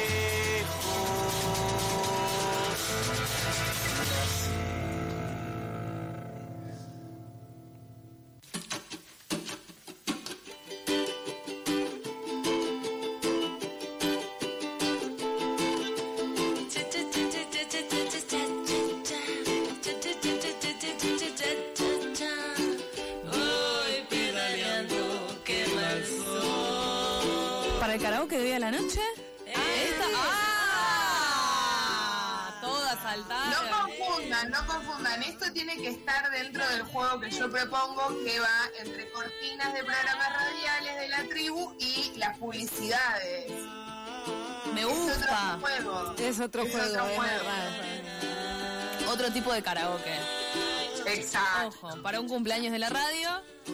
¿Para el karaoke de hoy a la noche? ¡Esta! ¡Ah! Todas saltar. No confundan, no confundan. Esto tiene que estar dentro del juego que yo propongo, que va entre cortinas de programas radiales de la tribu y las publicidades. Me gusta. Es otro juego. Es otro Es juego, otro es juego. verdad. Otro tipo de karaoke. Exacto. Ojo, para un cumpleaños de la radio.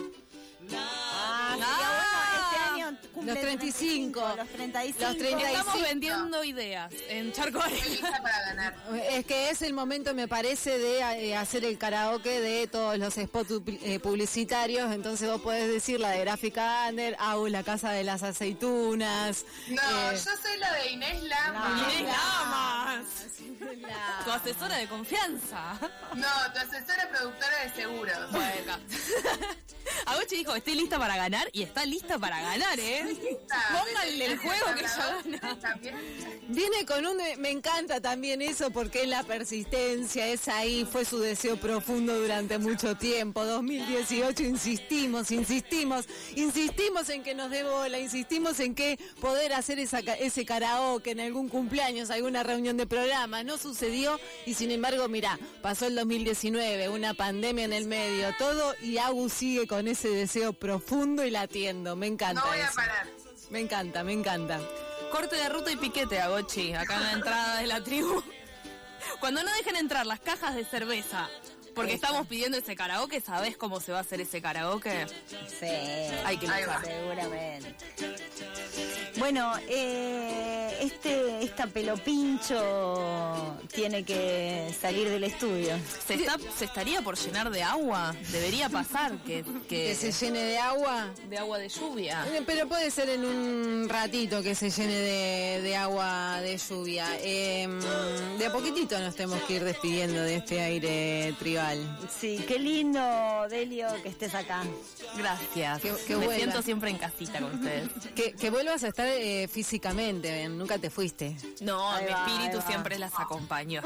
Ah, sería bueno, este año cumple Los treinta y cinco. Los treinta y cinco. Los treinta y Estamos cinco. vendiendo ideas en Charco Estoy Arena. lista para ganar. Es que es el momento, me parece, de eh, hacer el karaoke de todos los spots eh, publicitarios. Entonces vos podés decir la de Gráfica Under, Au, la Casa de las Aceitunas. No, eh, yo soy la de Inés Lama. Inés Lamas. Tu asesora de confianza. No, tu asesora productora de seguros. Bueno, Agochi dijo, estoy lista para ganar y está lista para ganar, ¿eh? Pónganle el juego que ya gana. Viene con un... Me encanta también eso porque es la persistencia, es ahí, fue su deseo profundo durante mucho tiempo. dos mil dieciocho insistimos, insistimos, insistimos en que nos dé bola, insistimos en que poder hacer esa, ese karaoke en algún cumpleaños, alguna reunión de programa. No sucedió y sin embargo, mirá, pasó el dos mil diecinueve, una pandemia en el medio, todo, y Agus sigue con ese deseo profundo y latiendo. Me encanta No voy a eso. parar. Me encanta, me encanta. Corte de ruta y piquete, Agochi, acá en la entrada de la tribu. Cuando no dejen entrar las cajas de cerveza, porque estamos pidiendo ese karaoke, ¿sabés cómo se va a hacer ese karaoke? Sí, Hay que ahí va, luchar. seguramente. Bueno, eh, este, esta pelopincho tiene que salir del estudio. ¿Se, está, ¿Se estaría por llenar de agua? Debería pasar que, que, Que se llene de agua. de agua de lluvia. Eh, Pero puede ser en un ratito que se llene de, de agua de lluvia. Eh, de a poquitito nos tenemos que ir despidiendo de este aire tribal. Sí, qué lindo, Delio, que estés acá. Gracias. Que- que Me vuelva. siento siempre en casita con ustedes. Que, que vuelvas a estar eh, físicamente, ven, nunca te fuiste. No, Ahí mi va, espíritu ahí va. siempre las acompañó.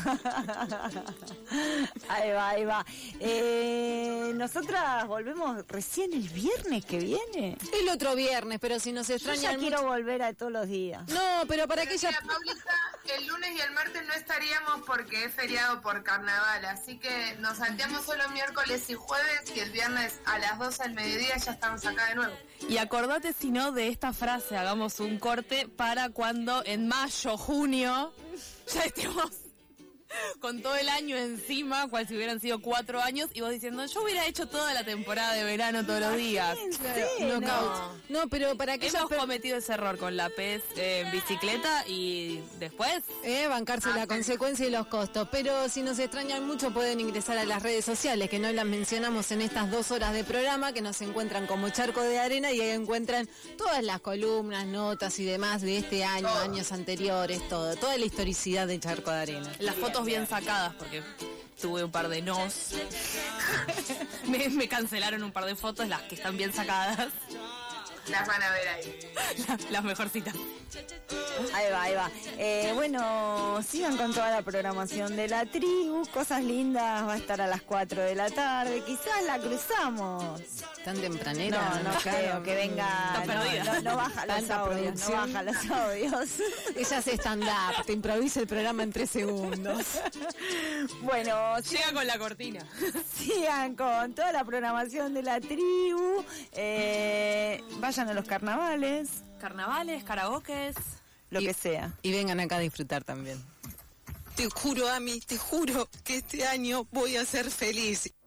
Ahí va, ahí va. Eh, nosotras volvemos recién el viernes que viene. El otro viernes, pero si nos Yo extrañan ya quiero mucho- volver a todos los días. No, pero para Pero que ella... mira, Paulita, el lunes y el martes no estaríamos porque es feriado por carnaval, así que nos salteamos solo miércoles y jueves y el viernes a las doce del mediodía ya estamos acá de nuevo. Y acordate, si no, de esta frase, hagamos un corte para cuando en mayo, junio, ya estemos con todo el año encima, cual si hubieran sido cuatro años, y vos diciendo, yo hubiera hecho toda la temporada de verano todos los días. Knockout. No. No, pero para que ella... Hemos cometido ese error con la P E S eh, en bicicleta y después... Eh, bancarse la consecuencia y los costos. Pero si nos extrañan mucho pueden ingresar a las redes sociales, que no las mencionamos en estas dos horas de programa, que nos encuentran como Charco de Arena y ahí encuentran todas las columnas, notas y demás de este año, Todo. años anteriores, todo, toda la historicidad de Charco de Arena. Las fotos bien sacadas, porque tuve un par de nos. me, me cancelaron un par de fotos, las que están bien sacadas. Las van a ver ahí. Las, las mejorcitas. Ahí va, ahí va. Eh, bueno, sigan con toda la programación de la tribu. Cosas lindas, va a estar a las cuatro de la tarde. Quizás la cruzamos. ¿Tan tempranera? No, no creo que venga. Está no, perdida. no, no baja los Tanta audios, no producción. baja los audios. Ella hace stand-up, te improvisa el programa en tres segundos. Bueno, Llega con la cortina. sigan con toda la programación de la tribu. Eh, vayan a los carnavales, Carnavales, karaokes. lo que sea. Y vengan acá a disfrutar también. Te juro, Ami, te juro que este año voy a ser feliz.